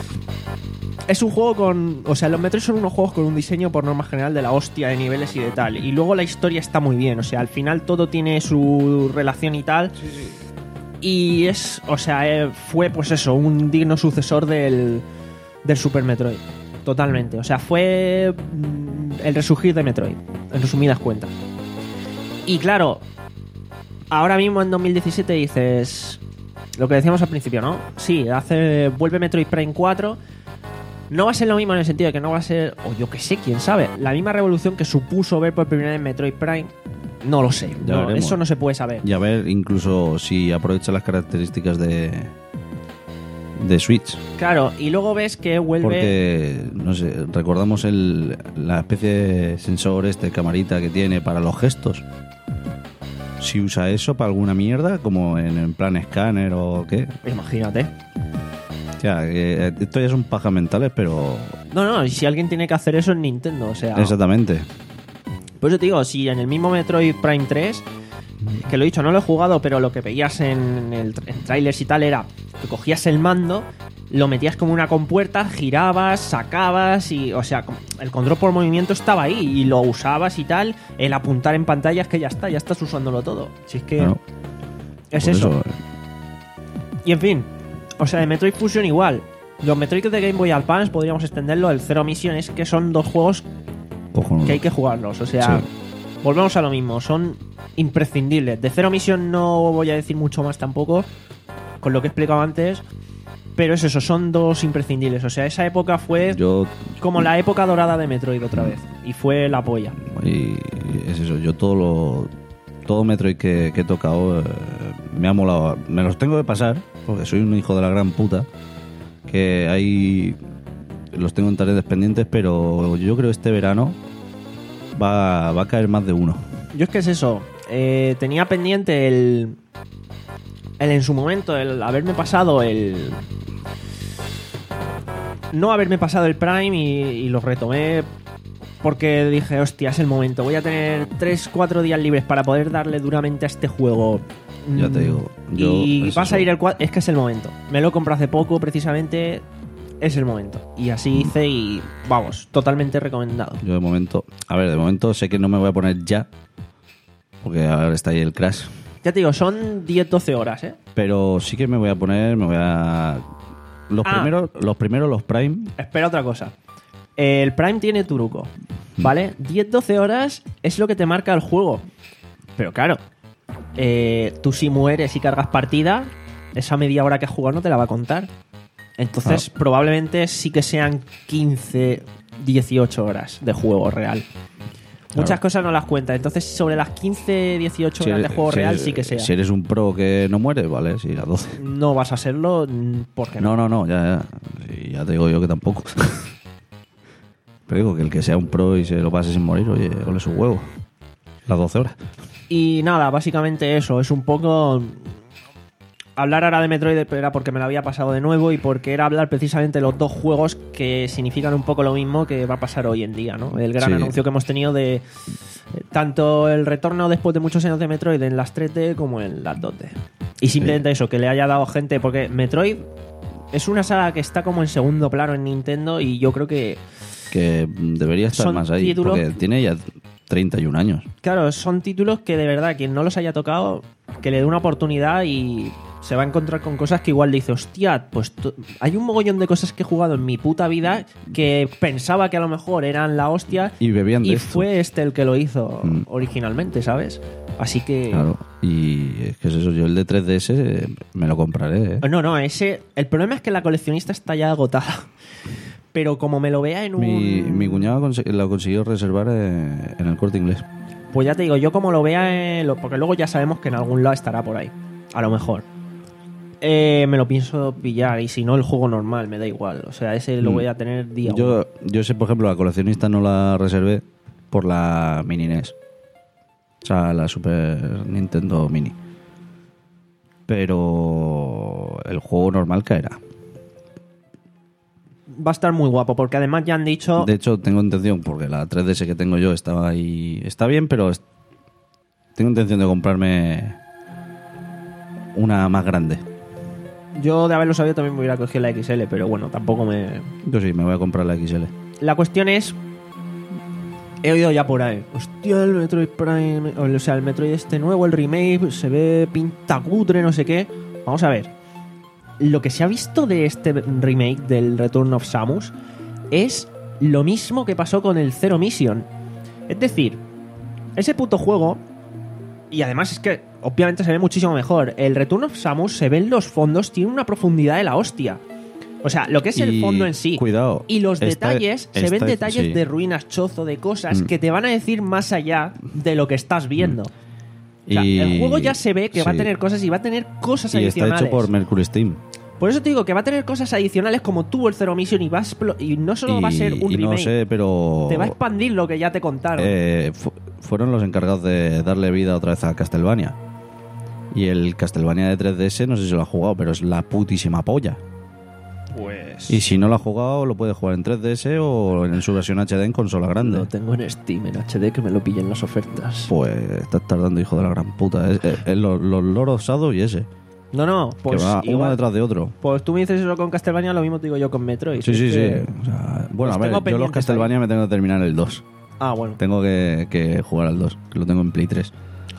Es un juego con... O sea, los Metroid son unos juegos con un diseño por norma general de la hostia de niveles y de tal. Y luego la historia está muy bien. O sea, al final todo tiene su relación y tal. Sí, sí. Y es... O sea, eh, fue pues eso, un digno sucesor del, del Super Metroid. Totalmente. O sea, fue el resurgir de Metroid, en resumidas cuentas. Y claro, ahora mismo en dos mil diecisiete dices lo que decíamos al principio, ¿no? Sí, hace vuelve Metroid Prime cuatro. No va a ser lo mismo en el sentido de que no va a ser, o yo que sé, quién sabe, la misma revolución que supuso ver por primera vez Metroid Prime. No lo sé. No, eso no se puede saber. Y a ver, incluso si aprovecha las características de... de Switch. Claro, y luego ves que vuelve... Porque, no sé, recordamos el, la especie de sensor este, camarita que tiene para los gestos. Si usa eso para alguna mierda, como en, en plan escáner o qué. Imagínate. O sea, que esto ya son pajas mentales, pero... No, no, y si alguien tiene que hacer eso es Nintendo, o sea... Exactamente. Por eso te digo, si en el mismo Metroid Prime tres... Que lo he dicho, no lo he jugado, pero lo que veías en, el, en trailers y tal era que cogías el mando, lo metías como una compuerta, girabas, sacabas y, o sea, el control por movimiento estaba ahí y lo usabas y tal. El apuntar en pantalla es que ya está, ya estás usándolo todo. Si es que bueno, es eso. eso. Y en fin, o sea, de Metroid Fusion igual. Los Metroid de Game Boy Advance podríamos extenderlo. El Zero Mission es que son dos juegos Cojonudo. que hay que jugarlos. O sea, sí. Volvemos a lo mismo, son imprescindibles. De Zero Mission no voy a decir mucho más tampoco, con lo que he explicado antes, pero es eso, son dos imprescindibles. O sea, esa época fue yo, como la época dorada de Metroid otra vez, y fue la polla. Y es eso, yo todo lo todo Metroid que, que he tocado eh, me ha molado. Me los tengo que pasar, porque soy un hijo de la gran puta, que hay los tengo en tareas pendientes, pero yo creo que este verano va, va a caer más de uno. Yo es que es eso, eh, tenía pendiente el, el en su momento, el haberme pasado el... No haberme pasado el Prime y, y lo retomé porque dije, hostia, es el momento. Voy a tener tres cuatro días libres para poder darle duramente a este juego. Ya te digo. Yo, y va a salir el cuatro, es que es el momento. Me lo compré hace poco, precisamente. Es el momento. Y así hice y, vamos, totalmente recomendado. Yo de momento... A ver, de momento sé que no me voy a poner ya, porque ahora está ahí el Crash. Ya te digo, son diez doce horas, ¿eh? Pero sí que me voy a poner, me voy a... Los, ah. primeros, los primeros, los Prime... Espera otra cosa. El Prime tiene truco, ¿vale? diez doce horas es lo que te marca el juego. Pero claro, eh, tú si mueres y cargas partida, esa media hora que has jugado no te la va a contar. Entonces, Ah. probablemente sí que sean quince, dieciocho horas de juego real. Muchas cosas no las cuenta. Entonces, sobre las quince, dieciocho Si horas eres- de juego si real eres- sí que sea. Si eres un pro que no muere, vale, sí, a doce. No vas a serlo mm, porque no. No, no, no, ya, ya. Sí, ya te digo yo que tampoco. Pero digo que el que sea un pro y se lo pase sin morir, oye, ole su huevo. Las doce horas. Y nada, básicamente eso. Es un poco... Hablar ahora de Metroid era porque me lo había pasado de nuevo y porque era hablar precisamente de los dos juegos que significan un poco lo mismo que va a pasar hoy en día, ¿no? El gran Sí. anuncio que hemos tenido de eh, tanto el retorno después de muchos años de Metroid en las tres D como en las dos D. Y simplemente eso, que le haya dado gente... Porque Metroid es una saga que está como en segundo plano en Nintendo y yo creo que... Que debería estar Son más ahí, títulos- porque tiene ya treinta y un años. Claro, son títulos que de verdad, quien no los haya tocado, que le dé una oportunidad y se va a encontrar con cosas que igual dice, hostia, pues to- hay un mogollón de cosas que he jugado en mi puta vida que pensaba que a lo mejor eran la hostia Y bebían de y esto. fue este el que lo hizo Mm. originalmente, ¿sabes? Así que... Claro. Y es que es eso, yo el de tres D S eh, me lo compraré. ¿eh? No, no, ese... El problema es que la coleccionista está ya agotada. Pero como me lo vea en un... Mi, mi cuñado conse- lo consiguió reservar eh, en el Corte Inglés. Pues ya te digo, yo como lo vea, en lo- porque luego ya sabemos que en algún lado estará por ahí. A lo mejor. Eh, me lo pienso pillar y si no el juego normal, me da igual. O sea, ese lo Mm. voy a tener día uno. Yo, yo sé, por ejemplo, la coleccionista no la reservé por la Mini N E S. O sea, la Super Nintendo Mini. Pero el juego normal caerá. Va a estar muy guapo porque además ya han dicho... De hecho, tengo intención, porque la tres D S que tengo yo estaba ahí... Está bien, pero es- tengo intención de comprarme una más grande. Yo de haberlo sabido también me hubiera cogido la X L, pero bueno, tampoco me... Yo sí, me voy a comprar la X L. La cuestión es... He oído ya por ahí. Hostia, el Metroid Prime... O sea, el Metroid este nuevo, el remake, se ve pinta cutre, no sé qué. Vamos a ver. Lo que se ha visto de este remake del Return of Samus es lo mismo que pasó con el Zero Mission. Es decir, ese puto juego... Y además es que obviamente se ve muchísimo mejor. El Return of Samus se ven los fondos, tiene una profundidad de la hostia. O sea, lo que es el Y, fondo en sí. cuidado, Y los esta- detalles, se ven esta- detalles sí. de ruinas, chozo, de cosas Mm. que te van a decir más allá de lo que estás viendo. O sea, Y- el juego ya se ve que va a sí. tener cosas y va a tener cosas Y está adicionales. hecho por Mercury Steam. Por eso te digo que va a tener cosas adicionales como tuvo el Zero Mission y, va a explo- y no solo va a ser un y no remake, sé, pero... te va a expandir lo que ya te contaron. eh, fu- fueron los encargados de darle vida otra vez a Castlevania. Y el Castlevania de tres D S, no sé si lo ha jugado, pero es la putísima polla. Pues... Y si no lo ha jugado, lo puede jugar en tres D S o en su versión H D en consola grande. Lo tengo en Steam, en H D, que me lo pillen las ofertas. Pues estás tardando, hijo de la gran puta. Es, es- es los, los loros Shadow y ese. No, no, pues que va uno igual- detrás de otro. Pues tú me dices eso con Castlevania, lo mismo te digo yo con Metroid. Sí, Es sí, sí. que- O sea, bueno, Los a ver, tengo yo los pendientes Castlevania me tengo que terminar el dos. Ah, bueno. Tengo que, que jugar al dos, que lo tengo en Play tres.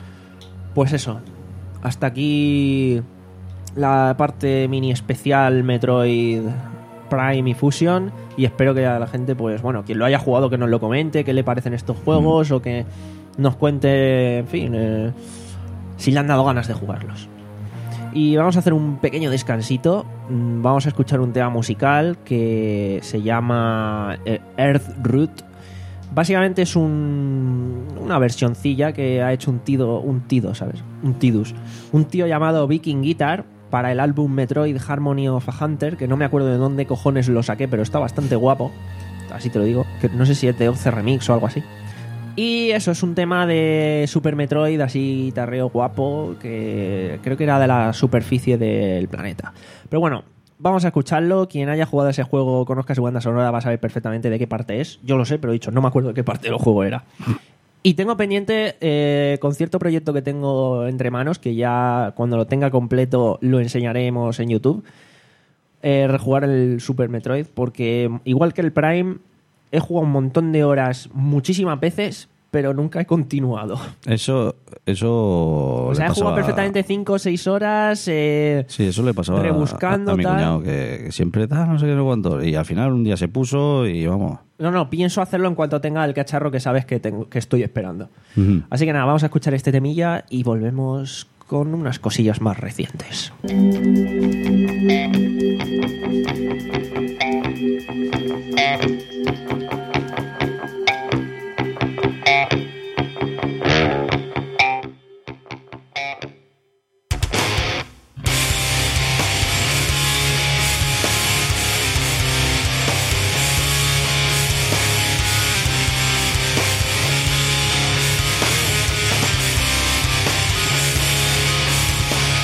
Pues eso. Hasta aquí la parte mini especial Metroid Prime y Fusion. Y espero que a la gente, pues bueno, quien lo haya jugado, que nos lo comente, qué le parecen estos juegos, o que nos cuente, en fin, eh, si le han dado ganas de jugarlos. Y vamos a hacer un pequeño descansito. Mm, Vamos a escuchar un tema musical que se llama eh, Earth Root. Básicamente es un, una versioncilla que ha hecho un tido, un tido, ¿sabes? Un tidus. Un tío llamado Viking Guitar para el álbum Metroid Harmony of a Hunter, que no me acuerdo de dónde cojones lo saqué, pero está bastante guapo. Así te lo digo. Que no sé si es de Oce Remix o algo así. Y eso es un tema de Super Metroid, así tarreo guapo, que creo que era de la superficie del planeta. Pero bueno, vamos a escucharlo. Quien haya jugado ese juego, conozca su banda sonora, va a saber perfectamente de qué parte es. Yo lo sé, pero he dicho, no me acuerdo de qué parte del juego era. Y tengo pendiente, eh, con cierto proyecto que tengo entre manos, que ya cuando lo tenga completo lo enseñaremos en YouTube, eh, rejugar el Super Metroid, porque igual que el Prime, he jugado un montón de horas muchísimas veces pero nunca he continuado. Eso... eso O sea, le he jugado pasaba- perfectamente cinco o seis horas. Eh, Sí, eso le pasaba a- rebuscando, a, a mi tal. cuñado, que, que siempre da no sé qué, no sé cuánto. Y al final un día se puso y vamos. No, no, pienso hacerlo en cuanto tenga el cacharro que sabes que, tengo, que estoy esperando. Ujú. Así que nada, vamos a escuchar este temilla y volvemos con unas cosillas más recientes.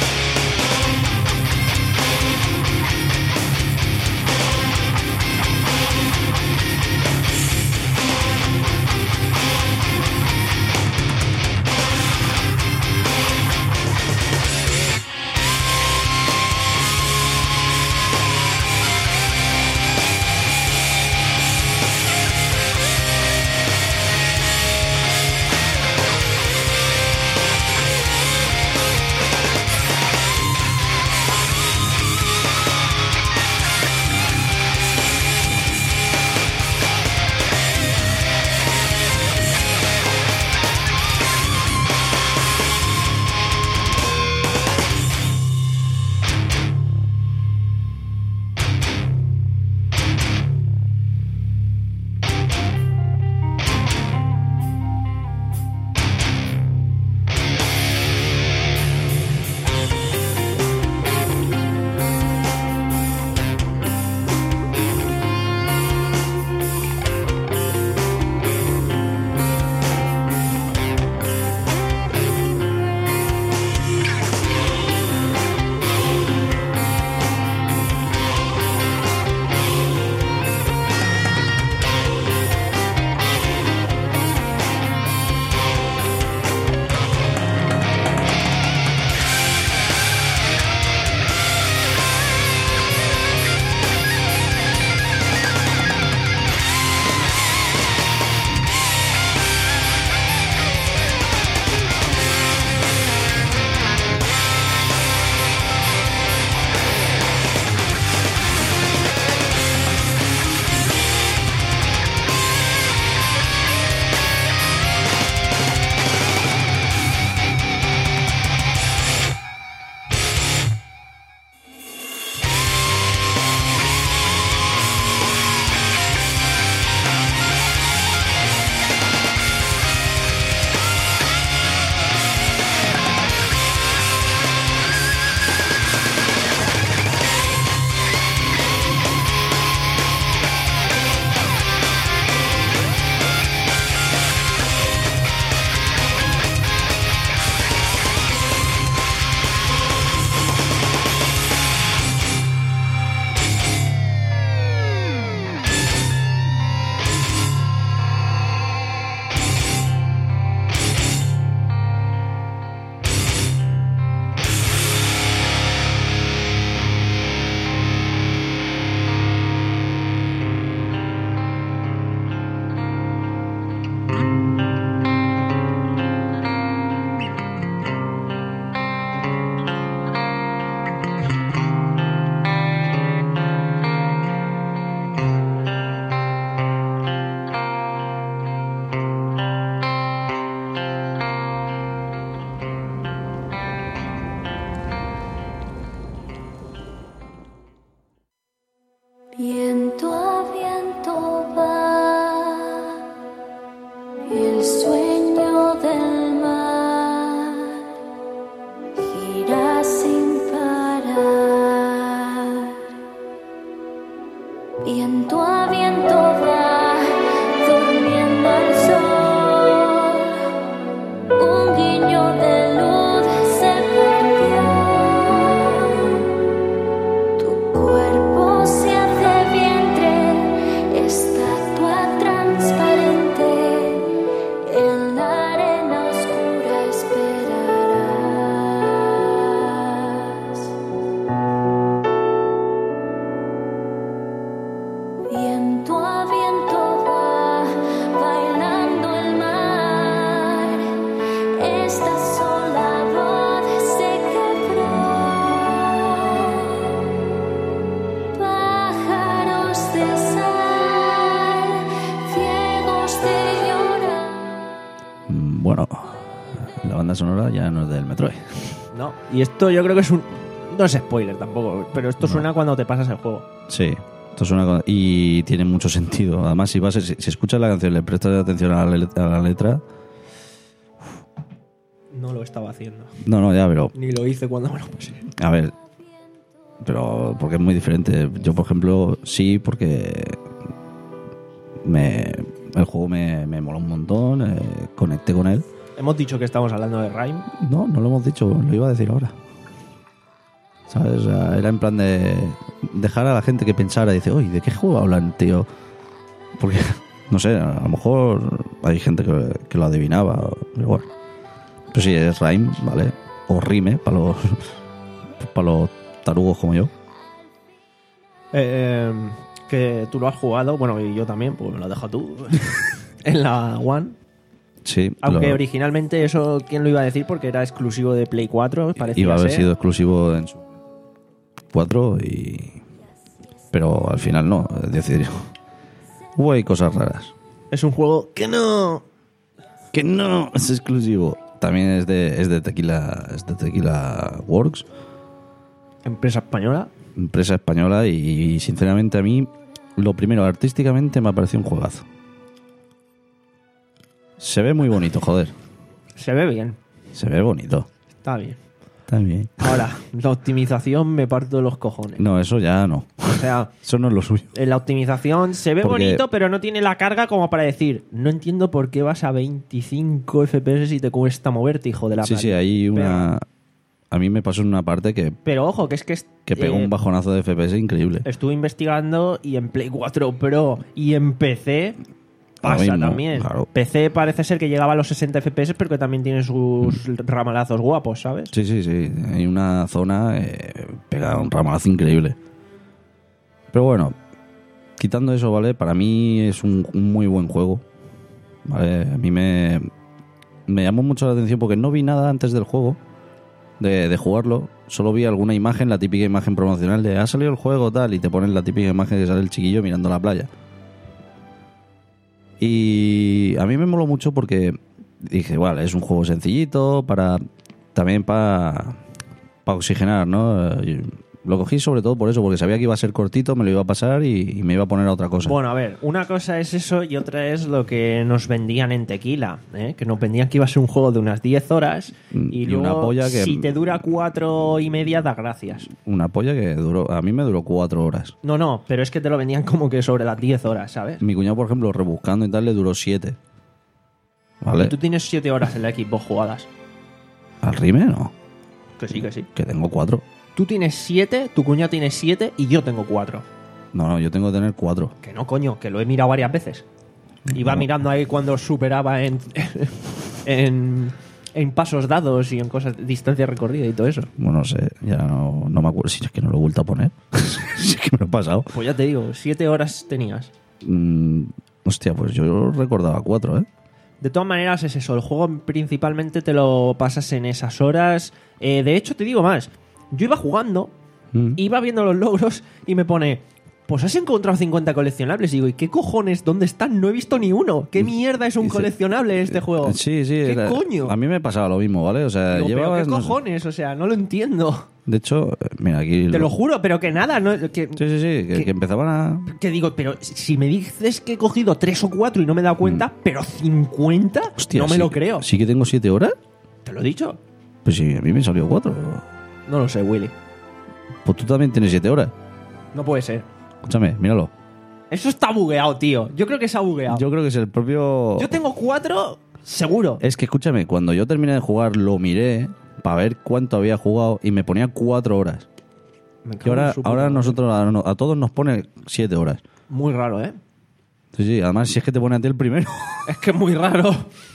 Thank Bueno, la banda sonora ya no es del Metroid. No, y esto yo creo que es un... No es spoiler tampoco, pero esto No. suena cuando te pasas el juego. Sí, esto suena con- y tiene mucho sentido. Además, si vas, si, si escuchas la canción, le prestas atención a la, let- a la letra. No lo estaba haciendo. No, no, ya, pero Ni lo hice cuando me lo pasé. a ver, pero porque es muy diferente. Yo, por ejemplo, sí, porque me, el juego me, me moló un montón, eh, conecté con él. Hemos dicho que estamos hablando de Rime. No, no lo hemos dicho, lo iba a decir ahora. ¿Sabes? O sea, era en plan de dejar a la gente que pensara, dice, oye, ¿de qué juego hablan, tío? Porque, no sé, a lo mejor hay gente que, que lo adivinaba, pero bueno. Pero sí, es Rime, ¿vale? O Rime, para los, para los tarugos como yo. Eh, eh, que tú lo has jugado, bueno, y yo también, pues me lo has dejado tú. En la One. Sí, Aunque lo- originalmente eso, ¿quién lo iba a decir? Porque era exclusivo de Play cuatro, parecía iba a haber ser. sido exclusivo en su cuatro y... Pero al final no, es decir, hubo ahí cosas raras. Es un juego que no... Que no, es exclusivo. También es de, es de Tequila, es de Tequila Works, Empresa española. empresa española, y, y sinceramente a mí, lo primero, artísticamente me ha parecido un juegazo. Se ve muy bonito, joder. Se ve bien. Se ve bonito. Está bien. Está bien. Ahora, la optimización me parto de los cojones. No, eso ya no. O sea, Eso no es lo suyo. en la optimización se ve Porque- bonito, pero no tiene la carga como para decir, no entiendo por qué vas a veinticinco F P S y te cuesta moverte, hijo de la Sí, sí, playa". hay una... A mí me pasó en una parte que, Pero ojo, que es que... es- que pegó eh, un bajonazo de F P S increíble. Estuve investigando y en Play cuatro Pro y en P C pasa Ahora mismo, también. claro. P C parece ser que llegaba a los sesenta F P S, pero que también tiene sus ramalazos guapos, ¿sabes? Sí, sí, sí. Hay una zona, eh, pega un ramalazo increíble. Pero bueno, quitando eso, ¿vale? Para mí es un, un muy buen juego. ¿Vale? A mí me, me llamó mucho la atención porque no vi nada antes del juego, de, de jugarlo. Solo vi alguna imagen, la típica imagen promocional de ha salido el juego, tal, y te ponen la típica imagen que sale el chiquillo mirando la playa. Y a mí me moló mucho porque dije, vale, es un juego sencillito para también para para oxigenar, ¿no? Y lo cogí sobre todo por eso, porque sabía que iba a ser cortito, me lo iba a pasar y, y me iba a poner a otra cosa. Bueno, a ver, una cosa es eso y otra es lo que nos vendían en Tequila, ¿eh? Que nos vendían que iba a ser un juego de unas diez horas y, Y luego, una polla que- si te dura cuatro y media, da gracias. Una polla que duró, a mí me duró cuatro horas. No, no, pero es que te lo vendían como que sobre las diez horas, ¿sabes? Mi cuñado, por ejemplo, rebuscando y tal, le duró siete. ¿Vale? Y tú tienes siete horas en la Xbox jugadas. Al Rime no, Que sí, que sí. que tengo cuatro. Tú tienes siete, tu cuñado tiene siete y yo tengo cuatro. No, no, yo tengo que tener cuatro. Que no, coño, que lo he mirado varias veces. Iba No. mirando ahí cuando superaba en, en, en pasos dados y en cosas, distancia recorrida y todo eso. Bueno, no sé, ya no, no me acuerdo. Si es que no lo he vuelto a poner. Si es que me lo he pasado. Pues ya te digo, siete horas tenías. Mm, hostia, pues yo recordaba cuatro, ¿eh? De todas maneras es eso, el juego principalmente te lo pasas en esas horas. Eh, de hecho, te digo más, yo iba jugando, Mm. iba viendo los logros y me pone, pues has encontrado cincuenta coleccionables. Y digo, ¿y qué cojones? ¿Dónde están? No he visto ni uno. ¿Qué mierda es un Dice- coleccionable en este juego? Sí, sí. ¿Qué era- coño? A mí me pasaba lo mismo, ¿vale? O sea, Digo, ¿pero llevaba... qué no sé. cojones? O sea, no lo entiendo. De hecho, eh, mira, aquí... Te lo juro, pero que nada, no, que, Sí, sí, sí, que, ¿Qué? que empezaban a... que digo, pero si me dices que he cogido tres o cuatro y no me he dado cuenta, pero cincuenta, Mm. Hostia, no me sí lo que- creo. ¿Sí que tengo siete horas? ¿Te lo he dicho? Pues sí, a mí me salió cuatro. No lo sé, Willy. Pues tú también tienes siete horas. No puede ser. Escúchame, míralo. Eso está bugueado, tío. Yo creo que se ha bugueado. Yo, Yo creo que es el propio... tengo cuatro, seguro. Es que escúchame, cuando yo terminé de jugar lo miré para ver cuánto había jugado y me ponía cuatro horas. Me Y cago en ahora, su puta ahora madre. nosotros a, a todos nos pone siete horas. Muy raro, ¿eh? Sí, sí, además si es que te pone a ti el primero. Es que es muy raro.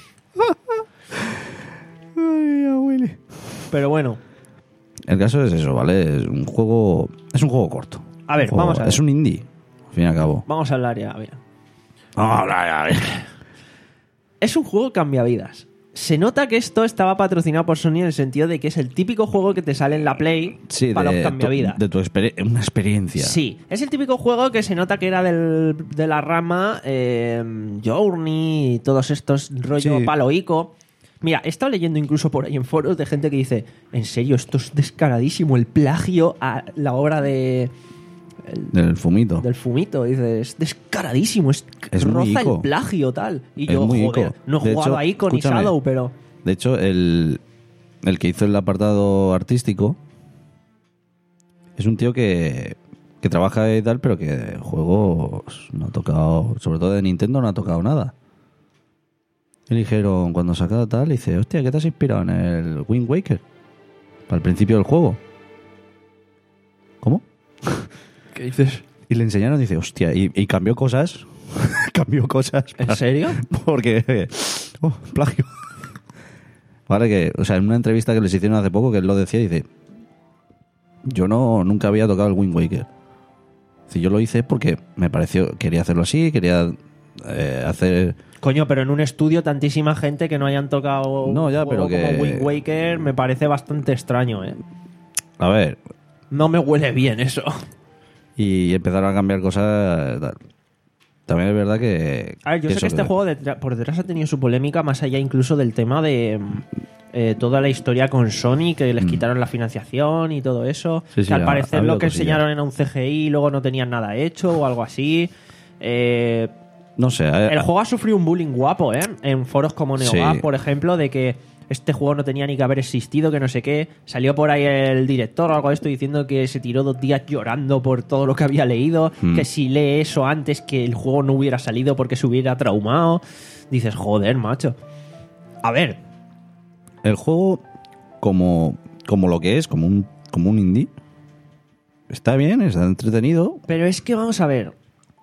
Pero bueno, El caso es eso, ¿vale? Es un juego... Es un juego corto. a ver, Un juego- vamos a ver. Es un indie, al fin y al cabo. Vamos a hablar ya, a ver. Vamos a hablar, a ver. Es un juego cambiavidas. Se nota que esto estaba patrocinado por Sony en el sentido de que es el típico juego que te sale en la Play Sí, para de, los cambiavidas. tu, de tu exper- una experiencia. Sí, es el típico juego que se nota que era del, de la rama eh, Journey y todos estos rollo Sí. paloico. Mira, he estado leyendo incluso por ahí en foros de gente que dice, en serio, esto es descaradísimo, el plagio a la obra de... el- Del fumito. del fumito. Dice, es descaradísimo, es, Es muy roza ico. el plagio, tal. Y Es yo, muy joder, ico. no he De jugado hecho, ahí con escúchame. Shadow, pero... De hecho, el, el que hizo el apartado artístico es un tío que, que trabaja y tal, pero que de juegos no ha tocado, sobre todo de Nintendo, no ha tocado nada. Y le dijeron, cuando sacaba tal, le dice, hostia, ¿qué te has inspirado en el Wind Waker? Para el principio del juego. ¿Cómo? ¿Qué dices? Y le enseñaron y dice, hostia, y, y cambió cosas. cambió cosas. ¿En para- serio? Porque... Oh, plagio. Vale, que, o sea, en una entrevista que les hicieron hace poco, que él lo decía, dice, yo no nunca había tocado el Wind Waker. Si yo lo hice porque me pareció, quería hacerlo así, quería eh, hacer... Coño, pero en un estudio tantísima gente que no hayan tocado No, ya, un juego pero que- como Wind Waker me parece bastante extraño, ¿eh? A ver, No me huele bien eso. y empezaron a cambiar cosas... tal. También es verdad que... A ver, yo sé eso que este que- juego detrás- por detrás ha tenido su polémica, más allá incluso del tema de eh, toda la historia con Sony, que les quitaron la financiación y todo eso. Mm. Sí, sí, que al ha- parecer ha habido lo que cosillas. enseñaron era un C G I y luego no tenían nada hecho o algo así. Eh, No sé, eh, el juego ha sufrido un bullying guapo, ¿eh? En foros como NeoGAF, Sí. por ejemplo, de que este juego no tenía ni que haber existido, que no sé qué. Salió por ahí el director o algo de esto diciendo que se tiró dos días llorando por todo lo que había leído, Hmm. que si lee eso antes que el juego no hubiera salido porque se hubiera traumado. Dices, joder, macho. A ver, el juego, como, como lo que es, como un, como un indie, está bien, está entretenido. pero es que vamos a ver.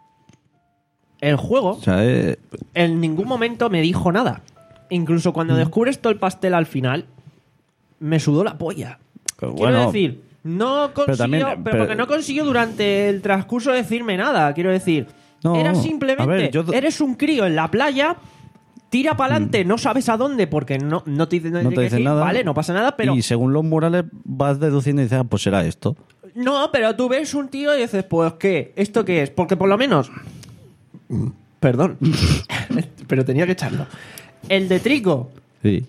El juego O sea, eh, en ningún momento me dijo nada. Incluso cuando Mm. descubres todo el pastel al final, me sudó la polla. Pero Quiero bueno, decir, no consiguió, también, pero, pero- porque no consiguió durante el transcurso decirme nada. Quiero decir, No, era a simplemente, ver, yo- eres un crío en la playa, tira para adelante, no sabes a dónde porque no, no te dicen dónde no te tienes que dicen ir, nada. vale, no pasa nada, pero Y según los murales vas deduciendo y dices, ah, pues será esto. no, pero tú ves un tío y dices, pues ¿qué? ¿Esto qué es? Porque por lo menos, perdón, pero tenía que echarlo. El de Trico, Sí.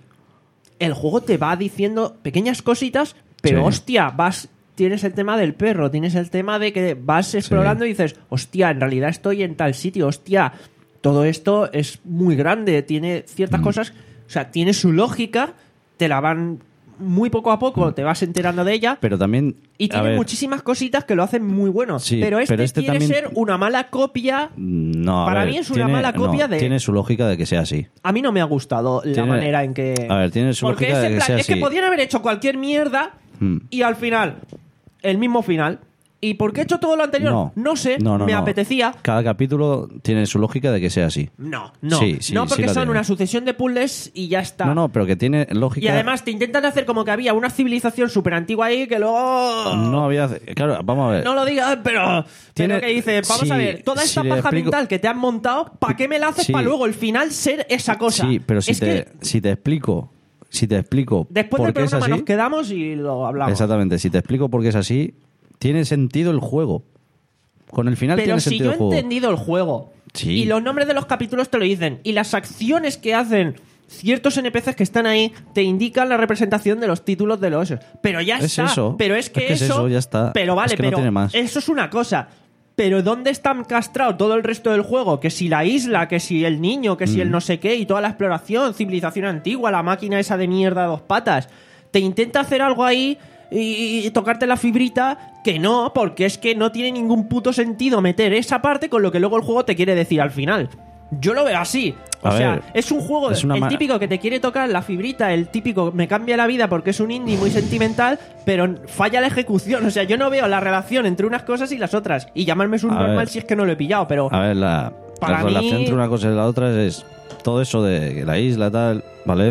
el juego te va diciendo pequeñas cositas, pero Sí. hostia, vas, tienes el tema del perro, tienes el tema de que vas explorando y dices, hostia, en realidad estoy en tal sitio, hostia, todo esto es muy grande, tiene Mm. ciertas cosas, o sea, tiene su lógica, te la van muy poco a poco, te vas enterando de ella. Pero también... Y a tiene ver, muchísimas cositas que lo hacen muy bueno. Sí, pero, este pero este quiere también- ser una mala copia. No, a para ver, mí es una tiene- mala copia no, de- Tiene su lógica de que sea así. A mí no me ha gustado la Tiene- manera en que. a ver, tiene su Porque lógica es, de en que plan- sea es que así. podían haber hecho cualquier mierda Hmm. y al final, el mismo final. ¿Y por qué he hecho todo lo anterior? No, sé, no, no, me no. apetecía. Cada capítulo tiene su lógica de que sea así. No, no. Sí, sí, no sí porque la son tiene. una sucesión de puzzles y ya está. No, no, pero que tiene lógica... Y además te intentan hacer como que había una civilización súper antigua ahí que luego. No había... Claro, vamos a ver. No lo digas, pero. Tiene- Pero que dices, vamos sí, a ver, toda esta si le paja explico- mental que te han montado, ¿para qué me la haces Sí. para luego el final ser esa cosa? Sí, pero si es te, que si te explico... Si te explico después por del qué es programa así... nos quedamos y lo hablamos. Exactamente, si te explico por qué es así, tiene sentido el juego. Con el final Pero tiene si sentido yo he el juego. entendido el juego Sí. y los nombres de los capítulos te lo dicen y las acciones que hacen ciertos N P Cs que están ahí te indican la representación de los títulos de los... Pero ya Es está. eso. Pero es que, Es que es eso, eso, ya está. Pero vale, Es que no pero tiene más. eso es una cosa. Pero ¿dónde está encastrado todo el resto del juego? Que si la isla, que si el niño, que si el Mm. no sé qué y toda la exploración, civilización antigua, la máquina esa de mierda a dos patas. Te intenta hacer algo ahí y, y tocarte la fibrita que no, porque es que no tiene ningún puto sentido meter esa parte con lo que luego el juego te quiere decir al final. Yo lo veo así. O A sea, ver, es un juego, es una el ma- típico que te quiere tocar la fibrita, el típico me cambia la vida porque es un indie muy sentimental, pero falla la ejecución. O sea, yo no veo la relación entre unas cosas y las otras. Y llamarme A subnormal ver. si es que no lo he pillado, pero A ver, la, Para la relación mí- entre una cosa y la otra es todo eso de que la isla tal, ¿vale?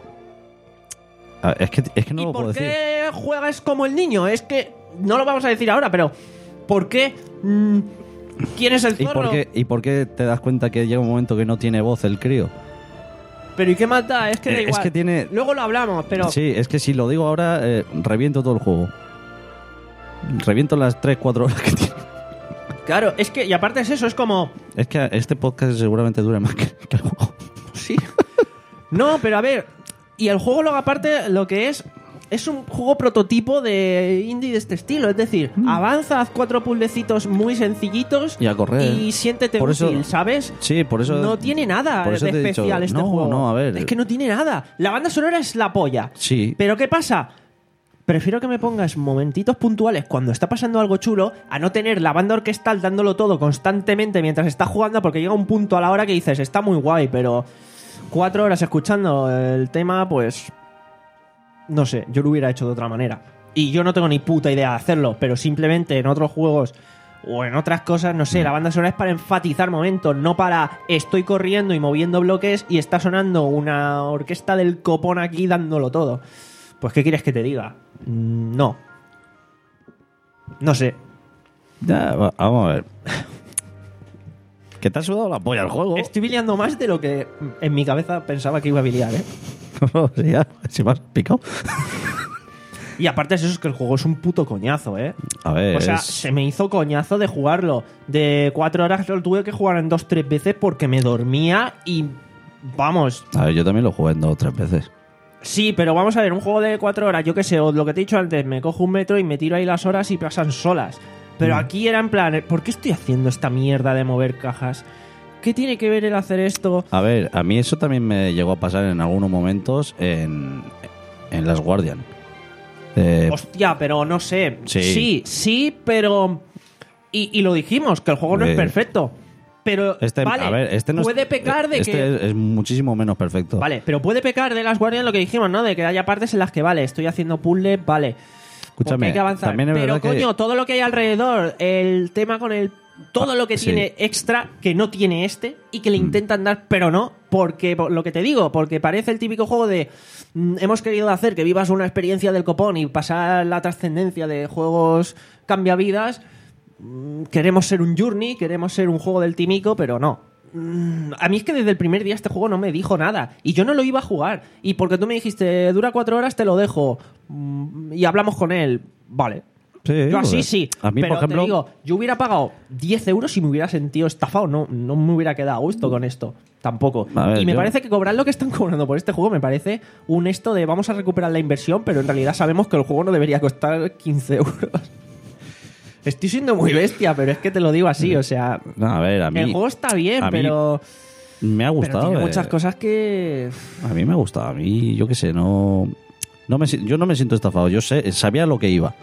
A ver, es que, es que no ¿y lo puedo por decir. qué juegas como el niño? Es que no lo vamos a decir ahora, pero ¿por qué? Mm, ¿Quién es el ¿Y zorro? por, qué, ¿Y por qué te das cuenta que llega un momento que no tiene voz el crío? Pero ¿y qué más da? Es que da Eh, es igual. que tiene- Luego lo hablamos, pero Sí, es que si lo digo ahora, eh, reviento todo el juego. Reviento las tres cuatro horas que tiene. claro, es que y aparte es eso, es como Es que este podcast seguramente dure más que, que el juego. sí. No, pero a ver, Y el juego luego aparte lo que es es un juego prototipo de indie de este estilo, es decir, mm. avanza, haz cuatro puzzlecitos muy sencillitos y a correr. Y siéntete por útil, eso, ¿sabes? Sí, por eso. No tiene nada de especial dicho, este no, juego. No, a ver. Es que no tiene nada. La banda sonora es la polla. Sí. Pero ¿qué pasa? Prefiero que me pongas momentitos puntuales cuando está pasando algo chulo a no tener la banda orquestal dándolo todo constantemente mientras está jugando, porque llega un punto a la hora que dices, está muy guay, pero cuatro horas escuchando el tema, pues no sé, yo lo hubiera hecho de otra manera. Y yo no tengo ni puta idea de hacerlo, pero simplemente en otros juegos o en otras cosas, no sé, la banda sonora es para enfatizar momentos, no para estoy corriendo y moviendo bloques y está sonando una orquesta del copón aquí dándolo todo. Pues ¿qué quieres que te diga? No. No sé. Ya, vamos a ver. ¿Que te ha sudado la polla el juego? Estoy biliando más de lo que en mi cabeza pensaba que iba a biliar, ¿eh? Sí, ya, si me has picado. Y aparte es eso, es que el juego es un puto coñazo, ¿eh? A ver, o sea, es... se me hizo coñazo de jugarlo. De cuatro horas lo tuve que jugar en dos, tres veces porque me dormía y... Vamos. A ver, yo también lo jugué en dos o tres veces. Sí, pero vamos a ver, un juego de cuatro horas, yo qué sé, o lo que te he dicho antes, me cojo un metro y me tiro ahí las horas y pasan solas. Pero mm. aquí era en plan, ¿por qué estoy haciendo esta mierda de mover cajas? ¿Qué tiene que ver el hacer esto? A ver, a mí eso también me llegó a pasar en algunos momentos en, en Last Guardian. Eh, Hostia, pero no sé. Sí, sí, sí pero... Y, y lo dijimos, que el juego no eh, es perfecto. Pero, este, vale, a ver, este no puede es, pecar de este que... Este es muchísimo menos perfecto. Vale, pero puede pecar de Last Guardian lo que dijimos, ¿no? De que haya partes en las que, vale, estoy haciendo puzzles, vale. Escúchame, hay que avanzar. también es pero, verdad coño, que... todo lo que hay alrededor, el tema con el... Todo lo que sí. tiene extra que no tiene este y que le intentan dar, pero no, porque por lo que te digo, porque parece el típico juego de mm, hemos querido hacer que vivas una experiencia del copón y pasar la trascendencia de juegos cambiavidas. Mm, queremos ser un Journey, queremos ser un juego del tímico, pero no. Mm, a mí es que desde el primer día este juego no me dijo nada y yo no lo iba a jugar. Y porque tú me dijiste, dura cuatro horas, te lo dejo mm, y hablamos con él. Vale. Sí, yo así pues, sí, a mí, pero por ejemplo, te digo, yo hubiera pagado diez euros y me hubiera sentido estafado, no, no me hubiera quedado a gusto con esto, tampoco. Ver, y me yo... parece que cobrar lo que están cobrando por este juego me parece un esto de vamos a recuperar la inversión, pero en realidad sabemos que el juego no debería costar quince euros. Estoy siendo muy bestia, pero es que te lo digo así, o sea... No, a ver, a mí... El juego está bien, pero... Me ha gustado. Pero tiene eh. muchas cosas que... A mí me ha gustado, a mí, yo qué sé, no... no me, yo no me siento estafado, yo sé, sabía lo que iba.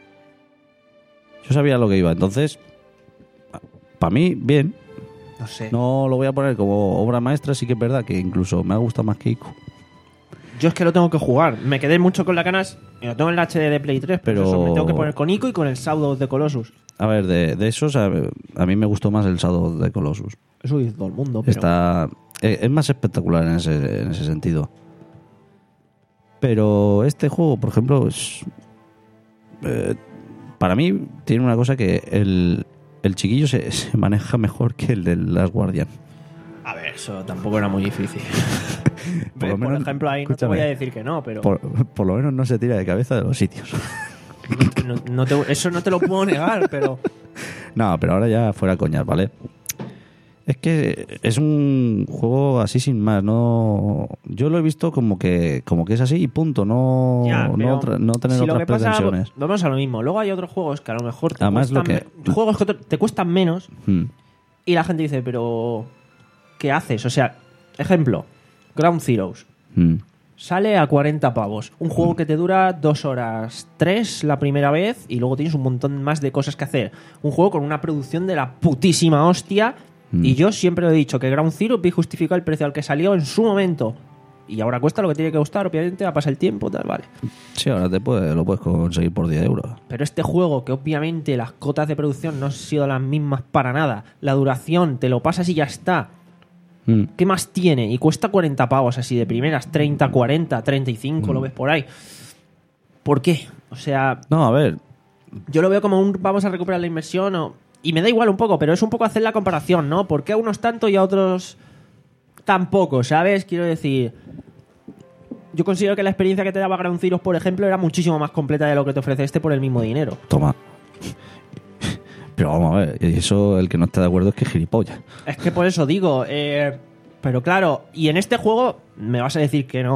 Yo sabía lo que iba, entonces, para mí, bien. No sé. No lo voy a poner como obra maestra, sí que es verdad que incluso me ha gustado más que Ico. Yo es que lo tengo que jugar. Me quedé mucho con las ganas y lo tengo en el H D de Play tres, pero eso me tengo que poner con Ico y con el Shadow of the Colossus. A ver, de, de esos, a, a mí me gustó más el Shadow of the Colossus. Eso dice todo el mundo, pero... Está, es, es más espectacular en ese, en ese sentido. Pero este juego, por ejemplo, es... Eh, para mí tiene una cosa que el, el chiquillo se, se maneja mejor que el de Last Guardian. A ver, eso tampoco era muy difícil. por, lo menos, por ejemplo, ahí no te voy a decir que no, pero... Por, por lo menos no se tira de cabeza de los sitios. no, no te, eso no te lo puedo negar, pero... No, pero ahora ya fuera coñas, ¿vale? Es que es un juego así sin más, no... Yo lo he visto como que como que es así y punto, no, ya, no, tra- no tener si otras lo que pasa, pretensiones. vamos a lo mismo. Luego hay otros juegos que a lo mejor te Además, cuestan... lo que... Juegos que te cuestan menos Hmm. y la gente dice, pero... ¿Qué haces? O sea, ejemplo, Ground Zeroes. Hmm. Sale a cuarenta pavos. Un juego que te dura dos horas tres la primera vez y luego tienes un montón más de cosas que hacer. Un juego con una producción de la putísima hostia. Mm. Y yo siempre lo he dicho, que Ground Zero vi justificar el precio al que salió en su momento. Y ahora cuesta lo que tiene que costar, obviamente, a pasar el tiempo, tal, vale. Sí, ahora te puede, lo puedes conseguir por diez euros. Pero este juego, que obviamente las cotas de producción no han sido las mismas para nada, la duración, te lo pasas y ya está. Mm. ¿Qué más tiene? Y cuesta cuarenta pavos así de primeras, treinta, cuarenta, treinta y cinco, mm. lo ves por ahí. ¿Por qué? O sea... No, a ver... Yo lo veo como un vamos a recuperar la inversión o... Y me da igual un poco, pero es un poco hacer la comparación, ¿no? ¿Por qué a unos tanto y a otros tan poco, ¿sabes? Quiero decir... Yo considero que la experiencia que te daba Ground Zeroes, por ejemplo, era muchísimo más completa de lo que te ofrece este por el mismo dinero. Toma. Pero vamos a ver, eso el que no está de acuerdo es que es gilipollas. Es que por eso digo, eh, pero claro, y en este juego me vas a decir que no,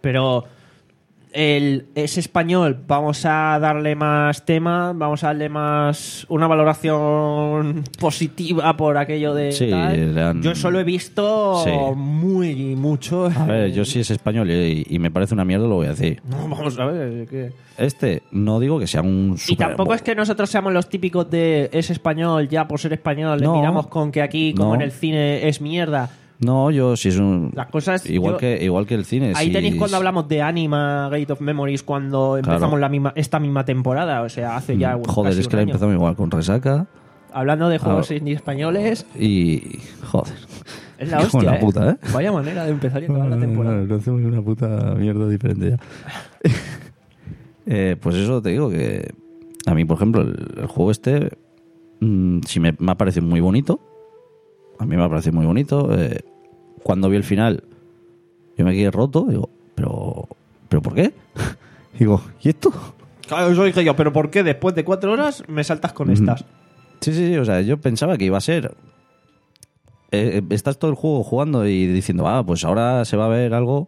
Pero el, es español, vamos a darle más tema, vamos a darle más una valoración positiva por aquello de Sí, tal. le han- Yo solo he visto Sí. muy mucho. A ver, yo sí es español y, y me parece una mierda, lo voy a decir. No, vamos a ver. ¿qué? Este, no digo que sea un Y super... tampoco es que nosotros seamos los típicos de es español, ya por ser español, le No. miramos con que aquí, como No. en el cine, es mierda. No, yo sí es un... Las cosas... Igual, yo- que, igual que el cine. Ahí sí, tenéis cuando sí. hablamos de Anima, Gate of Memories, cuando empezamos Claro. la misma, esta misma temporada, o sea, hace ya Mm, Joder, casi es un que la año. empezamos igual, con resaca Hablando de juegos Ah. indie españoles, y... Joder. es la Qué hostia, buena ¿eh? puta, ¿eh? Vaya manera de empezar y acabar la temporada. Lo hacemos una puta mierda diferente ya. Eh, pues eso te digo que... A mí, por ejemplo, el, el juego este... mm, sí me, me ha parecido muy bonito. A mí me ha parecido muy bonito. Eh, cuando vi el final, yo me quedé roto. Digo, ¿pero, ¿pero por qué? Digo, ¿y esto? Claro, eso dije yo, pero ¿por qué después de cuatro horas me saltas con Ujú. estas? Sí, sí, sí. O sea, yo pensaba que iba a ser... eh, estás todo el juego jugando y diciendo, ah, pues ahora se va a ver algo...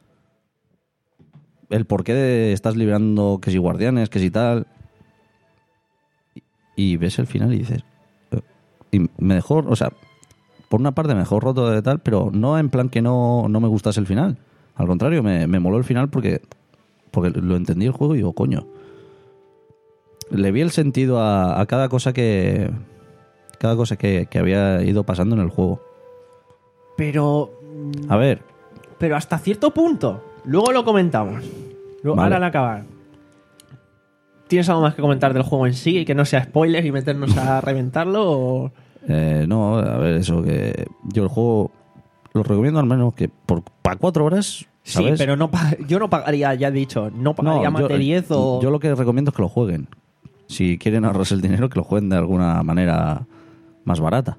El por qué de- estás liberando que si guardianes, que si tal... Y, y ves el final y dices... eh, Y me dejó, o sea... Por una parte me dejó roto de tal, pero no en plan que no, no me gustase el final. Al contrario, me, me moló el final porque, porque lo entendí el juego y digo, coño... Le vi el sentido a, a cada cosa que... Cada cosa que, que había ido pasando en el juego. Pero... A ver, Pero hasta cierto punto. Luego lo comentamos. Luego, Vale. Ahora al acabar. ¿Tienes algo más que comentar del juego en sí y que no sea spoiler y meternos a reventarlo? O... eh, no, a ver, eso que... Yo el juego lo recomiendo al menos que por para cuatro horas, Sí, ¿sabes? pero no pa- yo no pagaría, ya he dicho, no pagaría más yo, de diez o... yo lo que recomiendo es que lo jueguen. Si quieren ahorrarse el dinero, que lo jueguen de alguna manera más barata.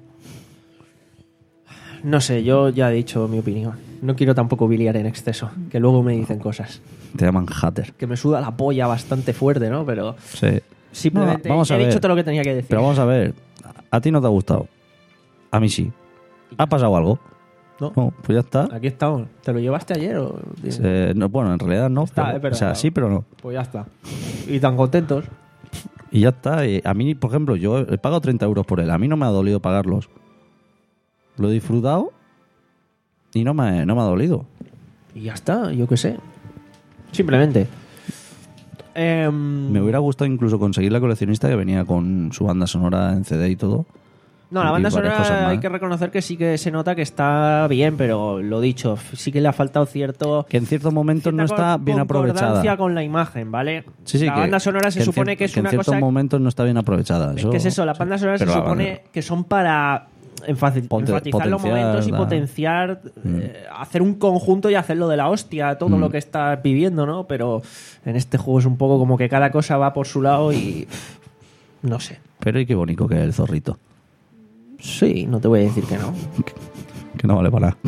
No sé, yo ya he dicho mi opinión. No quiero tampoco biliar en exceso, que luego me dicen cosas. Te llaman hater. Que me suda la polla bastante fuerte, ¿no? Pero Sí. simplemente No, vamos he a ver. dicho todo lo que tenía que decir. Pero vamos a ver, a ti no te ha gustado. A mí sí. ¿Ha pasado algo? ¿No? No, pues ya está. Aquí estamos. ¿Te lo llevaste ayer o...? Eh, no, bueno, en realidad no. Está, pero- es verdad, o sea, ¿no? sí, pero no. Pues ya está. Y tan contentos. Y ya está. Y a mí, por ejemplo, yo he pagado treinta euros por él. A mí no me ha dolido pagarlos. Lo he disfrutado y no me, no me ha dolido. Y ya está, yo qué sé. Simplemente. Em, Me hubiera gustado incluso conseguir la coleccionista que venía con su banda sonora en C D y todo. No, la y banda varias cosas sonora más. hay que reconocer que sí que se nota que está bien, pero lo dicho, sí que le ha faltado cierto... Que en ciertos momentos no cierta está bien concordancia aprovechada. con la imagen, ¿vale? Sí, sí, la que- banda sonora se en supone cier- que es en una ciertos cosa... momentos no está bien aprovechada. Es Eso- que es eso, las bandas sonoras se pero la supone banda- que son para enfaci- Poten- enfatizar los potenciar, momentos y da. potenciar, eh, hacer un conjunto y hacerlo de la hostia, todo Mm. lo que estás viviendo, ¿no? Pero en este juego es un poco como que cada cosa va por su lado y... no sé. Pero y qué bonito que es el zorrito. Sí, no te voy a decir que no. Que no vale para nada.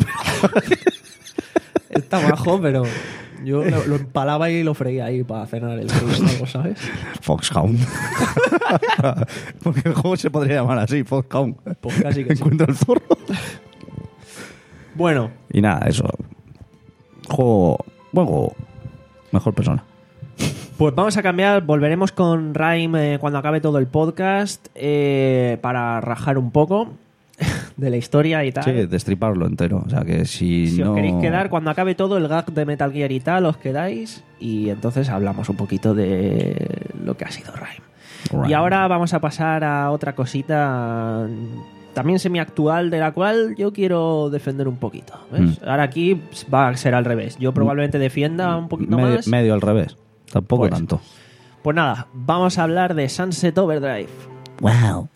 Está bajo, pero yo lo, lo empalaba y lo freía ahí para cenar el frío o algo, ¿sabes? Foxhound. Porque el juego se podría llamar así, Foxhound. Pues casi que sí. Encuentra el zorro. Bueno, Y nada, eso. Juego. Buen juego. Mejor persona. pues vamos a cambiar, volveremos con Raim eh, cuando acabe todo el podcast eh, para rajar un poco de la historia y tal. Sí, destriparlo entero. O sea que si, Si no. os queréis quedar, cuando acabe todo el gag de Metal Gear y tal, os quedáis y entonces hablamos un poquito de lo que ha sido Raim. Right. Y ahora vamos a pasar a otra cosita también semi-actual, de la cual yo quiero defender un poquito. ¿ves? Mm. Ahora aquí va a ser al revés. Yo probablemente defienda un poquito medio, más. medio al revés. Tampoco Pues. tanto. Pues nada, vamos a hablar de Sunset Overdrive. Wow.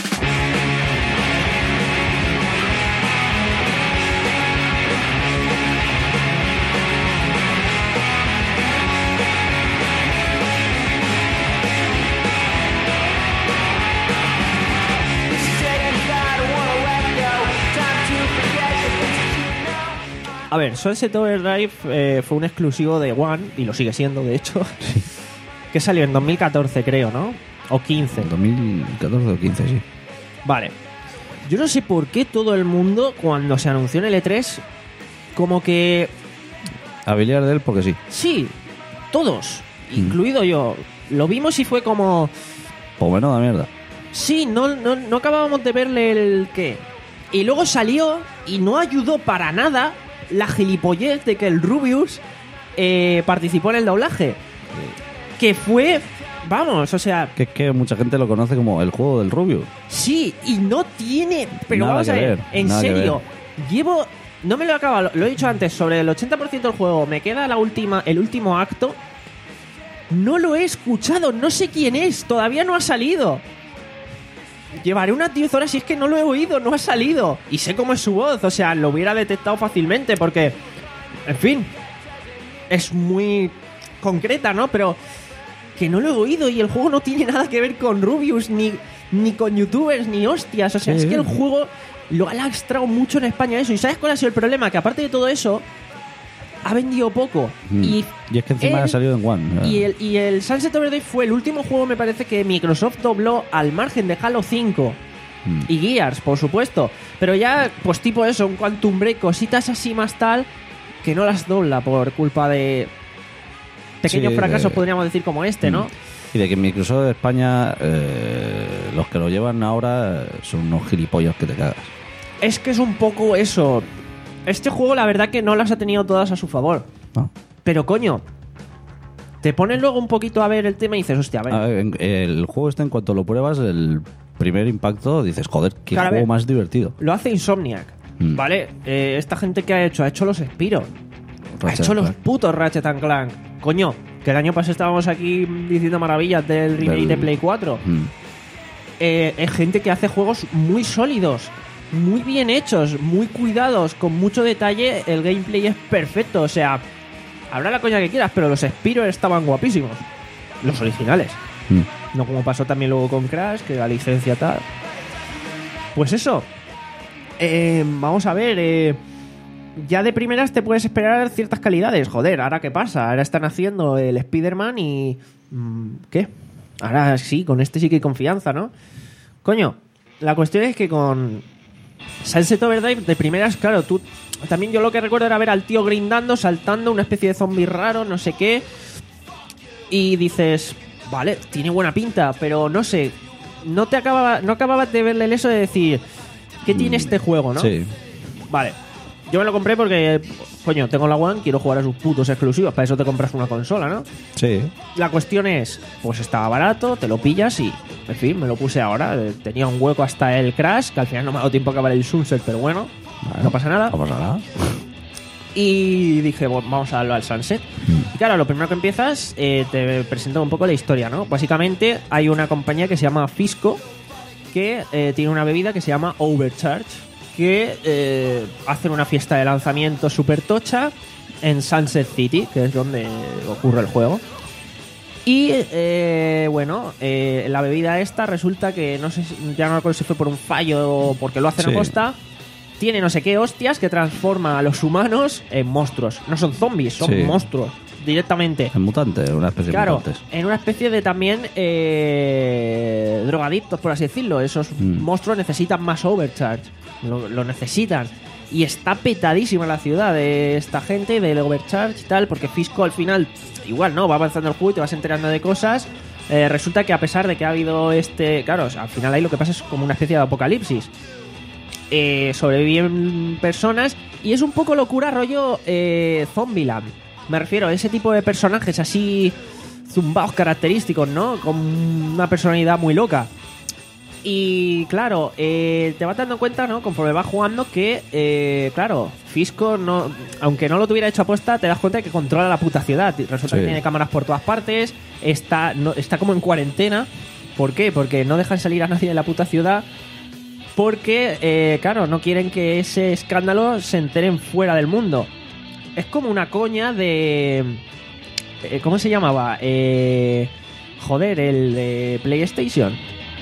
A ver, Sunset Overdrive eh, fue un exclusivo de One, y lo sigue siendo, de hecho, que salió en dos mil catorce, creo, ¿no? O quince. dos mil catorce o quince, sí. Vale. Yo no sé por qué todo el mundo, cuando se anunció en el E tres, como que A biliar de él porque sí. Sí, todos, incluido yo. Lo vimos y fue como... Pues bueno, da mierda. Sí, no, no, no acabábamos de verle el qué. Y luego salió y no ayudó para nada la gilipollez de que el Rubius eh, participó en el doblaje. Que fue... Vamos, o sea... Que es que mucha gente lo conoce como el juego del Rubius. Sí, y no tiene... Pero Nada vamos a que ver, ver, en nada que serio, ver. llevo... No me lo he acabado, lo he dicho antes, sobre el ochenta por ciento del juego, me queda la última, el último acto. No lo he escuchado, no sé quién es, todavía no ha salido. Llevaré unas diez horas y es que no lo he oído, no ha salido. Y sé cómo es su voz, o sea, lo hubiera detectado fácilmente porque, en fin, es muy concreta, ¿no? Pero que no lo he oído y el juego no tiene nada que ver con Rubius, ni, ni con youtubers, ni hostias. O sea, Sí. es que el juego lo ha lastrado mucho en España eso. ¿Y sabes cuál ha sido el problema? Que aparte de todo eso, ha vendido poco. Mm. Y, Y es que encima él- ha salido en One. y el, y el Sunset Overdrive fue el último juego, me parece, que Microsoft dobló al margen de Halo cinco. Mm. Y Gears, por supuesto. Pero ya, pues tipo eso, un Quantum Break, cositas así más tal, que no las dobla por culpa de pequeños Sí, fracasos, de- podríamos decir, como este, ¿no? Y de que Microsoft de España, eh, los que lo llevan ahora, eh, son unos gilipollas que te cagas. Es que es un poco eso. Este juego, la verdad, que no las ha tenido todas a su favor. ¿No? Pero coño, te pones luego un poquito a ver el tema y dices, hostia, a ver. A ver, en- el juego este, en cuanto lo pruebas, el primer impacto, dices, joder, qué Claro, a juego ver. más divertido. Lo hace Insomniac, Mm. ¿vale? Eh, esta gente que ha hecho, ha hecho los Spyro. Ha Ratchet hecho los Clank. putos Ratchet and Clank. Coño, que el año pasado estábamos aquí diciendo maravillas del remake Del- de Play cuatro. Mm. Eh, es gente que hace juegos muy sólidos, muy bien hechos, muy cuidados, con mucho detalle. El gameplay es perfecto. O sea, habrá la coña que quieras, pero los Spyro estaban guapísimos. Los originales. Mm. No como pasó también luego con Crash, que la licencia tal. Pues eso. Eh, vamos a ver. eh, ya de primeras te puedes esperar ciertas calidades. Joder, ¿ahora qué pasa? Ahora están haciendo el Spider-Man y... mm, ¿Qué? Ahora sí, con este sí que hay confianza, ¿no? Coño, la cuestión es que con Sunset Overdrive de primeras, claro, tú... También yo lo que recuerdo era ver al tío grindando, saltando, una especie de zombie raro, no sé qué. Y dices, vale, tiene buena pinta, pero no sé, no te acababa, no acababas de verle el eso de decir, ¿qué tiene este juego, no? Sí. Vale. Yo me lo compré porque, coño, tengo la One, quiero jugar a sus putos exclusivos, para eso te compras una consola, ¿no? Sí. La cuestión es, pues estaba barato, te lo pillas y, en fin, me lo puse ahora. Eh, Tenía un hueco hasta el Crash, que al final no me ha dado tiempo a acabar el Sunset, pero bueno, Bueno, no pasa nada. No pasa nada. Y dije, bueno, vamos a darlo al Sunset. Y claro, lo primero que empiezas, eh, te presento un poco la historia, ¿no? Básicamente hay una compañía que se llama Fisco, que eh, tiene una bebida que se llama Overcharge, que eh, hacen una fiesta de lanzamiento súper tocha en Sunset City, que es donde ocurre el juego. Y eh, bueno, eh, la bebida esta resulta que no sé, si- ya no recuerdo si fue por un fallo o porque lo hacen Sí. a posta. Tiene no sé qué hostias que transforma a los humanos en monstruos. No son zombies, son Sí. monstruos directamente. Es mutante, una especie Claro, de mutantes. en una especie de también eh, drogadictos, por así decirlo. Esos Mm. monstruos necesitan más overcharge. Lo, lo necesitan. Y está petadísima la ciudad de esta gente, del overcharge y tal, porque Fisco al final, igual, ¿no? Va avanzando el juego y te vas enterando de cosas. Eh, resulta que a pesar de que ha habido este... Claro, o sea, al final ahí lo que pasa es como una especie de apocalipsis. Eh, sobreviven personas y es un poco locura rollo eh, Zombieland. Me refiero a ese tipo de personajes así zumbados característicos, ¿no? Con una personalidad muy loca. Y claro, eh, te vas dando cuenta, ¿no? Conforme vas jugando que, eh, claro, Fisco, no, aunque no lo tuviera hecho aposta, te das cuenta de que controla la puta ciudad. Resulta Sí. que tiene cámaras por todas partes, está, no, está como en cuarentena. ¿Por qué? Porque no dejan salir a nadie de la puta ciudad. Porque, eh, claro, no quieren que ese escándalo se enteren fuera del mundo. Es como una coña de... eh, ¿Cómo se llamaba? Eh, joder, el de PlayStation.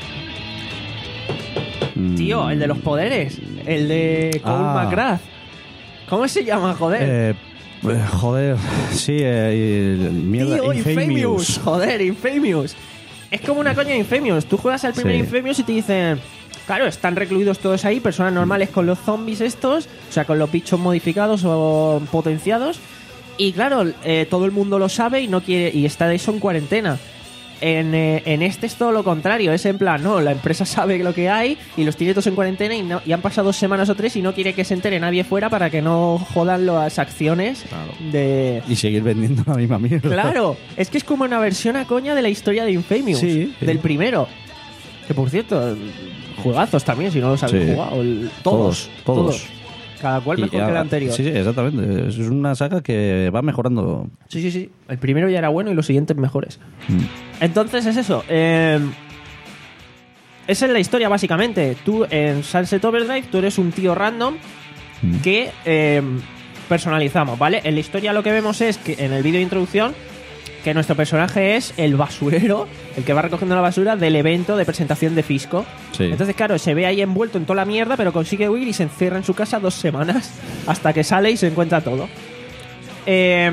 Mm. Tío, el de los poderes. El de Cole Ah. McGrath. ¿Cómo se llama, joder? Eh, eh, joder, sí, eh, y- mierda, Tío, Infamous. Infamous. Joder, Infamous. Es como una coña de Infamous. Tú juegas al primer Sí. Infamous y te dicen... Claro, están recluidos todos ahí, personas normales con los zombies estos, o sea, con los bichos modificados o potenciados. Y claro, eh, todo el mundo lo sabe y no quiere y está eso en cuarentena. En, eh, en este es todo lo contrario, es en plan, no, la empresa sabe lo que hay y los tiene todos en cuarentena y, no, y han pasado dos semanas o tres y no quiere que se entere nadie fuera para que no jodan las acciones Claro. de... Y seguir vendiendo la misma mierda. Claro, es que es como una versión a coña de la historia de Infamous, Sí, sí. del primero. Que por cierto, juegazos también, si no los habéis Sí. jugado. el- todos, Todos, todos. Cada cual Y mejor ya- que el anterior. Sí, sí, exactamente. Es una saga que va mejorando. Sí, sí, sí. El primero ya era bueno y los siguientes mejores. Mm. Entonces es eso. Eh, esa es la historia, básicamente. Tú en Sunset Overdrive, tú eres un tío random Mm. que eh, personalizamos, ¿vale? En la historia lo que vemos es que en el vídeo de introducción que nuestro personaje es el basurero, el que va recogiendo la basura del evento de presentación de Fisco. Sí. Entonces, claro, se ve ahí envuelto en toda la mierda, pero consigue huir y se encierra en su casa dos semanas hasta que sale y se encuentra todo. Eh,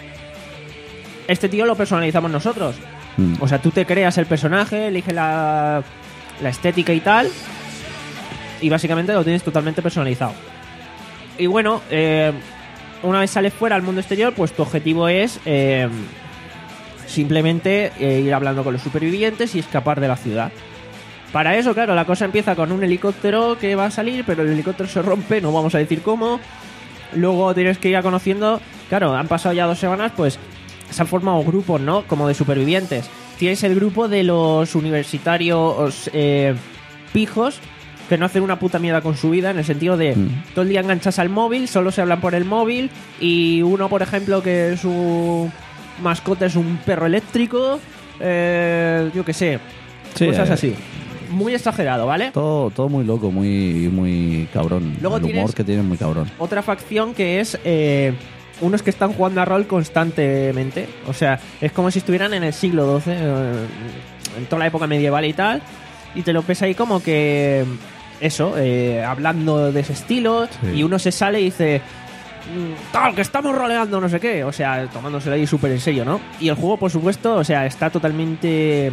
este tío lo personalizamos nosotros. Mm. O sea, tú te creas el personaje, eliges la, la estética y tal, y básicamente lo tienes totalmente personalizado. Y bueno, eh, una vez sales fuera al mundo exterior, pues tu objetivo es eh, simplemente eh, ir hablando con los supervivientes y escapar de la ciudad. Para eso, claro, la cosa empieza con un helicóptero que va a salir, pero el helicóptero se rompe, no vamos a decir cómo. Luego tienes que ir conociendo, claro, han pasado ya dos semanas, pues se han formado grupos, ¿no? Como de supervivientes. Tienes el grupo de los universitarios eh, pijos que no hacen una puta mierda con su vida, en el sentido de Mm. todo el día enganchas al móvil, solo se hablan por el móvil, y uno, por ejemplo, que su mascota es un perro eléctrico, eh, yo qué sé, Sí, cosas eh, así. Muy exagerado, ¿vale? Todo, todo muy loco, muy, muy cabrón. Luego el humor tienes- que tiene es muy cabrón. Otra facción que es eh, unos que están jugando a rol constantemente. O sea, es como si estuvieran en el siglo doce, eh, en toda la época medieval y tal. Y te lo ves ahí como que, eso, eh, hablando de ese estilo. Sí. Y uno se sale y dice, "Mm, tal, que estamos roleando, no sé qué". O sea, tomándoselo ahí súper en serio, ¿no? Y el juego, por supuesto, o sea, está totalmente...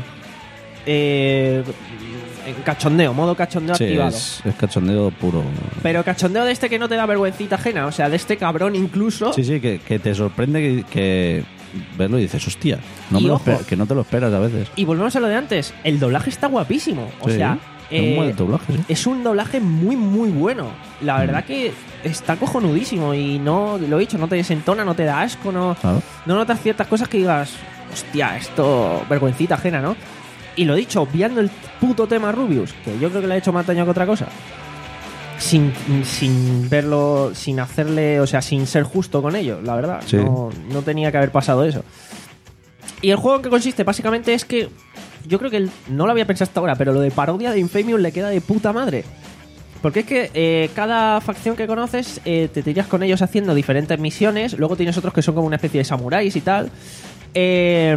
Eh, en cachondeo, modo cachondeo Sí, activado. es, es cachondeo puro. Pero cachondeo de este que no te da vergüencita ajena, o sea, de este cabrón incluso. Sí, sí, que, que te sorprende que, que verlo y dices, hostia, no Y me lo ojo. esper- que no te lo esperas a veces. Y volvemos a lo de antes, el doblaje está guapísimo. O Sí, sea, es un eh, buen doblaje, sí. es un doblaje muy, muy bueno. La verdad que está cojonudísimo y no, lo he dicho, no te desentona, no te da asco, no, Claro. no notas ciertas cosas que digas, hostia, esto, vergüencita ajena, ¿no? Y lo dicho, obviando el puto tema Rubius, que yo creo que le ha hecho más daño que otra cosa. Sin, sin verlo, sin hacerle, o sea, sin ser justo con ello, la verdad. Sí. No, no tenía que haber pasado eso. Y el juego en que consiste básicamente es que yo creo que el- no lo había pensado hasta ahora, pero lo de parodia de Infamous le queda de puta madre. Porque es que eh, cada facción que conoces eh, te tiras con ellos haciendo diferentes misiones. Luego tienes otros que son como una especie de samuráis y tal. Eh,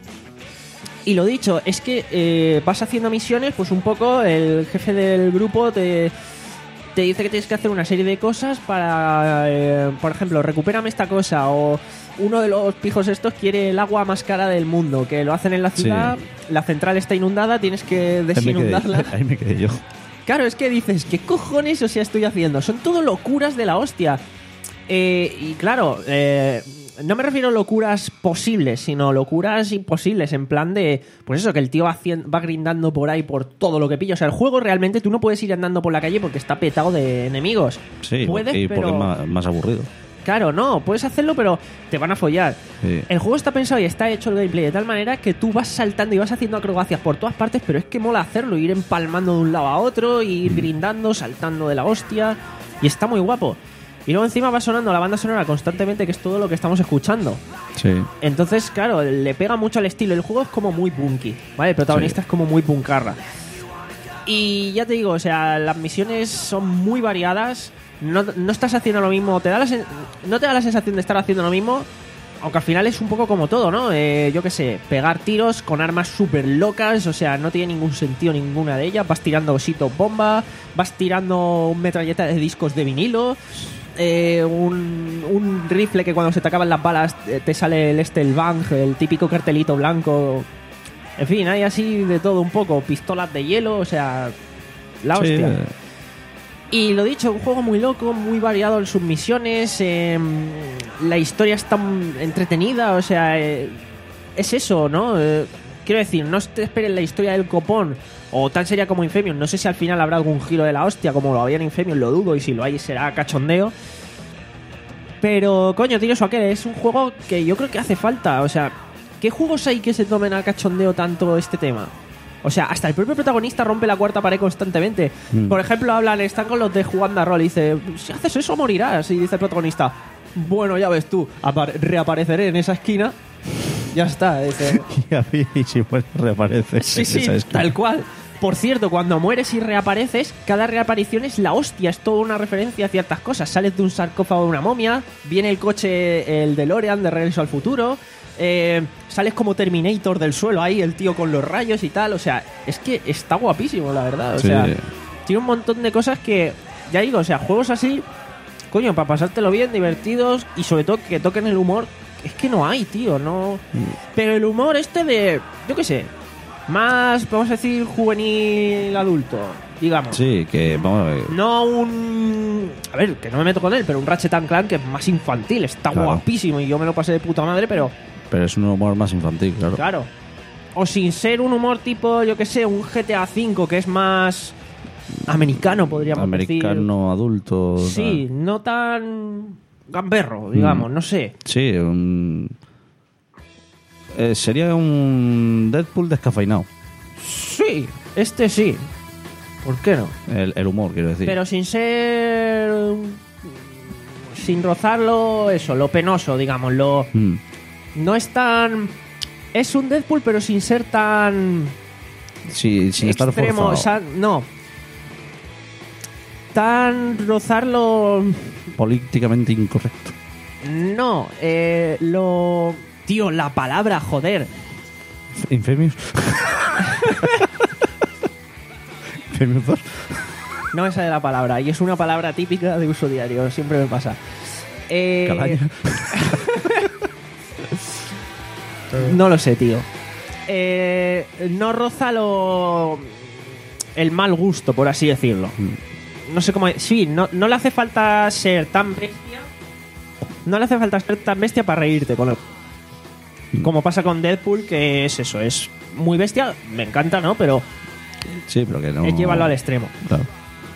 y lo dicho, es que eh, vas haciendo misiones, pues un poco el jefe del grupo te, te dice que tienes que hacer una serie de cosas para, eh, por ejemplo, recupérame esta cosa, o uno de los pijos estos quiere el agua más cara del mundo, que lo hacen en la Sí. ciudad, la central está inundada, tienes que Ahí me, quedé, desinundarla. ahí me quedé yo. Claro, es que dices, ¿qué cojones o sea estoy haciendo? Son todo locuras de la hostia. Eh, y claro, eh, no me refiero a locuras posibles, sino locuras imposibles, en plan de, pues eso, que el tío va, hacien- va grindando por ahí por todo lo que pilla. O sea, el juego realmente tú no puedes ir andando por la calle porque está petado de enemigos. Sí, puedes, y porque pero... es más, más aburrido. Claro, no, puedes hacerlo, pero te van a follar. Sí. El juego está pensado y está hecho el gameplay de tal manera que tú vas saltando y vas haciendo acrobacias por todas partes, pero es que mola hacerlo, ir empalmando de un lado a otro, ir grindando, saltando de la hostia, y está muy guapo. Y luego encima va sonando la banda sonora constantemente, que es todo lo que estamos escuchando. Sí. Entonces, claro, le pega mucho al estilo. El juego es como muy punky, ¿vale? El protagonista Sí. es como muy puncarra. Y ya te digo, o sea, las misiones son muy variadas. No, no estás haciendo lo mismo, te da la sen- no te da la sensación de estar haciendo lo mismo, aunque al final es un poco como todo, ¿no? Eh, yo qué sé, pegar tiros con armas súper locas, o sea, no tiene ningún sentido ninguna de ellas. Vas tirando ositos bomba, vas tirando un metralleta de discos de vinilo, eh, un, un rifle que cuando se te acaban las balas eh, te sale el este, el bang, el típico cartelito blanco. En fin, hay así de todo un poco, pistolas de hielo, o sea, la Sí, hostia. eh, Y lo dicho, un juego muy loco, muy variado en sus misiones, eh, la historia está entretenida, o sea, eh, es eso, ¿no? Eh, quiero decir, no te esperes la historia del copón o tan seria como Infamous. No sé si al final habrá algún giro de la hostia como lo había en Infamous, lo dudo, y si lo hay será cachondeo. Pero, coño, tío, eso aquel es un juego que yo creo que hace falta. O sea, ¿qué juegos hay que se tomen a cachondeo tanto este tema? O sea, hasta el propio protagonista rompe la cuarta pared constantemente. Mm. Por ejemplo, hablan, están con los de jugando a rol y dice, si haces eso morirás. Y dice el protagonista, bueno, ya ves tú, reapareceré en esa esquina. Ya está. Dice, y si pues reaparece. Sí, sí, tal cual. Por cierto, cuando mueres y reapareces, cada reaparición es la hostia, es toda una referencia a ciertas cosas. Sales de un sarcófago de una momia, viene el coche, el DeLorean de Regreso al Futuro, eh, sales como Terminator del suelo ahí, el tío con los rayos y tal. O sea, es que está guapísimo, la verdad. O Sí. sea, tiene un montón de cosas que, ya digo, o sea, juegos así, coño, para pasártelo bien, divertidos y sobre todo que toquen el humor. Es que no hay, tío, no. Pero el humor este de, yo qué sé, más, vamos a decir, juvenil adulto, digamos. Sí, que vamos a ver. No un... A ver, que no me meto con él, pero un Ratchet and Clank que es más infantil. Está Claro. guapísimo y yo me lo pasé de puta madre, pero... Pero es un humor más infantil, claro. Claro. O sin ser un humor tipo, yo qué sé, un G T A cinco que es más americano, podríamos decir. Americano, adulto. Sí, tal. no tan gamberro, digamos, Mm. no sé. Sí, un... eh, sería un Deadpool descafeinado. Sí, este sí. ¿Por qué no? El, el humor, quiero decir. Pero sin ser... Sin rozarlo, eso, lo penoso, digamos, lo... Mm. No es tan... Es un Deadpool, pero sin ser tan... Sí, sin estar extremo, forzado. o sea, no. Tan rozarlo... Políticamente incorrecto. No, eh, lo... Tío, la palabra, joder. Infamous. Infamous dos. No me sale la palabra, y es una palabra típica de uso diario, siempre me pasa. Eh... Calaña. No lo sé, tío. Eh, no roza lo... el mal gusto, por así decirlo. No sé cómo... Sí, no, no le hace falta ser tan bestia. No le hace falta ser tan bestia para reírte con él. Como pasa con Deadpool, que es eso, es muy bestia. Me encanta, ¿no? Pero Sí, pero que no... es llevarlo al extremo. Claro.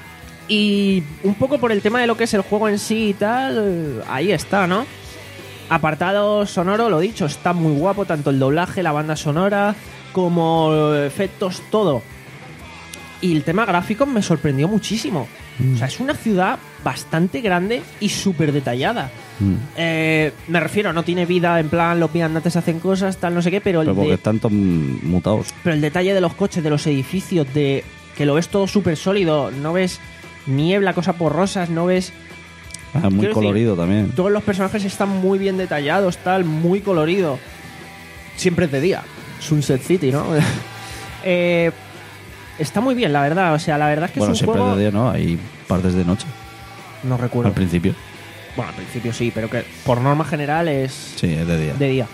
Y un poco por el tema de lo que es el juego en sí y tal, ahí está, ¿no? Apartado sonoro, lo dicho, está muy guapo, tanto el doblaje, la banda sonora, como efectos, todo. Y el tema gráfico me sorprendió muchísimo. Mm. O sea, es una ciudad bastante grande y súper detallada. Mm. Eh, me refiero, no tiene vida, en plan, los viandantes hacen cosas, tal, no sé qué, pero el, Pero porque de- están todos mutados. pero el detalle de los coches, de los edificios, de que lo ves todo súper sólido, no ves niebla, cosas borrosas, no ves... Ah, muy Quiero colorido también. Todos los personajes están muy bien detallados, tal, muy colorido. Siempre es de día. Sunset City, ¿no? eh, está muy bien, la verdad. O sea, la verdad es que Bueno, es un siempre juego... de día, ¿no? Hay partes de noche. No recuerdo. Al principio. Bueno, al principio sí, pero que por norma general es Sí, es de día. de día.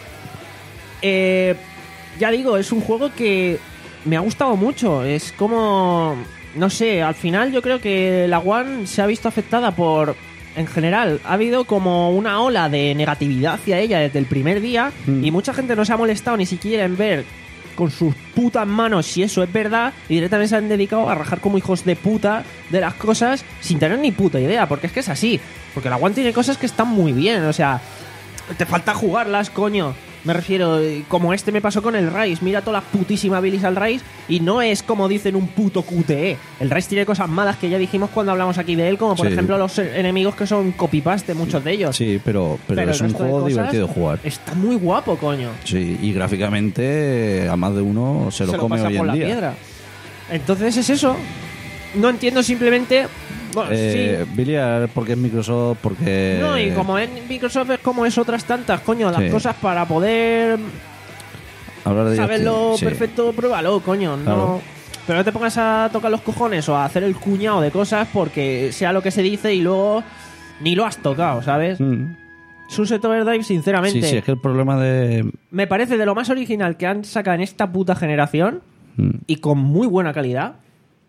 Eh, ya digo, es un juego que me ha gustado mucho. Es como... No sé, al final yo creo que la One se ha visto afectada por... En general, ha habido como una ola de negatividad hacia ella desde el primer día Mm. y mucha gente no se ha molestado ni siquiera en ver con sus putas manos si eso es verdad y directamente se han dedicado a rajar como hijos de puta de las cosas sin tener ni puta idea, porque es que es así. Porque la One tiene cosas que están muy bien, o sea... Te falta jugarlas, coño. Me refiero, eh, como este me pasó con el Rise. Mira toda la putísima bilis al Rise y no es como dicen un puto Q T E. El Rise tiene cosas malas que ya dijimos cuando hablamos aquí de él, como por Sí. ejemplo los eh, enemigos que son copy-paste, muchos de ellos. Sí, pero, pero, Pero es el un resto de juego cosas divertido de jugar. Está muy guapo, coño. Sí, y gráficamente a más de uno se lo come pasa hoy por en la día. piedra. Entonces es eso. No entiendo simplemente... Bueno, Eh, sí. Biliar, porque es Microsoft, porque... No, y como es Microsoft es como es otras tantas, coño, las Sí. cosas para poder Hablar de ellos, saberlo sí. perfecto, pruébalo, coño. No, Claro. pero no te pongas a tocar los cojones o a hacer el cuñado de cosas porque sea lo que se dice y luego ni lo has tocado, ¿sabes? Mm. Sunset Overdrive, sinceramente, Sí, sí, es que el problema de... me parece de lo más original que han sacado en esta puta generación Mm. y con muy buena calidad.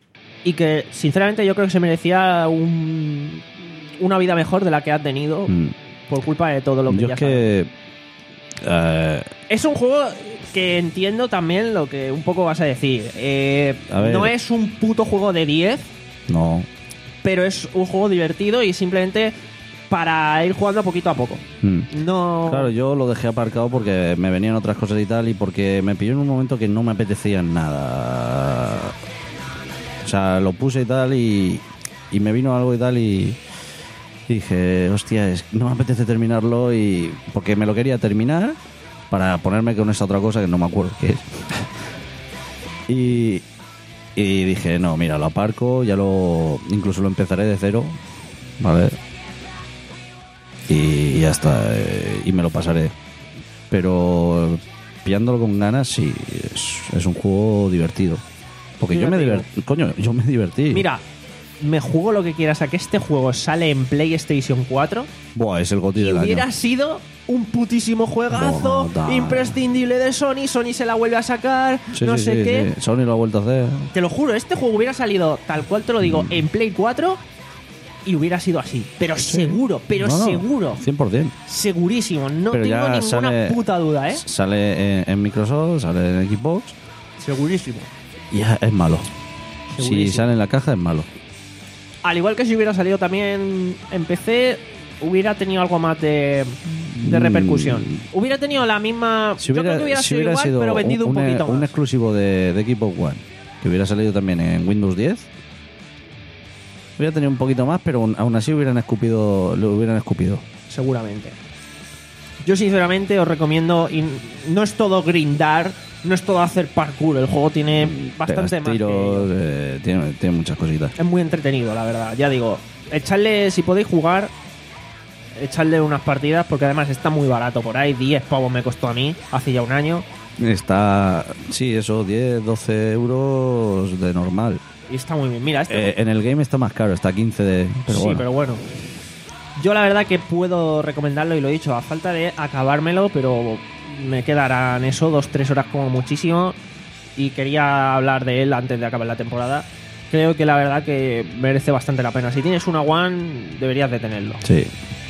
y que sinceramente yo creo que se merecía un, una vida mejor de la que ha tenido Mm. por culpa de todo lo que Yo ya es que... eh, Es un juego que entiendo también lo que un poco vas a decir. Eh, A ver. no es un puto juego de diez, no. pero es un juego divertido y simplemente para ir jugando poquito a poco. Mm. No. Claro, yo lo dejé aparcado porque me venían otras cosas y tal, y porque me pilló en un momento que no me apetecía nada. O sea, lo puse y tal, y, y me vino algo y tal, y, y dije, hostia, es, no me apetece terminarlo, y porque me lo quería terminar para ponerme con esa otra cosa que no me acuerdo qué es. y, y dije, no, mira, lo aparco, ya lo incluso lo empezaré de cero, ¿vale? Y ya está, eh, y me lo pasaré. Pero pillándolo con ganas, sí, es, es un juego divertido. Porque yo me Divertido. divertí, coño, yo me divertí. Mira, me juego lo que quieras a que este juego sale en PlayStation cuatro Buah, es el goti y del hubiera año. sido un putísimo juegazo Buah, imprescindible de Sony. Sony se la vuelve a sacar, Sí, no sí, sé sí, qué. sí. Sony lo ha vuelto a hacer. Te lo juro, este juego hubiera salido, tal cual te lo digo, en Play cuatro y hubiera sido así. Pero seguro, pero No, no, seguro. cien por ciento. Segurísimo, no Pero tengo ya ninguna sale- puta duda, ¿eh? Sale en, en Microsoft, sale en Xbox, Segurísimo. y ya es malo. Si Segurísimo. sale en la caja, es malo. Al igual que si hubiera salido también en P C, hubiera tenido algo más de, de Mm. repercusión. Hubiera tenido la misma... Si yo hubiera, creo que hubiera si sido hubiera igual, sido pero vendido un, un, poquito un más. exclusivo de, de Xbox One, que hubiera salido también en Windows diez, hubiera tenido un poquito más, pero aún aún así hubieran escupido, lo hubieran escupido. Seguramente. Yo sinceramente os recomiendo... y no es todo grindar, no es todo hacer parkour. El juego tiene bastante Pegas más que tiros, ello. eh, tiene, tiene muchas cositas. Es muy entretenido, la verdad. Ya digo, echadle, si podéis jugar, echadle unas partidas, porque además está muy barato por ahí. diez pavos me costó a mí, hace ya un año. Está, sí, eso, diez, doce euros de normal. Y está muy bien. Mira, este... Eh, en el game está más caro, está quince de... Pero sí, bueno. pero bueno. Yo la verdad que puedo recomendarlo y lo he dicho, a falta de acabármelo, pero me quedarán eso, dos, tres horas como muchísimo. Y quería hablar de él antes de acabar la temporada. Creo que la verdad que merece bastante la pena. Si tienes una One, deberías de tenerlo. Sí.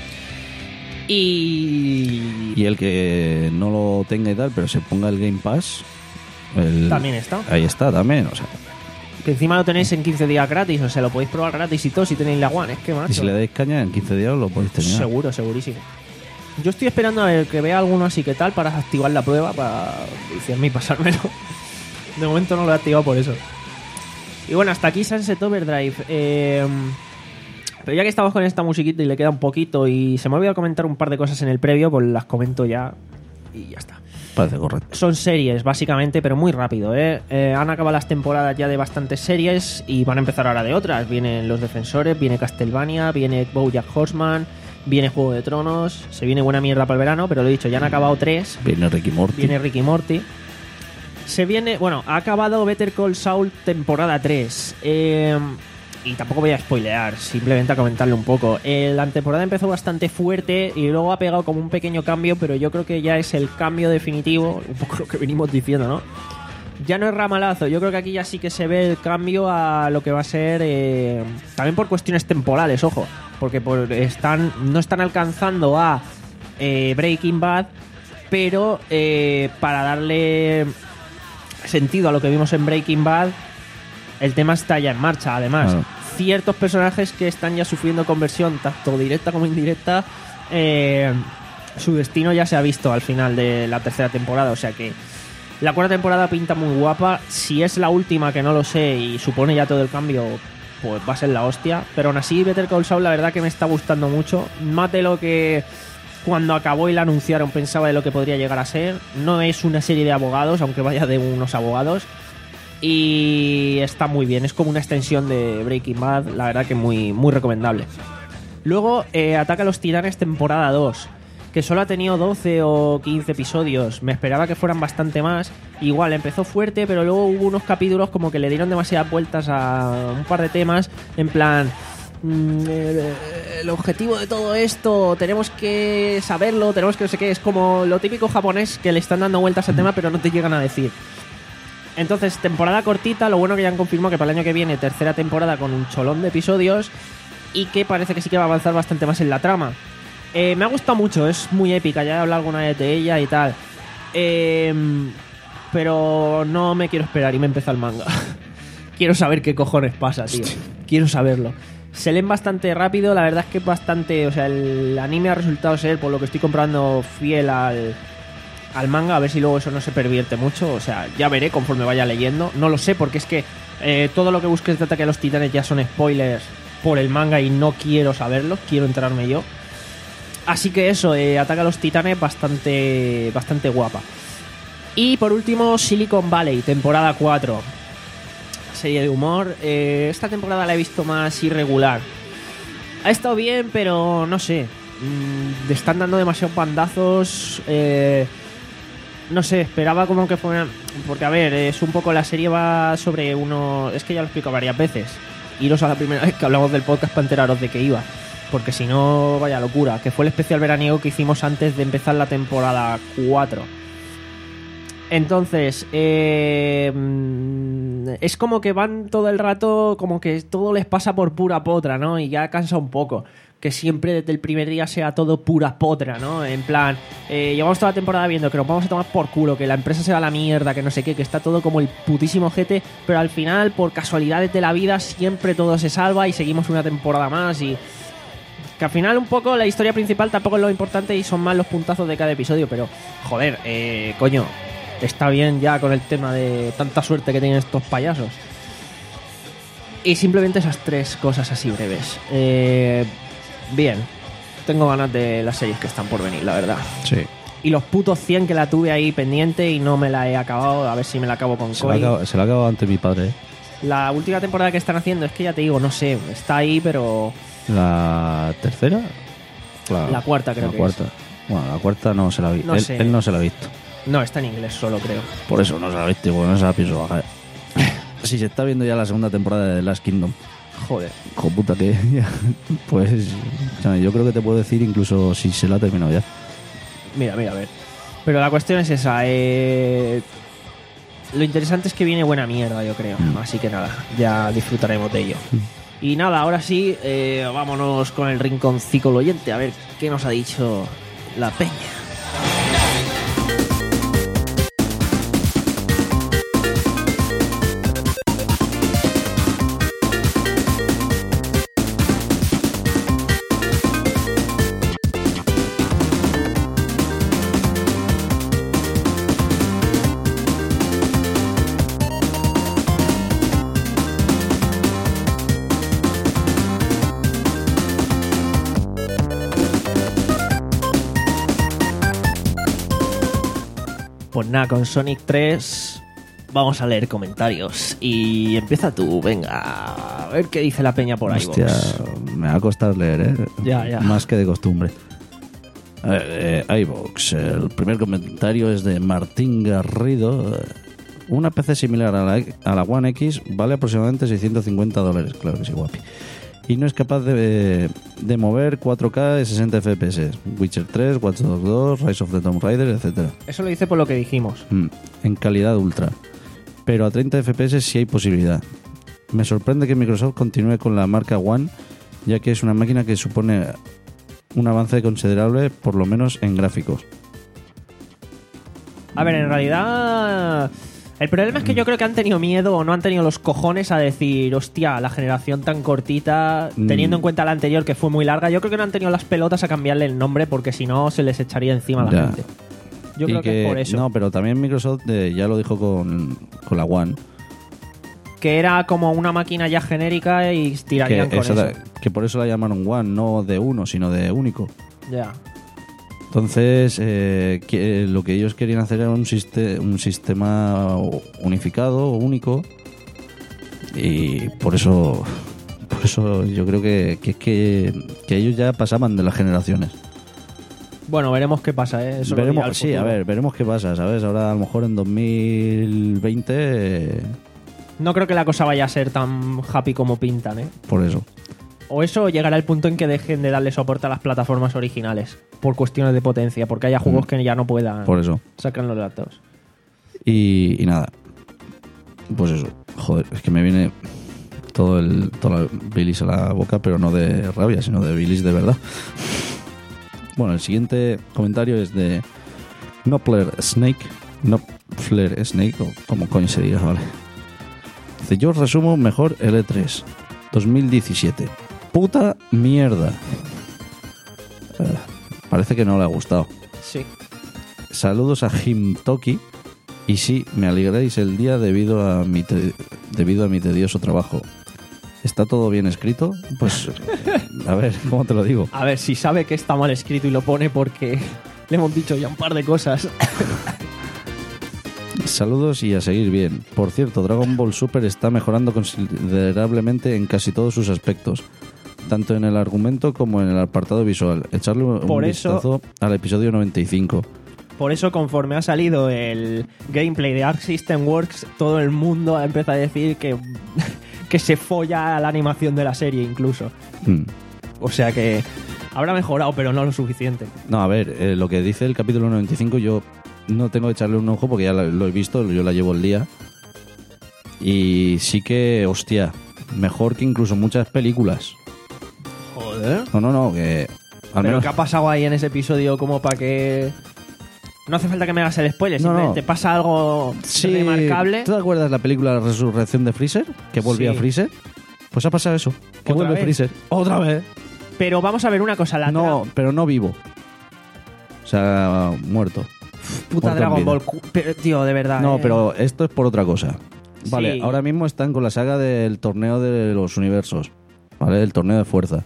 Y... Y el que no lo tenga y tal, pero se ponga el Game Pass... el- También está. Ahí está, también, o sea... Que encima lo tenéis en quince días gratis, o sea, lo podéis probar gratis y todo si tenéis la One. Es que macho. Y si le dais caña, en quince días lo podéis tener. Seguro, segurísimo. Yo estoy esperando a ver que vea alguno así que tal para activar la prueba, para decirme y pasármelo. De momento no lo he activado por eso. Y bueno, hasta aquí Sunset Overdrive. Eh, pero ya que estamos con esta musiquita y le queda un poquito y se me olvidó comentar un par de cosas en el previo, pues las comento ya y ya está. Parece correcto. Son series, básicamente, pero muy rápido, ¿eh? Eh, han acabado las temporadas ya de bastantes series y van a empezar ahora de otras. Vienen Los Defensores, viene Castlevania, viene BoJack Horseman, viene Juego de Tronos, se viene buena mierda para el verano, pero lo he dicho, ya han acabado tres. Viene Ricky Morty. Viene Ricky Morty. Se viene, bueno, ha acabado Better Call Saul temporada tres. Eh, y tampoco voy a spoilear, simplemente a comentarle un poco. Eh, la temporada empezó bastante fuerte y luego ha pegado como un pequeño cambio, pero yo creo que ya es el cambio definitivo, un poco lo que venimos diciendo, ¿no? Ya no es ramalazo, yo creo que aquí ya sí que se ve el cambio a lo que va a ser, eh, también por cuestiones temporales, ojo, porque por, están no están alcanzando a eh, Breaking Bad, pero eh, para darle sentido a lo que vimos en Breaking Bad, el tema está ya en marcha. Además, Claro. ciertos personajes que están ya sufriendo conversión, tanto directa como indirecta, eh, su destino ya se ha visto al final de la tercera temporada. O sea que la cuarta temporada pinta muy guapa. Si es la última, que no lo sé, y supone ya todo el cambio, pues va a ser la hostia. Pero aún así, Better Call Saul, la verdad que me está gustando mucho. Más de lo que cuando acabó y la anunciaron pensaba de lo que podría llegar a ser. No es una serie de abogados, aunque vaya de unos abogados. Y está muy bien, es como una extensión de Breaking Bad, la verdad que muy, muy recomendable. Luego, eh, Ataca a los Titanes temporada dos, que solo ha tenido doce o quince episodios. Me esperaba que fueran bastante más. Igual, empezó fuerte, pero luego hubo unos capítulos como que le dieron demasiadas vueltas a un par de temas, en plan... mm, el, el objetivo de todo esto, tenemos que saberlo, tenemos que no sé qué, es como lo típico japonés que le están dando vueltas al tema pero no te llegan a decir. Entonces, temporada cortita, lo bueno que ya han confirmado que para el año que viene tercera temporada con un cholón de episodios y que parece que sí que va a avanzar bastante más en la trama. Eh, me ha gustado mucho, es muy épica, ya he hablado alguna vez de ella y tal. Eh, pero no me quiero esperar y me empieza el manga. Quiero saber qué cojones pasa, tío. Quiero saberlo. Se leen bastante rápido, la verdad es que es bastante... O sea, el anime ha resultado ser, por lo que estoy comprando, fiel al... al manga, a ver si luego eso no se pervierte mucho. O sea, ya veré conforme vaya leyendo. No lo sé, porque es que eh, todo lo que busques de Ataque a los Titanes ya son spoilers por el manga y no quiero saberlo, quiero enterarme yo. Así que eso, eh, Ataque a los Titanes bastante, bastante guapa. Y por último, Silicon Valley, temporada cuatro. Serie de humor. Eh, esta temporada la he visto más irregular. Ha estado bien, pero no sé. Mm, le están dando demasiados bandazos. Eh... No sé, esperaba como que fuera... Porque, a ver, es un poco... La serie va sobre uno... Es que ya lo explico varias veces. Iros a la primera vez que hablamos del podcast para enteraros de qué iba. Porque si no, vaya locura. Que fue el especial veraniego que hicimos antes de empezar la temporada cuatro. Entonces, eh, es como que van todo el rato... Como que todo les pasa por pura potra, ¿no? Y ya cansa un poco. Que siempre desde el primer día sea todo pura potra, ¿no? En plan, eh, llevamos toda la temporada viendo que nos vamos a tomar por culo, que la empresa se va a la mierda, que no sé qué, que está todo como el putísimo jete, pero al final, por casualidades de la vida, siempre todo se salva y seguimos una temporada más y... Que al final un poco la historia principal tampoco es lo importante y son más los puntazos de cada episodio, pero, joder, eh, coño, está bien ya con el tema de tanta suerte que tienen estos payasos. Y simplemente esas tres cosas así breves. Eh... Bien, tengo ganas de las series que están por venir, la verdad. Sí. Y los putos cien que la tuve ahí pendiente y no me la he acabado, a ver si me la acabo con Se la Koi. acabo, se la acabo ante mi padre. ¿eh? La última temporada que están haciendo, es que ya te digo, no sé, está ahí, pero... ¿La tercera? La, La cuarta creo la que cuarta. es. Bueno, la cuarta no se la ha visto. No él, sé. él no se la ha visto. No, está en inglés solo, creo. Por eso no se la ha visto, y bueno, no se la pienso bajar. Si se está viendo ya la segunda temporada de The Last Kingdom. Joder. Hijo puta que... Pues... O sea, yo creo que te puedo decir incluso si se la ha terminado ya. Mira, mira, a ver. Pero la cuestión es esa, eh... Lo interesante es que viene buena mierda, yo creo. Mm. Así que nada, ya disfrutaremos de ello. Mm. Y nada, ahora sí, eh, vámonos con el rinconcito del oyente, a ver qué nos ha dicho la peña. Pues nada, con Sonic tres vamos a leer comentarios. Y empieza tú, venga, a ver qué dice la peña por ahí. Hostia, me va a costar leer, ¿eh? Ya, ya. Más que de costumbre. A ver, eh, iVoox, el primer comentario es de Martín Garrido. Una P C similar a la, a la One X vale aproximadamente seiscientos cincuenta dólares. Claro que sí, guapi. Y no es capaz de, de mover cuatro K y sesenta F P S. Witcher tres, Watch Dogs dos, Rise of the Tomb Raider, etcétera. Eso lo dice por lo que dijimos. Mm, en calidad ultra. Pero a treinta F P S sí hay posibilidad. Me sorprende que Microsoft continúe con la marca One, ya que es una máquina que supone un avance considerable, por lo menos en gráficos. A ver, en realidad... El problema es que yo creo que han tenido miedo o no han tenido los cojones a decir, hostia, la generación tan cortita, teniendo en cuenta la anterior que fue muy larga, yo creo que no han tenido las pelotas a cambiarle el nombre porque si no se les echaría encima a la Ya. gente. Yo Y creo que, es por eso. No, pero también Microsoft eh, ya lo dijo con, con la One. Que era como una máquina ya genérica y Que, tirarían con exacta- eso. que por eso la llamaron One, no de uno, sino de único. Ya. Entonces, eh, que, lo que ellos querían hacer era un, siste- un sistema unificado, único, y por eso, por eso yo creo que, que, que, que ellos ya pasaban de las generaciones. Bueno, veremos qué pasa, ¿eh? Eso lo dirá Veremos, el sí, a futuro. ver, veremos qué pasa, ¿sabes? Ahora a lo mejor en dos mil veinte, eh, No creo que la cosa vaya a ser tan happy como pintan, ¿eh? por eso. O eso llegará el punto en que dejen de darle soporte a las plataformas originales por cuestiones de potencia, porque haya juegos Mm. que ya no puedan Por eso. sacar los datos. Y, y nada. pues eso, joder, es que me viene todo el toda la bilis a la boca, pero no de rabia, sino de bilis de verdad. Bueno, el siguiente comentario es de Nopler Snake, Nopler Snake, o como coño se diga, vale. Dice, yo os resumo mejor el E tres dos mil diecisiete. Puta mierda. Eh, parece que no le ha gustado. Sí. Saludos a Himtoki. Y sí, me alegráis el día debido a mi te- debido a mi tedioso trabajo. ¿Está todo bien escrito? Pues, a ver, ¿cómo te lo digo? A ver, si sabe que está mal escrito y lo pone porque le hemos dicho ya un par de cosas. Saludos y a seguir bien. Por cierto, Dragon Ball Super está mejorando considerablemente en casi todos sus aspectos, tanto en el argumento como en el apartado visual. Echarle un Por eso- vistazo al episodio noventa y cinco. Por eso, conforme ha salido el gameplay de Arc System Works, todo el mundo ha empezado a decir que, que se folla la animación de la serie incluso. Hmm. O sea que habrá mejorado, pero no lo suficiente. No, a ver, eh, lo que dice el capítulo noventa y cinco yo no tengo que echarle un ojo porque ya la- lo he visto, yo la llevo el día. Y sí que, hostia, mejor que incluso muchas películas. Joder. No, no, no, que... Al Pero menos... ¿qué ha pasado ahí en ese episodio como para que... No hace falta que me hagas el spoiler, No, simplemente no. pasa algo Sí, remarcable. ¿tú te acuerdas la película La Resurrección de Freezer? Que volvía Sí. Freezer. Pues ha pasado eso, que ¿Otra vuelve vez? Freezer. Otra vez. Pero vamos a ver una cosa, la No, pero no vivo. O sea, muerto. puta muerto en Dragon vida. Ball. cu- Pero, tío, de verdad. No, eh. pero esto es por otra cosa. Vale, Sí. ahora mismo están con la saga del torneo de los universos. ¿Vale? El torneo de fuerza.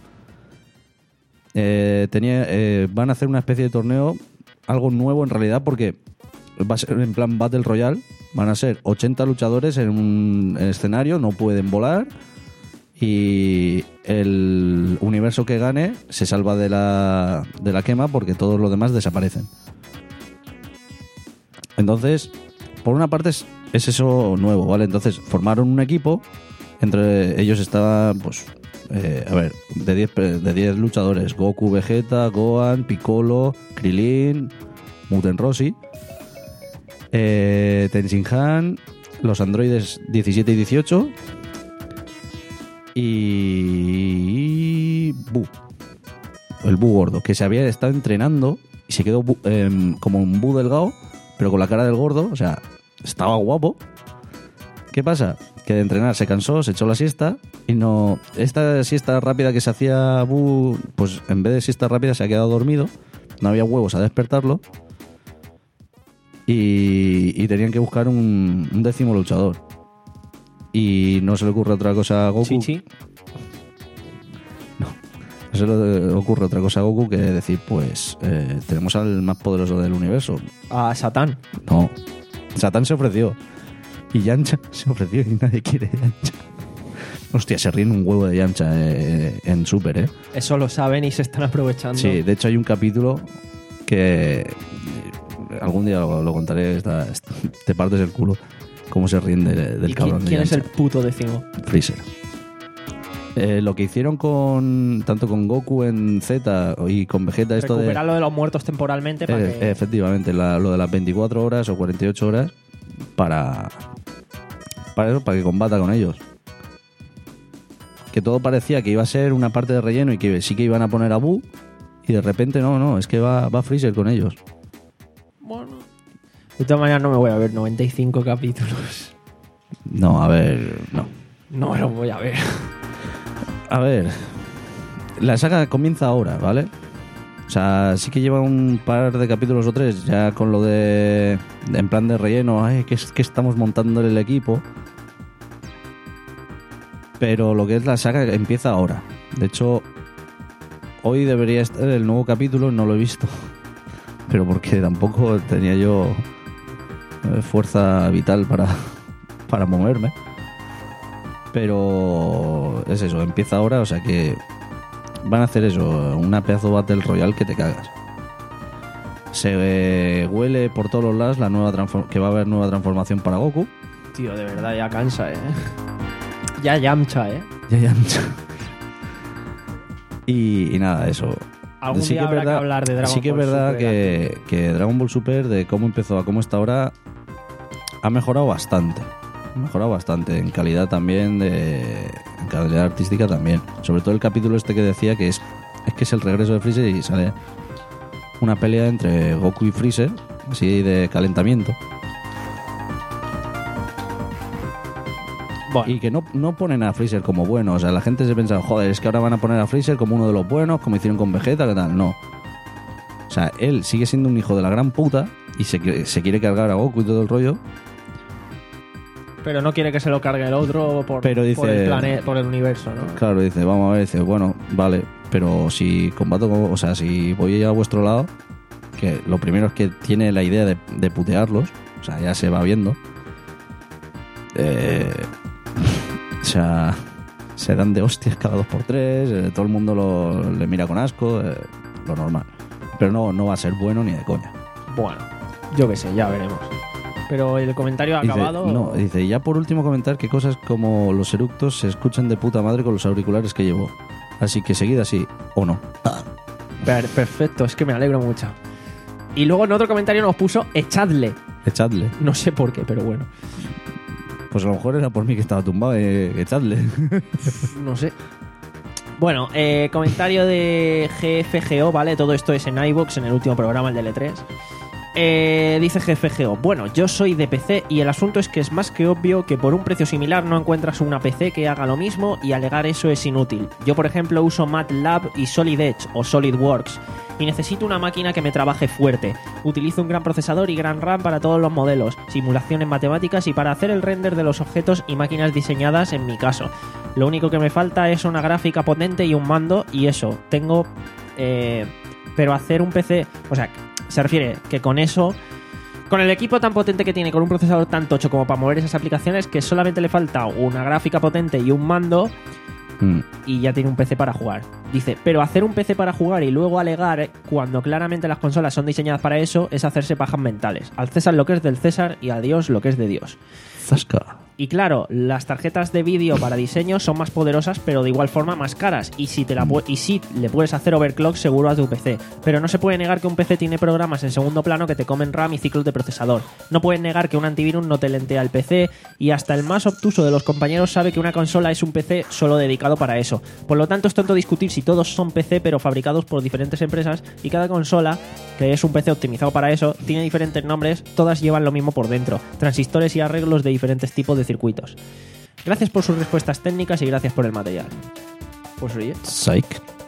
Eh, tenía, eh, van a hacer una especie de torneo, algo nuevo en realidad, porque va a ser en plan Battle Royale. Van a ser ochenta luchadores en un escenario, no pueden volar. Y el universo que gane se salva de la, de la quema porque todos los demás desaparecen. Entonces, por una parte es, es eso nuevo, ¿vale? Entonces formaron un equipo, entre ellos estaba, pues, eh, a ver, de diez pe- de diez luchadores: Goku, Vegeta, Gohan, Piccolo, Krillin, Muten Rossi, eh, Tenshin Han, los androides diecisiete y dieciocho y Bu, el Bu gordo, que se había estado entrenando y se quedó bu- em, como un Bu delgado, pero con la cara del gordo, o sea, estaba guapo. ¿Qué pasa? Que de entrenar se cansó, se echó la siesta y no... Esta siesta rápida que se hacía Bu, pues en vez de siesta rápida se ha quedado dormido, no había huevos a despertarlo y, y tenían que buscar un, un décimo luchador. Y no se le ocurre otra cosa a Goku. Chichi. No se le ocurre otra cosa a Goku que decir, pues, eh, tenemos al más poderoso del universo. A Satán. No. Satán se ofreció. Y Yamcha se ofreció y nadie quiere Yamcha. Hostia, se ríen un huevo de Yamcha eh, en Super, ¿eh? Eso lo saben y se están aprovechando. Sí, de hecho hay un capítulo que... eh, algún día lo, lo contaré, está- está- te partes el culo. Cómo se ríen de- del ¿Y cabrón quién, de quién es el Yamcha. puto décimo? Freezer. Eh, lo que hicieron con tanto con Goku en Z y con Vegeta, esto de... Recuperar lo de los muertos temporalmente para Eh, que... efectivamente, la- lo de las veinticuatro horas o cuarenta y ocho horas para, para eso, para que combata con ellos. Que todo parecía que iba a ser una parte de relleno y que sí que iban a poner a Buu y de repente no, no, es que va, va Freezer con ellos. Bueno. De todas maneras no me voy a ver noventa y cinco capítulos. No, a ver, no. No me lo voy a ver. A ver, la saga comienza ahora, ¿vale? O sea, sí que lleva un par de capítulos o tres ya con lo de... de- en plan de relleno, ay, que es que estamos montando el equipo. Pero lo que es la saga empieza ahora. De hecho, hoy debería estar el nuevo capítulo, no lo he visto. Pero porque tampoco tenía yo eh, fuerza vital para, para moverme. Pero es eso, empieza ahora, o sea que van a hacer eso, una pedazo Battle Royale que te cagas. Se eh, huele por todos los lados la nueva transform- que va a haber nueva transformación para Goku. Tío, de verdad, ya cansa, ¿eh? Ya Yamcha, ¿eh? Ya, ya. y, y nada, eso. Algún día habrá que hablar de Dragon sí que Ball es verdad Super que, que Dragon Ball Super, de cómo empezó a cómo está ahora, ha mejorado bastante. ha mejorado bastante. En calidad también, de, en calidad artística también. Sobre todo el capítulo este que decía que es, es que es el regreso de Freezer y sale una pelea entre Goku y Freezer, así de calentamiento. Bueno. Y que no, no ponen a Freezer como bueno. O sea, la gente se piensa, joder, es que ahora van a poner a Freezer como uno de los buenos, como hicieron con Vegeta, ¿qué tal? No. O sea, él sigue siendo un hijo de la gran puta y se, se quiere cargar a Goku y todo el rollo. Pero no quiere que se lo cargue el otro por, Pero dice, por el planeta, por el universo, ¿no? Claro, dice, vamos a ver, dice, bueno, vale, pero si combato con, o sea, si voy a vuestro lado, que lo primero es que tiene la idea de, de putearlos, o sea, ya se va viendo. Eh, o sea, se dan de hostias cada dos por tres, eh, todo el mundo lo, le mira con asco, eh, lo normal. Pero no, no va a ser bueno ni de coña. Bueno, yo qué sé, ya veremos. Pero el comentario ha Dice, acabado. no, dice, y ya por último comentar que cosas como los eructos se escuchan de puta madre con los auriculares que llevo. Así que seguid así, o no. Per- perfecto, es que me alegro mucho. Y luego en otro comentario nos puso echadle. Echadle. No sé por qué, pero bueno. Pues a lo mejor era por mí que estaba tumbado, eh, echadle. No sé. Bueno, eh, comentario de G F G O, ¿vale? Todo esto es en iVoox, en el último programa, el de L tres. Eh, dice G F G O, bueno, yo soy de P C y el asunto es que es más que obvio que por un precio similar no encuentras una P C que haga lo mismo y alegar eso es inútil. Yo, por ejemplo, uso MATLAB y Solid Edge o SolidWorks y necesito una máquina que me trabaje fuerte. Utilizo un gran procesador y gran RAM para todos los modelos, simulaciones matemáticas y para hacer el render de los objetos y máquinas diseñadas en mi caso. Lo único que me falta es una gráfica potente y un mando y eso, tengo... Eh, pero hacer un P C... O sea... Se refiere que con eso, con el equipo tan potente que tiene, con un procesador tan tocho como para mover esas aplicaciones, que solamente le falta una gráfica potente y un mando mm. y ya tiene un P C para jugar. Dice, pero hacer un P C para jugar y luego alegar cuando claramente las consolas son diseñadas para eso es hacerse pajas mentales. Al César lo que es del César y a Dios lo que es de Dios. Zasca. Y claro, las tarjetas de vídeo para diseño son más poderosas, pero de igual forma más caras. Y si, te la pu- y si le puedes hacer overclock seguro a tu P C. Pero no se puede negar que un P C tiene programas en segundo plano que te comen RAM y ciclos de procesador. No puedes negar que un antivirus no te lentea el P C. Y hasta el más obtuso de los compañeros sabe que una consola es un P C solo dedicado para eso. Por lo tanto, es tonto discutir si todos son P C pero fabricados por diferentes empresas. Y cada consola, que es un P C optimizado para eso, tiene diferentes nombres. Todas llevan lo mismo por dentro. Transistores y arreglos de diferentes tipos de circuitos. Gracias por sus respuestas técnicas y gracias por el material. Pues oye, Psych.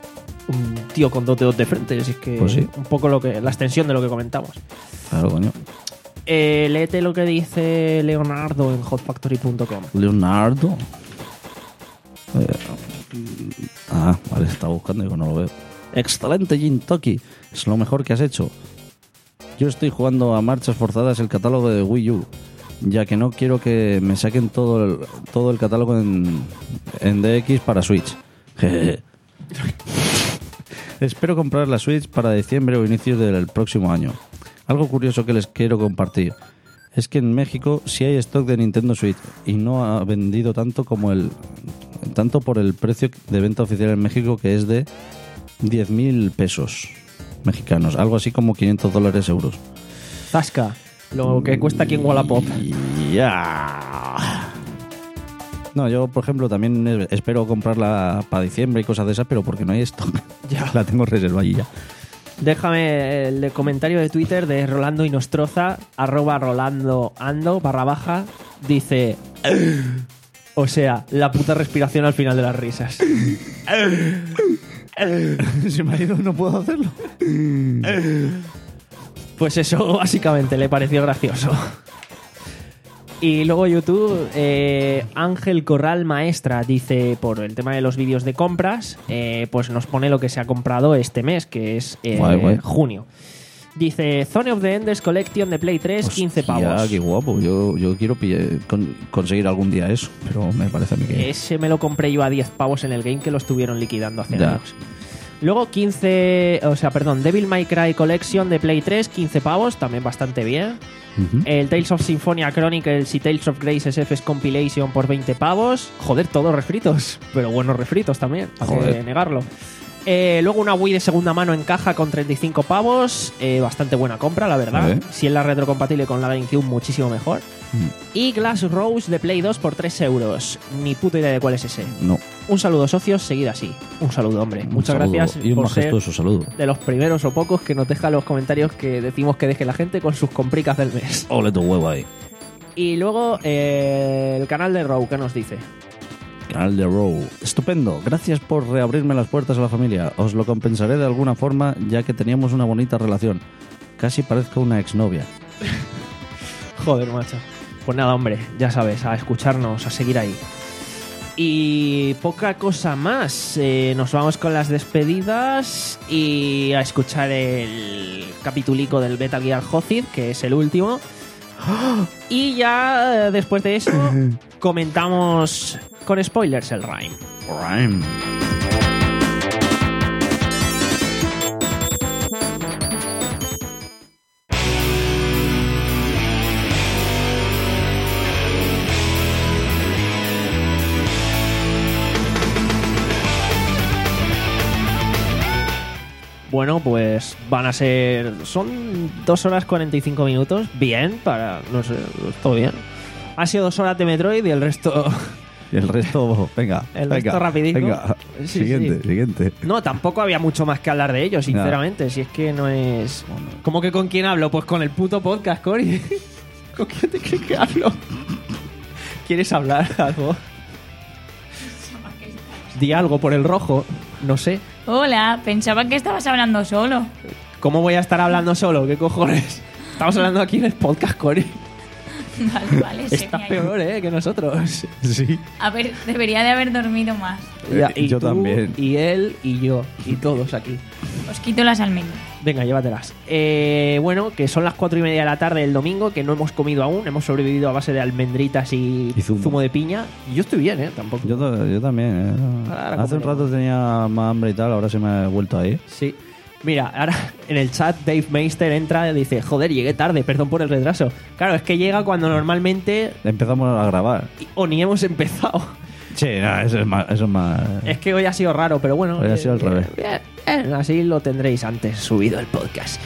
un tío con dos dedos de frente, es que Pues sí. un poco lo que la extensión de lo que comentamos. Claro, coño. Eh, léete lo que dice Leonardo en hot factory punto com. Leonardo. Eh, ah, vale, estaba buscando y digo, no lo veo. Excelente, Jin Toki. Es lo mejor que has hecho. Yo estoy jugando a marchas forzadas el catálogo de Wii U, ya que no quiero que me saquen todo el, todo el catálogo en, en D X para Switch. Jeje. Espero comprar la Switch para diciembre o inicios del próximo año. Algo curioso que les quiero compartir es que en México sí hay stock de Nintendo Switch y no ha vendido tanto como el tanto por el precio de venta oficial en México, que es de diez mil pesos mexicanos, algo así como quinientos dólares euros. Zasca, lo que cuesta aquí en Wallapop. Ya. No, yo, por ejemplo, también espero comprarla para diciembre y cosas de esas, pero porque no hay stock. Ya. La tengo reservada y ya. Déjame el comentario de Twitter de Rolando Inostroza, arroba Rolando Ando, barra baja, dice... O sea, la puta respiración al final de las risas. Si me ha ido, no puedo hacerlo. Pues eso, básicamente, le pareció gracioso. Y luego YouTube, eh, Ángel Corral Maestra dice, por el tema de los vídeos de compras, eh, pues nos pone lo que se ha comprado este mes, que es eh, Guay, guay. junio. Dice, Zone of the Enders Collection de Play tres, quince Hostia, pavos. qué guapo. Yo, yo quiero pille- con- conseguir algún día eso, pero me parece a mí que... Ese me lo compré yo a diez pavos en el game, que lo estuvieron liquidando hace Ya. años. Luego quince, o sea, perdón, Devil May Cry Collection de Play tres, quince pavos, también bastante bien. Ujú. El Tales of Symphonia Chronicles y Tales of Grace S F's Compilation por veinte pavos. Joder, todos refritos, pero buenos refritos también, para Joder. que negarlo. Eh, luego una Wii de segunda mano en caja con treinta y cinco pavos. Eh, bastante buena compra, la verdad. Vale. Si es la retrocompatible con la GameCube, muchísimo mejor. Mm. Y Glass Rose de Play dos por tres euros. Ni puta idea de cuál es ese. No. Un saludo, socios, seguid así. Un saludo, hombre. Un Muchas saludo gracias y un por ser majestuoso saludo. de los primeros o pocos que nos deja los comentarios que decimos que deje la gente con sus compricas del mes. Ole tu huevo ahí. Y luego eh, el canal de Row, ¿qué nos dice? Canal de Row. Estupendo. Gracias por reabrirme las puertas a la familia. Os lo compensaré de alguna forma, ya que teníamos una bonita relación. Casi parezco una exnovia. Joder, macho. Pues nada, hombre, ya sabes, a escucharnos, a seguir ahí. Y poca cosa más. Eh, nos vamos con las despedidas y a escuchar el capitulico del Metal Gear Solid, que es el último. Y ya eh, después de eso comentamos con spoilers el Rime. Rime. Bueno, pues van a ser... Son dos horas cuarenta y cinco minutos. Bien, para... No sé, todo bien. Ha sido dos horas de Metroid y el resto... Y el resto, venga. El venga, resto rapidito. Venga, Sí, siguiente, sí. siguiente. No, tampoco había mucho más que hablar de ello, sinceramente. Si es que no es... ¿Cómo que con quién hablo? Pues con el puto podcast, Cory. ¿Con quién te crees que hablo? ¿Quieres hablar algo? Di algo por el rojo. No sé. Hola, pensaba que estabas hablando solo. ¿Cómo voy a estar hablando solo? ¿Qué cojones? Estamos hablando aquí en el podcast, Cory. Vale, vale. se Estás me ha peor, ¿eh? Que nosotros. Sí. A ver, debería de haber dormido más. Ya, y yo tú, también. Y él, y yo. Y todos aquí. Os quito las almendras. Venga, llévatelas. Eh, bueno, que son las cuatro y media de la tarde del domingo, que no hemos comido aún. Hemos sobrevivido a base de almendritas y, Y zumo. de piña. Y yo estoy bien, ¿eh? Tampoco. Yo, to- yo también. ¿eh? Ahora Hace un comeremos. rato tenía más hambre y tal, ahora se me ha vuelto ahí. Sí. Mira, ahora en el chat Dave Meister entra y dice, joder, llegué tarde, perdón por el retraso. Claro, es que llega cuando normalmente Empezamos a grabar. o ni hemos empezado. Sí, no, eso es más... Eso es más Es que hoy ha sido raro, pero bueno. Hoy ha sido al revés. bien, bien, así lo tendréis antes subido el podcast.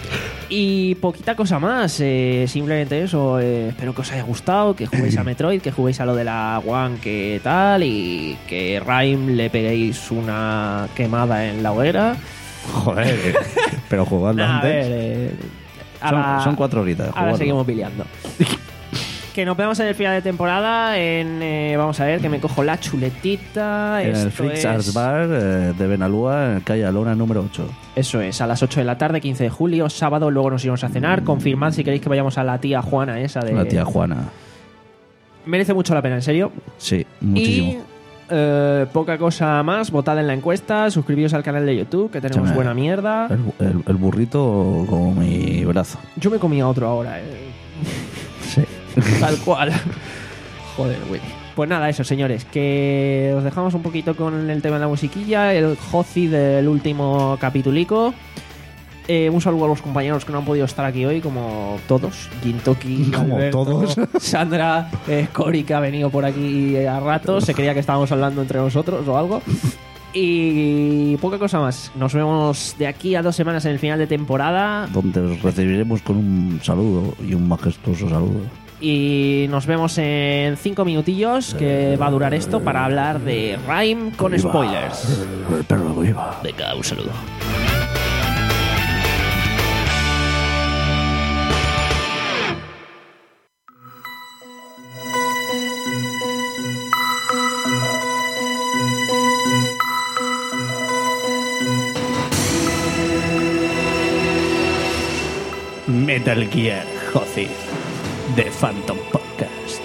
Y poquita cosa más, eh, simplemente eso. eh, espero que os haya gustado, que juguéis a Metroid, que juguéis a lo de la One, que tal, y que Rime le peguéis una quemada en la hoguera. Joder, pero jugando Nah, a antes... ver, eh, son, ahora- son cuatro horitas. Ahora jugarlo. seguimos peleando. Que nos vemos en el final de temporada. En, eh, vamos a ver, que me cojo la chuletita. En el Esto Freaks es- Arts Bar eh, de Benalúa, en calle Alona número ocho. Eso es, a las ocho de la tarde, quince de julio, sábado. Luego nos iremos a cenar. Confirmad si queréis que vayamos a la tía Juana esa de... La tía Juana. Merece mucho la pena, en serio. Sí, muchísimo. Y eh, poca cosa más. Votad en la encuesta. Suscribíos al canal de YouTube, que tenemos Échame. buena mierda. El, el- el burrito como mi brazo. Yo me comí a otro ahora. eh. Sí. Tal cual. Joder, güey. Pues nada, eso, señores. Que os dejamos un poquito con el tema de la musiquilla. El Jozi del último capitulico. Eh, un saludo a los compañeros que no han podido estar aquí hoy, como todos. Gintoki, Como Alberto, todos. Sandra, eh, Cory, que ha venido por aquí a ratos. Se creía que estábamos hablando entre nosotros o algo. Y poca cosa más. Nos vemos de aquí a dos semanas en el final de temporada. Donde os recibiremos con un saludo y un majestuoso saludo. Y nos vemos en cinco minutillos que va a durar esto para hablar de Rime con Viva. spoilers. El perro viva. Venga, un saludo. Metal Gear Solid de Phantom Podcast.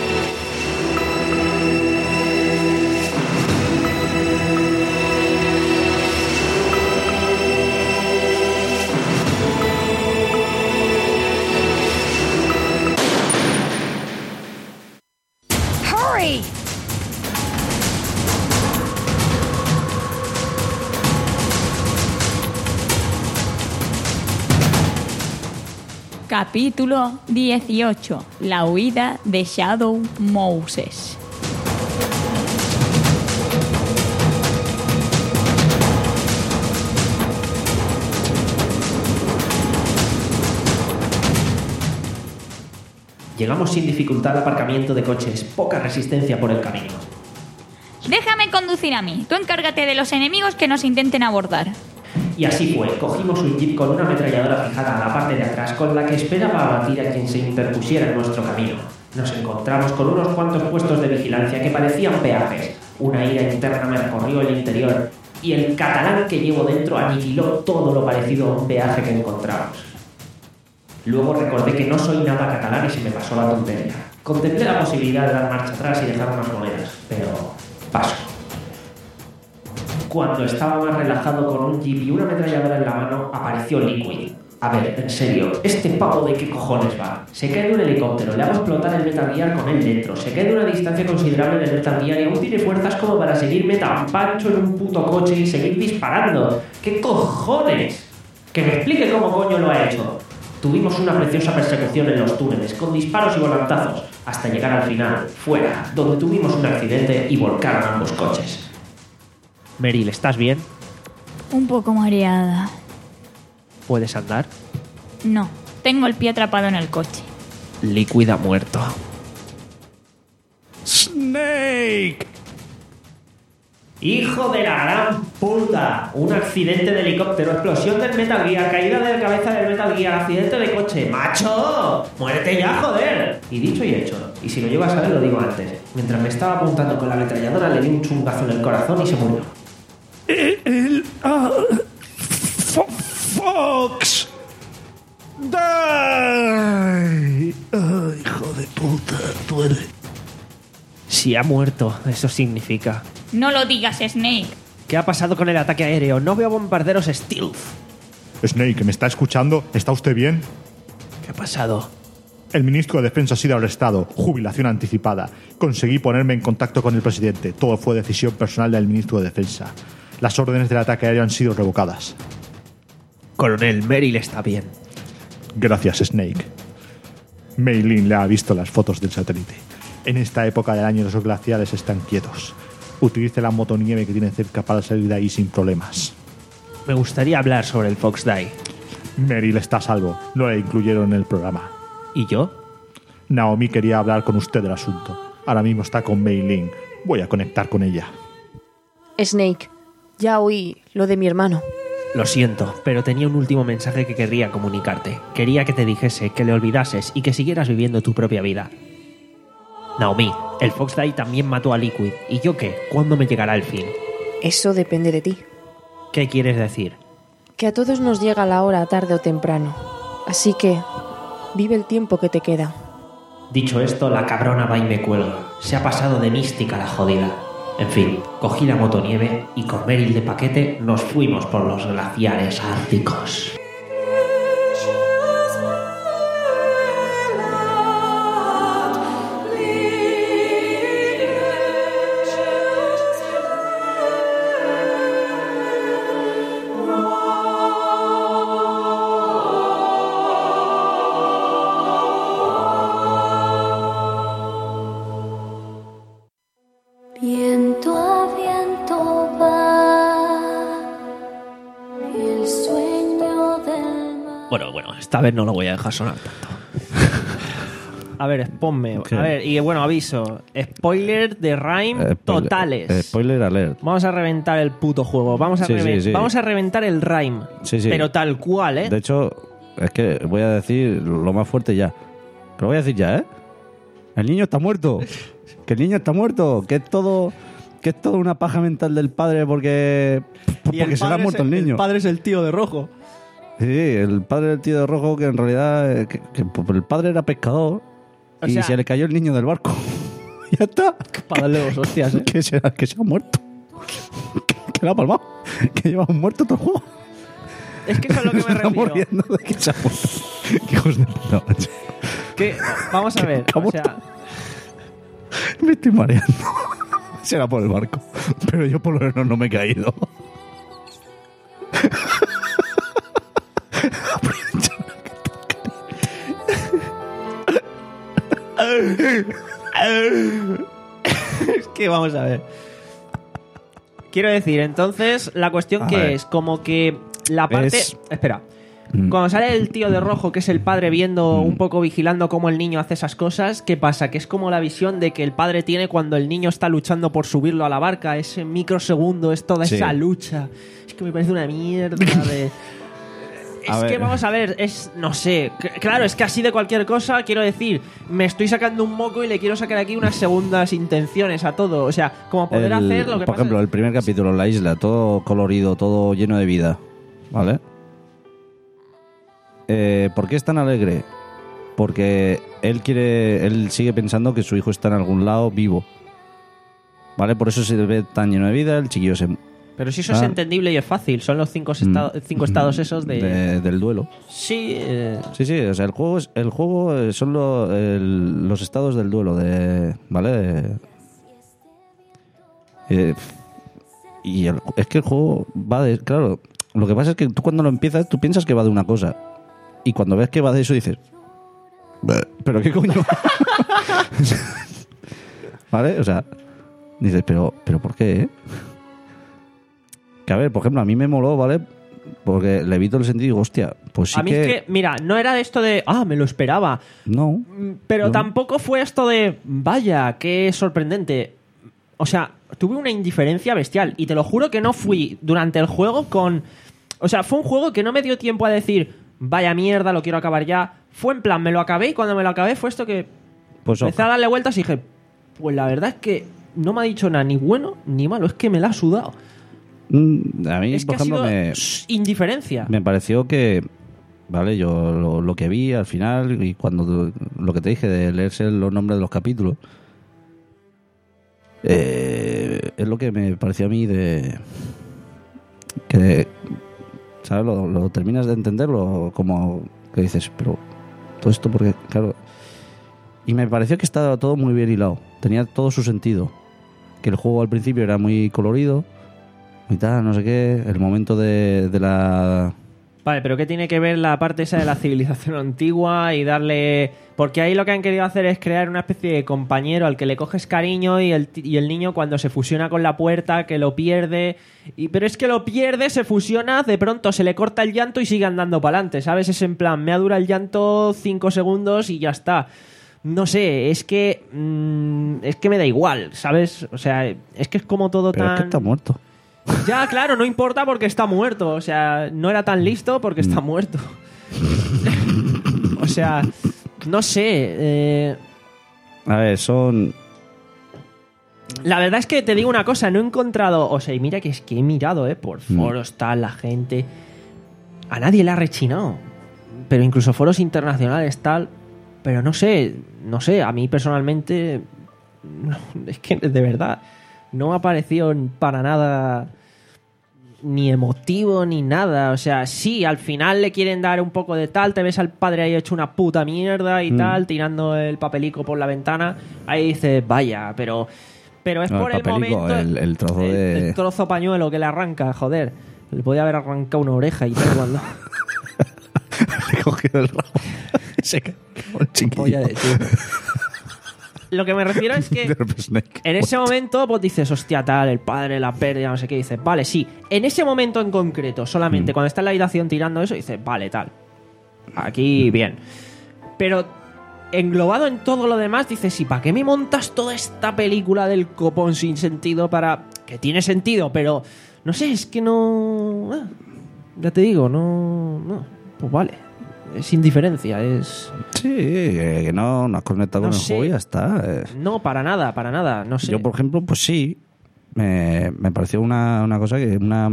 Hurry! Capítulo dieciocho. La huida de Shadow Moses. Llegamos sin dificultad al aparcamiento de coches, poca resistencia por el camino. Déjame conducir a mí. Tú encárgate de los enemigos que nos intenten abordar. Y así fue, cogimos un jeep con una ametralladora fijada a la parte de atrás con la que esperaba abatir a quien se interpusiera en nuestro camino. Nos encontramos con unos cuantos puestos de vigilancia que parecían peajes. Una ira interna me recorrió el interior y el catalán que llevo dentro aniquiló todo lo parecido a un peaje que encontramos. Luego recordé que no soy nada catalán y se me pasó la tontería. Contemplé la posibilidad de dar marcha atrás y dejar unas monedas, pero paso. Cuando estaba más relajado con un jeep y una ametralladora en la mano, apareció Liquid. A ver, en serio, ¿este pavo de qué cojones va? Se cae de un helicóptero, le hago explotar el Metal Gear con él dentro, se cae de una distancia considerable del Metal Gear y aún tiene fuerzas como para seguirme tan pancho en un puto coche y seguir disparando. ¿Qué cojones? Que me explique cómo coño lo ha hecho. Tuvimos una preciosa persecución en los túneles, con disparos y volantazos, hasta llegar al final, fuera, donde tuvimos un accidente y volcaron ambos coches. Meryl, ¿estás bien? Un poco mareada. ¿Puedes andar? No, tengo el pie atrapado en el coche. Liquid ha muerto. ¡Snake! ¡Hijo de la gran puta! Un accidente de helicóptero, explosión del Metal Gear, caída de la cabeza del Metal Gear, accidente de coche. ¡Macho! ¡Muérete ya, joder! Y dicho y hecho, y si lo llevas a ver lo digo antes. Mientras me estaba apuntando con la ametralladora le di un chungazo en el corazón y se murió. El... el ah, Fox. Die. Ay, hijo de puta, duele. Si ha muerto, eso significa. No lo digas, Snake. ¿Qué ha pasado con el ataque aéreo? No veo bombarderos Stealth. Snake, ¿me está escuchando? ¿Está usted bien? ¿Qué ha pasado? El ministro de Defensa ha sido arrestado. Jubilación anticipada. Conseguí ponerme en contacto con el presidente. Todo fue decisión personal del ministro de Defensa. Las órdenes del ataque aéreo han sido revocadas. Coronel, Meryl está bien. Gracias, Snake. Mei Lin le ha visto las fotos del satélite. En esta época del año los glaciares están quietos. Utilice la motonieve que tiene cerca para salir de ahí sin problemas. Me gustaría hablar sobre el Fox Die. Meryl está a salvo. No le incluyeron en el programa. ¿Y yo? Naomi quería hablar con usted del asunto. Ahora mismo está con Mei Lin. Voy a conectar con ella. Snake, ya oí lo de mi hermano. Lo siento, pero tenía un último mensaje que querría comunicarte. Quería que te dijese, que le olvidases y que siguieras viviendo tu propia vida. Naomi, el Fox Die también mató a Liquid. ¿Y yo qué? ¿Cuándo me llegará el fin? Eso depende de ti. ¿Qué quieres decir? Que a todos nos llega la hora tarde o temprano. Así que, vive el tiempo que te queda. Dicho esto, la cabrona va y me cuelga. Se ha pasado de mística la jodida. En fin, cogí la motonieve y con Meryl de paquete nos fuimos por los glaciares árticos. Viento a viento va y el sueño del mar. Bueno, bueno, esta vez no lo voy a dejar sonar tanto. A ver, ponme. A ver, y bueno, aviso. Spoiler de Rime Eh, spoiler- totales. eh, spoiler alert. Vamos a reventar el puto juego. Vamos a, Sí, reven- sí, sí. Vamos a reventar el Rime. Sí, sí. Pero tal cual, ¿eh? De hecho, es que voy a decir lo más fuerte ya. Pero voy a decir ya, ¿eh? El niño está muerto. Que el niño está muerto. Que es todo, que es todo una paja mental del padre porque, porque se le ha muerto el niño. El padre es el tío de rojo. Sí, el padre del tío de rojo que en realidad eh, que, que el padre era pescador O y sea- se le cayó el niño del barco. Ya está. Para darle dos hostias, ¿eh? Que se, que se ha muerto. Que, que lo ha palmado. Que lleva muerto todo el juego. Es que eso es lo que Se me está refiero. muriendo de que se ha muerto. Qué hijos de puta, macho. Que, vamos a ver. O sea, Me estoy mareando. Será por el barco. Pero yo por lo menos no me he caído. es que vamos a ver. Quiero decir, entonces, la cuestión A que ver. es como que la parte... Es- Espera. Cuando sale el tío de rojo, que es el padre viendo, Mm. un poco vigilando cómo el niño hace esas cosas, ¿qué pasa? Que es como la visión de que el padre tiene cuando el niño está luchando por subirlo a la barca. Ese microsegundo, es toda Sí. esa lucha. Es que me parece una mierda de... Es A que ver. vamos a ver, es, no sé, c- claro, es que así de cualquier cosa, quiero decir, me estoy sacando un moco y le quiero sacar aquí unas segundas intenciones a todo, o sea, como poder El- hacer lo que por pasa... ejemplo, el primer capítulo, la isla, todo colorido, todo lleno de vida, ¿vale? Eh, ¿Por qué es tan alegre? Porque él quiere, él sigue pensando que su hijo está en algún lado vivo, ¿vale? Por eso se ve tan lleno de vida, el chiquillo se... Pero si eso es Ah. entendible y es fácil, son los cinco, estado- Mm. cinco estados esos de... de- del duelo. Sí, eh, Sí, sí, o sea, el juego, es, el juego eh, son lo- el- los estados del duelo, de, ¿vale? De- eh, y el- es que el juego va de... Claro, lo que pasa es que tú cuando lo empiezas, tú piensas que va de una cosa. Y cuando ves que va de eso, dices... "Bah, ¿pero qué coño?" ¿Vale? O sea, dices, ¿pero, pero por qué, eh? Que a ver, por ejemplo, a mí me moló, ¿vale? Porque le vi todo el sentido y digo, hostia, pues sí a mí que... es que, mira, no era esto de, ah, me lo esperaba, No. pero No. tampoco fue esto de, vaya, qué sorprendente. O sea, tuve una indiferencia bestial y te lo juro que no fui durante el juego con... O sea, fue un juego que no me dio tiempo a decir, vaya mierda, lo quiero acabar ya. Fue en plan, me lo acabé y cuando me lo acabé fue esto que... Pues empecé ojo. a darle vueltas y dije, pues la verdad es que no me ha dicho nada ni bueno ni malo, es que me la ha sudado. Mm, A mí, Es por que ha ejemplo, sido me, s- indiferencia. me pareció que, vale, yo lo, lo que vi al final y cuando lo que te dije de leerse los nombres de los capítulos, eh, es lo que me pareció a mí de que, ¿sabes? Lo, lo terminas de entenderlo como que dices, pero todo esto porque, claro, y me pareció que estaba todo muy bien hilado, tenía todo su sentido, que el juego al principio era muy colorido y tal, no sé qué, el momento de, de la... Vale, pero ¿qué tiene que ver la parte esa de la civilización antigua y darle... Porque ahí lo que han querido hacer es crear una especie de compañero al que le coges cariño y el, ti- y el niño cuando se fusiona con la puerta, que lo pierde... Y, pero es que lo pierde, se fusiona, de pronto se le corta el llanto y sigue andando para adelante, ¿sabes? Es en plan, me dura el llanto cinco segundos y ya está. No sé, es que... mm, es que me da igual, ¿sabes? O sea, es que es como todo Pero tan... es que está muerto. Ya, claro, no importa porque está muerto. O sea, no era tan listo porque está muerto. O sea, no sé. eh, A ver, son... La verdad es que te digo una cosa, no he encontrado... O sea, y mira que es que he mirado, ¿eh? Por foros, tal, la gente... A nadie le ha rechinado. Pero incluso foros internacionales, tal... Pero no sé, no sé, a mí personalmente... no, es que, de verdad, no me ha parecido para nada... ni emotivo ni nada, o sea, sí, al final le quieren dar un poco de tal, te ves al padre ahí hecho una puta mierda y Mm. tal, tirando el papelico por la ventana, ahí dices, vaya, pero pero es No, por el el, papelico, momento, el- el trozo el- de- el trozo pañuelo que le arranca, joder, le podía haber arrancado una oreja y tal cuando Le he cogido el rabo. Se cae como el chiquillo. polla de tío. Lo que me refiero es que De Snake. en ese momento, pues dices, hostia, tal, el padre, la pérdida, no sé qué, dices, vale, sí. En ese momento en concreto, solamente Mm. cuando está en la habitación tirando eso, dices, vale, tal. Aquí, bien. Pero englobado en todo lo demás, dices, ¿y para qué me montas toda esta película del copón sin sentido para... que tiene sentido, pero... no sé, es que no... ah, ya te digo, no... no. Pues vale. Es indiferencia, es... Sí, eh, que no, no has conectado No con el sé. juego y ya está. eh. No, para nada, para nada, no sé. Yo, por ejemplo, pues sí, me, me pareció una, una cosa que una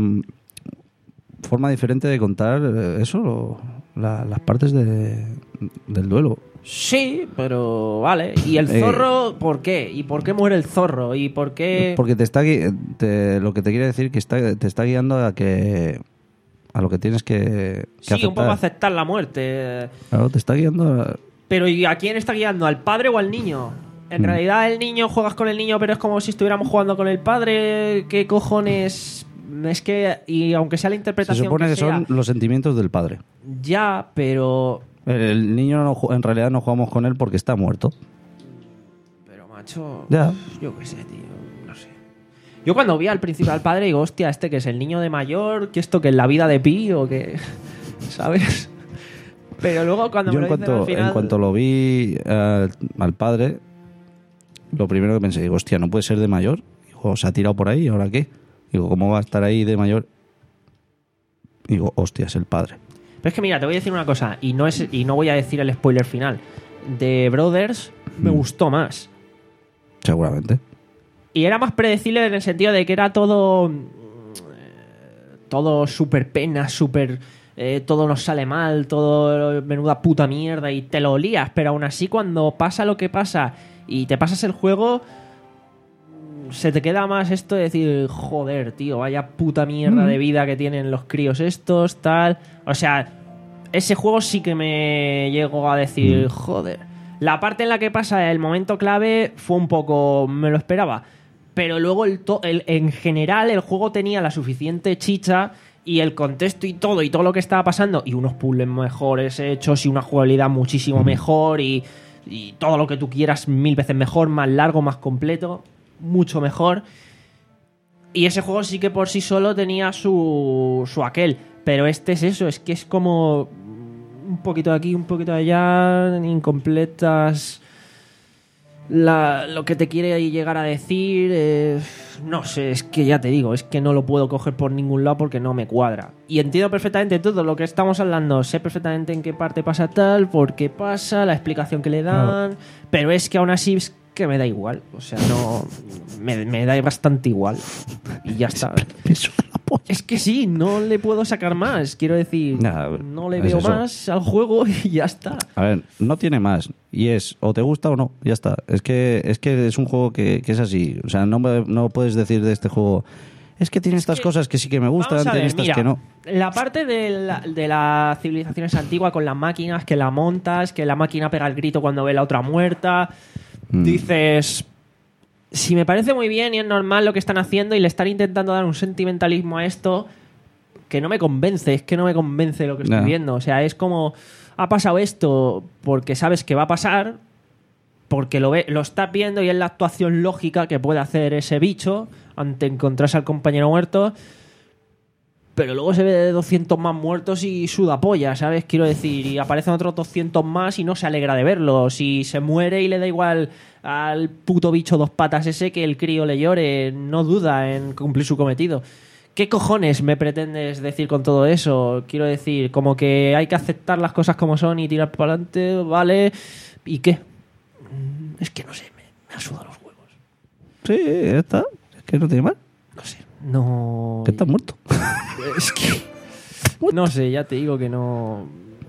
forma diferente de contar eh, eso, lo- la- las partes de, del duelo. Sí, pero vale. ¿Y el Eh, zorro por qué? ¿Y por qué muere el zorro? ¿Y por qué...? Porque te está gui- te- lo que te quiere decir que está, te está guiando a que a lo que tienes que, que Sí, aceptar. un poco aceptar la muerte. Claro, te está guiando a- Pero ¿y a quién está guiando? ¿Al padre o al niño? En Mm. realidad el niño, juegas con el niño, pero es como si estuviéramos jugando con el padre. ¿Qué cojones...? Es que, y aunque sea la se interpretación supone que, sea, son los sentimientos del padre. ya, pero... El, el niño no, ju- en realidad no jugamos con él porque está muerto. Pero, macho... Ya. Yo qué sé, tío. No sé. Yo cuando vi al principio al padre digo, hostia, este que es el niño de mayor, que esto que es la vida de Pi o que... ¿sabes? Pero luego cuando Yo me en lo dicen cuanto, al final... en cuanto lo vi eh, al padre, lo primero que pensé, digo, hostia, ¿no puede ser de mayor? Digo, ¿se ha tirado por ahí? ¿Ahora qué? Digo, ¿cómo va a estar ahí de mayor? Digo, hostia, es el padre. Pero es que mira, te voy a decir una cosa, y no, es, y no voy a decir el spoiler final. De Brothers me Mm. gustó más. Seguramente. Y era más predecible en el sentido de que era todo... Todo súper pena, súper... Eh, todo nos sale mal, todo menuda puta mierda y te lo olías, pero aún así cuando pasa lo que pasa y te pasas el juego, se te queda más esto de decir, joder, tío, vaya puta mierda Mm. de vida que tienen los críos estos, tal. O sea, ese juego sí que me llegó a decir, Mm. joder. La parte en la que pasa el momento clave fue un poco... me lo esperaba. Pero luego el to- el, en general el juego tenía la suficiente chicha y el contexto y todo, y todo lo que estaba pasando, y unos puzzles mejores hechos, y una jugabilidad muchísimo mejor, y, y todo lo que tú quieras mil veces mejor, más largo, más completo, mucho mejor. Y ese juego sí que por sí solo tenía su, su aquel. Pero este es eso, es que es como un poquito de aquí, un poquito de allá, incompletas... La, lo que te quiere llegar a decir, eh, no sé, es que ya te digo, es que no lo puedo coger por ningún lado porque no me cuadra. Y entiendo perfectamente todo lo que estamos hablando, sé perfectamente en qué parte pasa tal, por qué pasa, la explicación que le dan, Claro. pero es que aún así es que me da igual, o sea, no, me, me da bastante igual y ya está. Es que sí, no le puedo sacar más, quiero decir, Nah, no le es veo eso. más al juego y ya está. A ver, no tiene más. Y es, o te gusta o no, ya está. Es que es, que es un juego que, que es así. O sea, no, me- no puedes decir de este juego, es que tiene estas que- cosas que sí que me gustan, Vamos a tiene ver, estas mira, que no. la parte de la, de la civilización es antigua con las máquinas, que la montas, que la máquina pega el grito cuando ve la otra muerta. Mm. Dices, si me parece muy bien y es normal lo que están haciendo y le están intentando dar un sentimentalismo a esto, que no me convence, es que no me convence lo que estoy Ya. viendo. O sea, es como, ha pasado esto porque sabes que va a pasar, porque lo, ve, lo estás viendo y es la actuación lógica que puede hacer ese bicho ante encontrarse al compañero muerto, pero luego se ve de doscientos más muertos y suda polla, ¿sabes? Quiero decir, y aparecen otros doscientos más y no se alegra de verlo. Si se muere y le da igual al puto bicho dos patas ese que el crío le llore, no duda en cumplir su cometido. ¿Qué cojones me pretendes decir con todo eso? Quiero decir, como que hay que aceptar las cosas como son y tirar para adelante, ¿vale? ¿Y qué? Mm, Es que no sé, me, me ha sudado los huevos. Sí, ya está. Es que no tiene más. No sé, no... Que está muerto. Es que... No sé, ya te digo que no...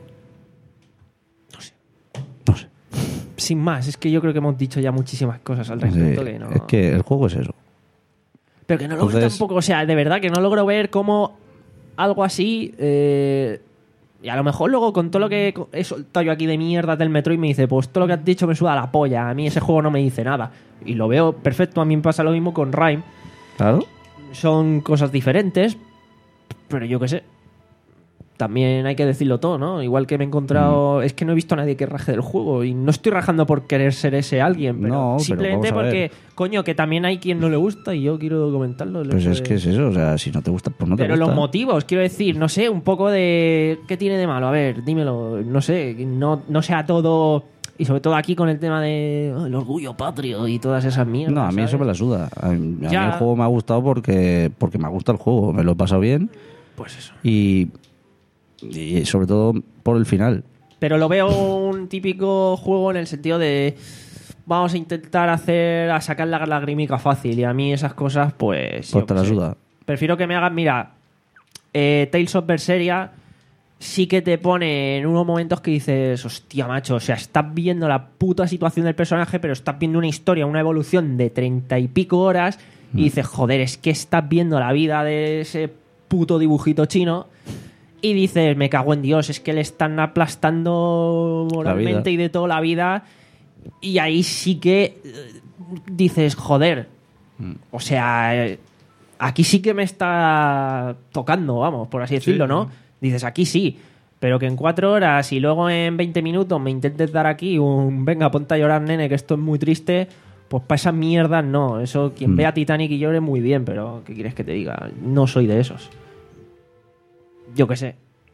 No sé. No sé. Sin más, es que yo creo que hemos dicho ya muchísimas cosas al Sí, respecto que no... Es que el juego es eso. Pero que no logro Entonces- tampoco, o sea, de verdad que no logro ver cómo algo así... eh, y a lo mejor luego con todo lo que he soltado yo aquí de mierda del Metroid me dice, pues todo lo que has dicho me suda la polla, a mí ese juego no me dice nada. Y lo veo perfecto, a mí me pasa lo mismo con Rime. Claro. Son cosas diferentes, pero yo qué sé. También hay que decirlo todo, ¿no? Igual que me he encontrado... Es que no he visto a nadie que raje del juego y no estoy rajando por querer ser ese alguien, pero No, pero simplemente vamos a porque, ver. coño, que también hay quien no le gusta y yo quiero comentarlo. el Pues hecho es de- que es eso. O sea, si no te gusta, pues no te Pero gusta. los motivos, quiero decir, no sé, un poco de... ¿Qué tiene de malo? A ver, dímelo. No sé, no, no sea todo... Y sobre todo aquí con el tema de oh, el orgullo patrio y todas esas mierdas. No, a mí eso ¿sabes? me la suda. A mí, a mí Ya. el juego me ha gustado porque, porque me gusta el juego. Me lo he pasado bien. Pues eso. Y, y sobre todo por el final. Pero lo veo un típico juego en el sentido de vamos a intentar hacer a sacar la lagrimica fácil y a mí esas cosas pues Pues yo te qué la sé. suda. Prefiero que me hagan, mira, eh, Tales of Berseria sí que te pone en unos momentos que dices, hostia macho, o sea, estás viendo la puta situación del personaje, pero estás viendo una historia, una evolución de treinta y pico horas y dices, joder, es que estás viendo la vida de ese puto dibujito chino. Y dices, me cago en Dios, es que le están aplastando moralmente y de toda la vida. Y ahí sí que eh, dices, joder, o sea, eh, aquí sí que me está tocando, vamos, por así decirlo, ¿no? Dices, aquí sí, pero que en cuatro horas y luego en veinte minutos me intentes dar aquí un, venga, ponte a llorar, nene, que esto es muy triste. Pues para esas mierdas no, eso quien Mm. vea Titanic y llore muy bien, pero ¿qué quieres que te diga? No soy de esos. Yo qué sé.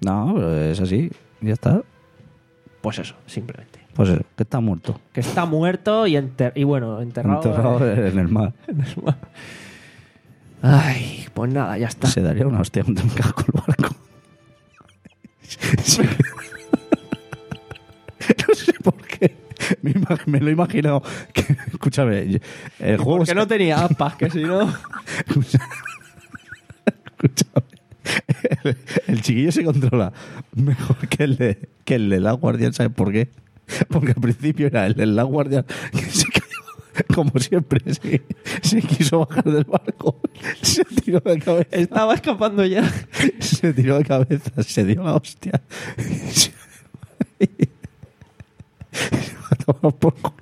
No, pero es así. Ya está. Pues eso, simplemente. Pues eso, que está muerto. Que está muerto y, enter y bueno, enterrado, Enterrado eh, en el mar. en el mar. Ay, pues nada, ya está. Se daría una hostia un casco el barco. Sí. No sé por qué. Me, imag- me lo he imaginado. Que, escúchame, el juego. Porque se- no tenía aspas, que si no... Escucha- Escúchame. El, el chiquillo se controla mejor que el de que el de la Guardian, ¿sabes por qué? Porque al principio era el de la Guardian que se cayó, como siempre, se, se quiso bajar del barco, se tiró de cabeza, Estaba escapando ya. se tiró de cabeza, se dio la hostia. Se, se va a tomar por culo.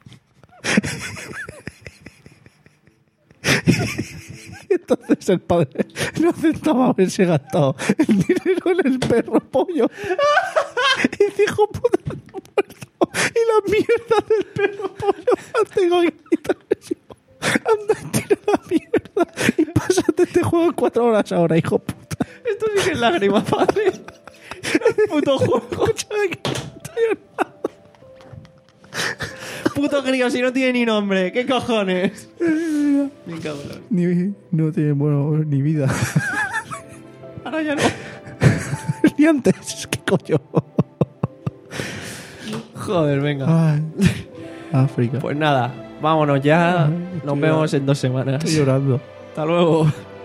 Entonces el padre no aceptaba haberse gastado el dinero en el perro pollo. Y dijo, puta, no he muerto. Y la mierda del perro pollo la tengo que quitar. Anda, tira la mierda. Y pásate este juego en cuatro horas ahora, hijo puta. Esto sí que es lágrima, padre. El puto juego. Escúchame que estoy llorando. Puto crío, si no tiene ni nombre. ¿Qué cojones? Mi cabrón. Ni, no tiene, bueno, ni vida. Ahora ya no. Ni antes. ¿Qué coño? Joder, venga. Ay, África. Pues nada, vámonos ya. Ay, Nos estoy vemos llorando. en dos semanas. Estoy llorando. Hasta luego.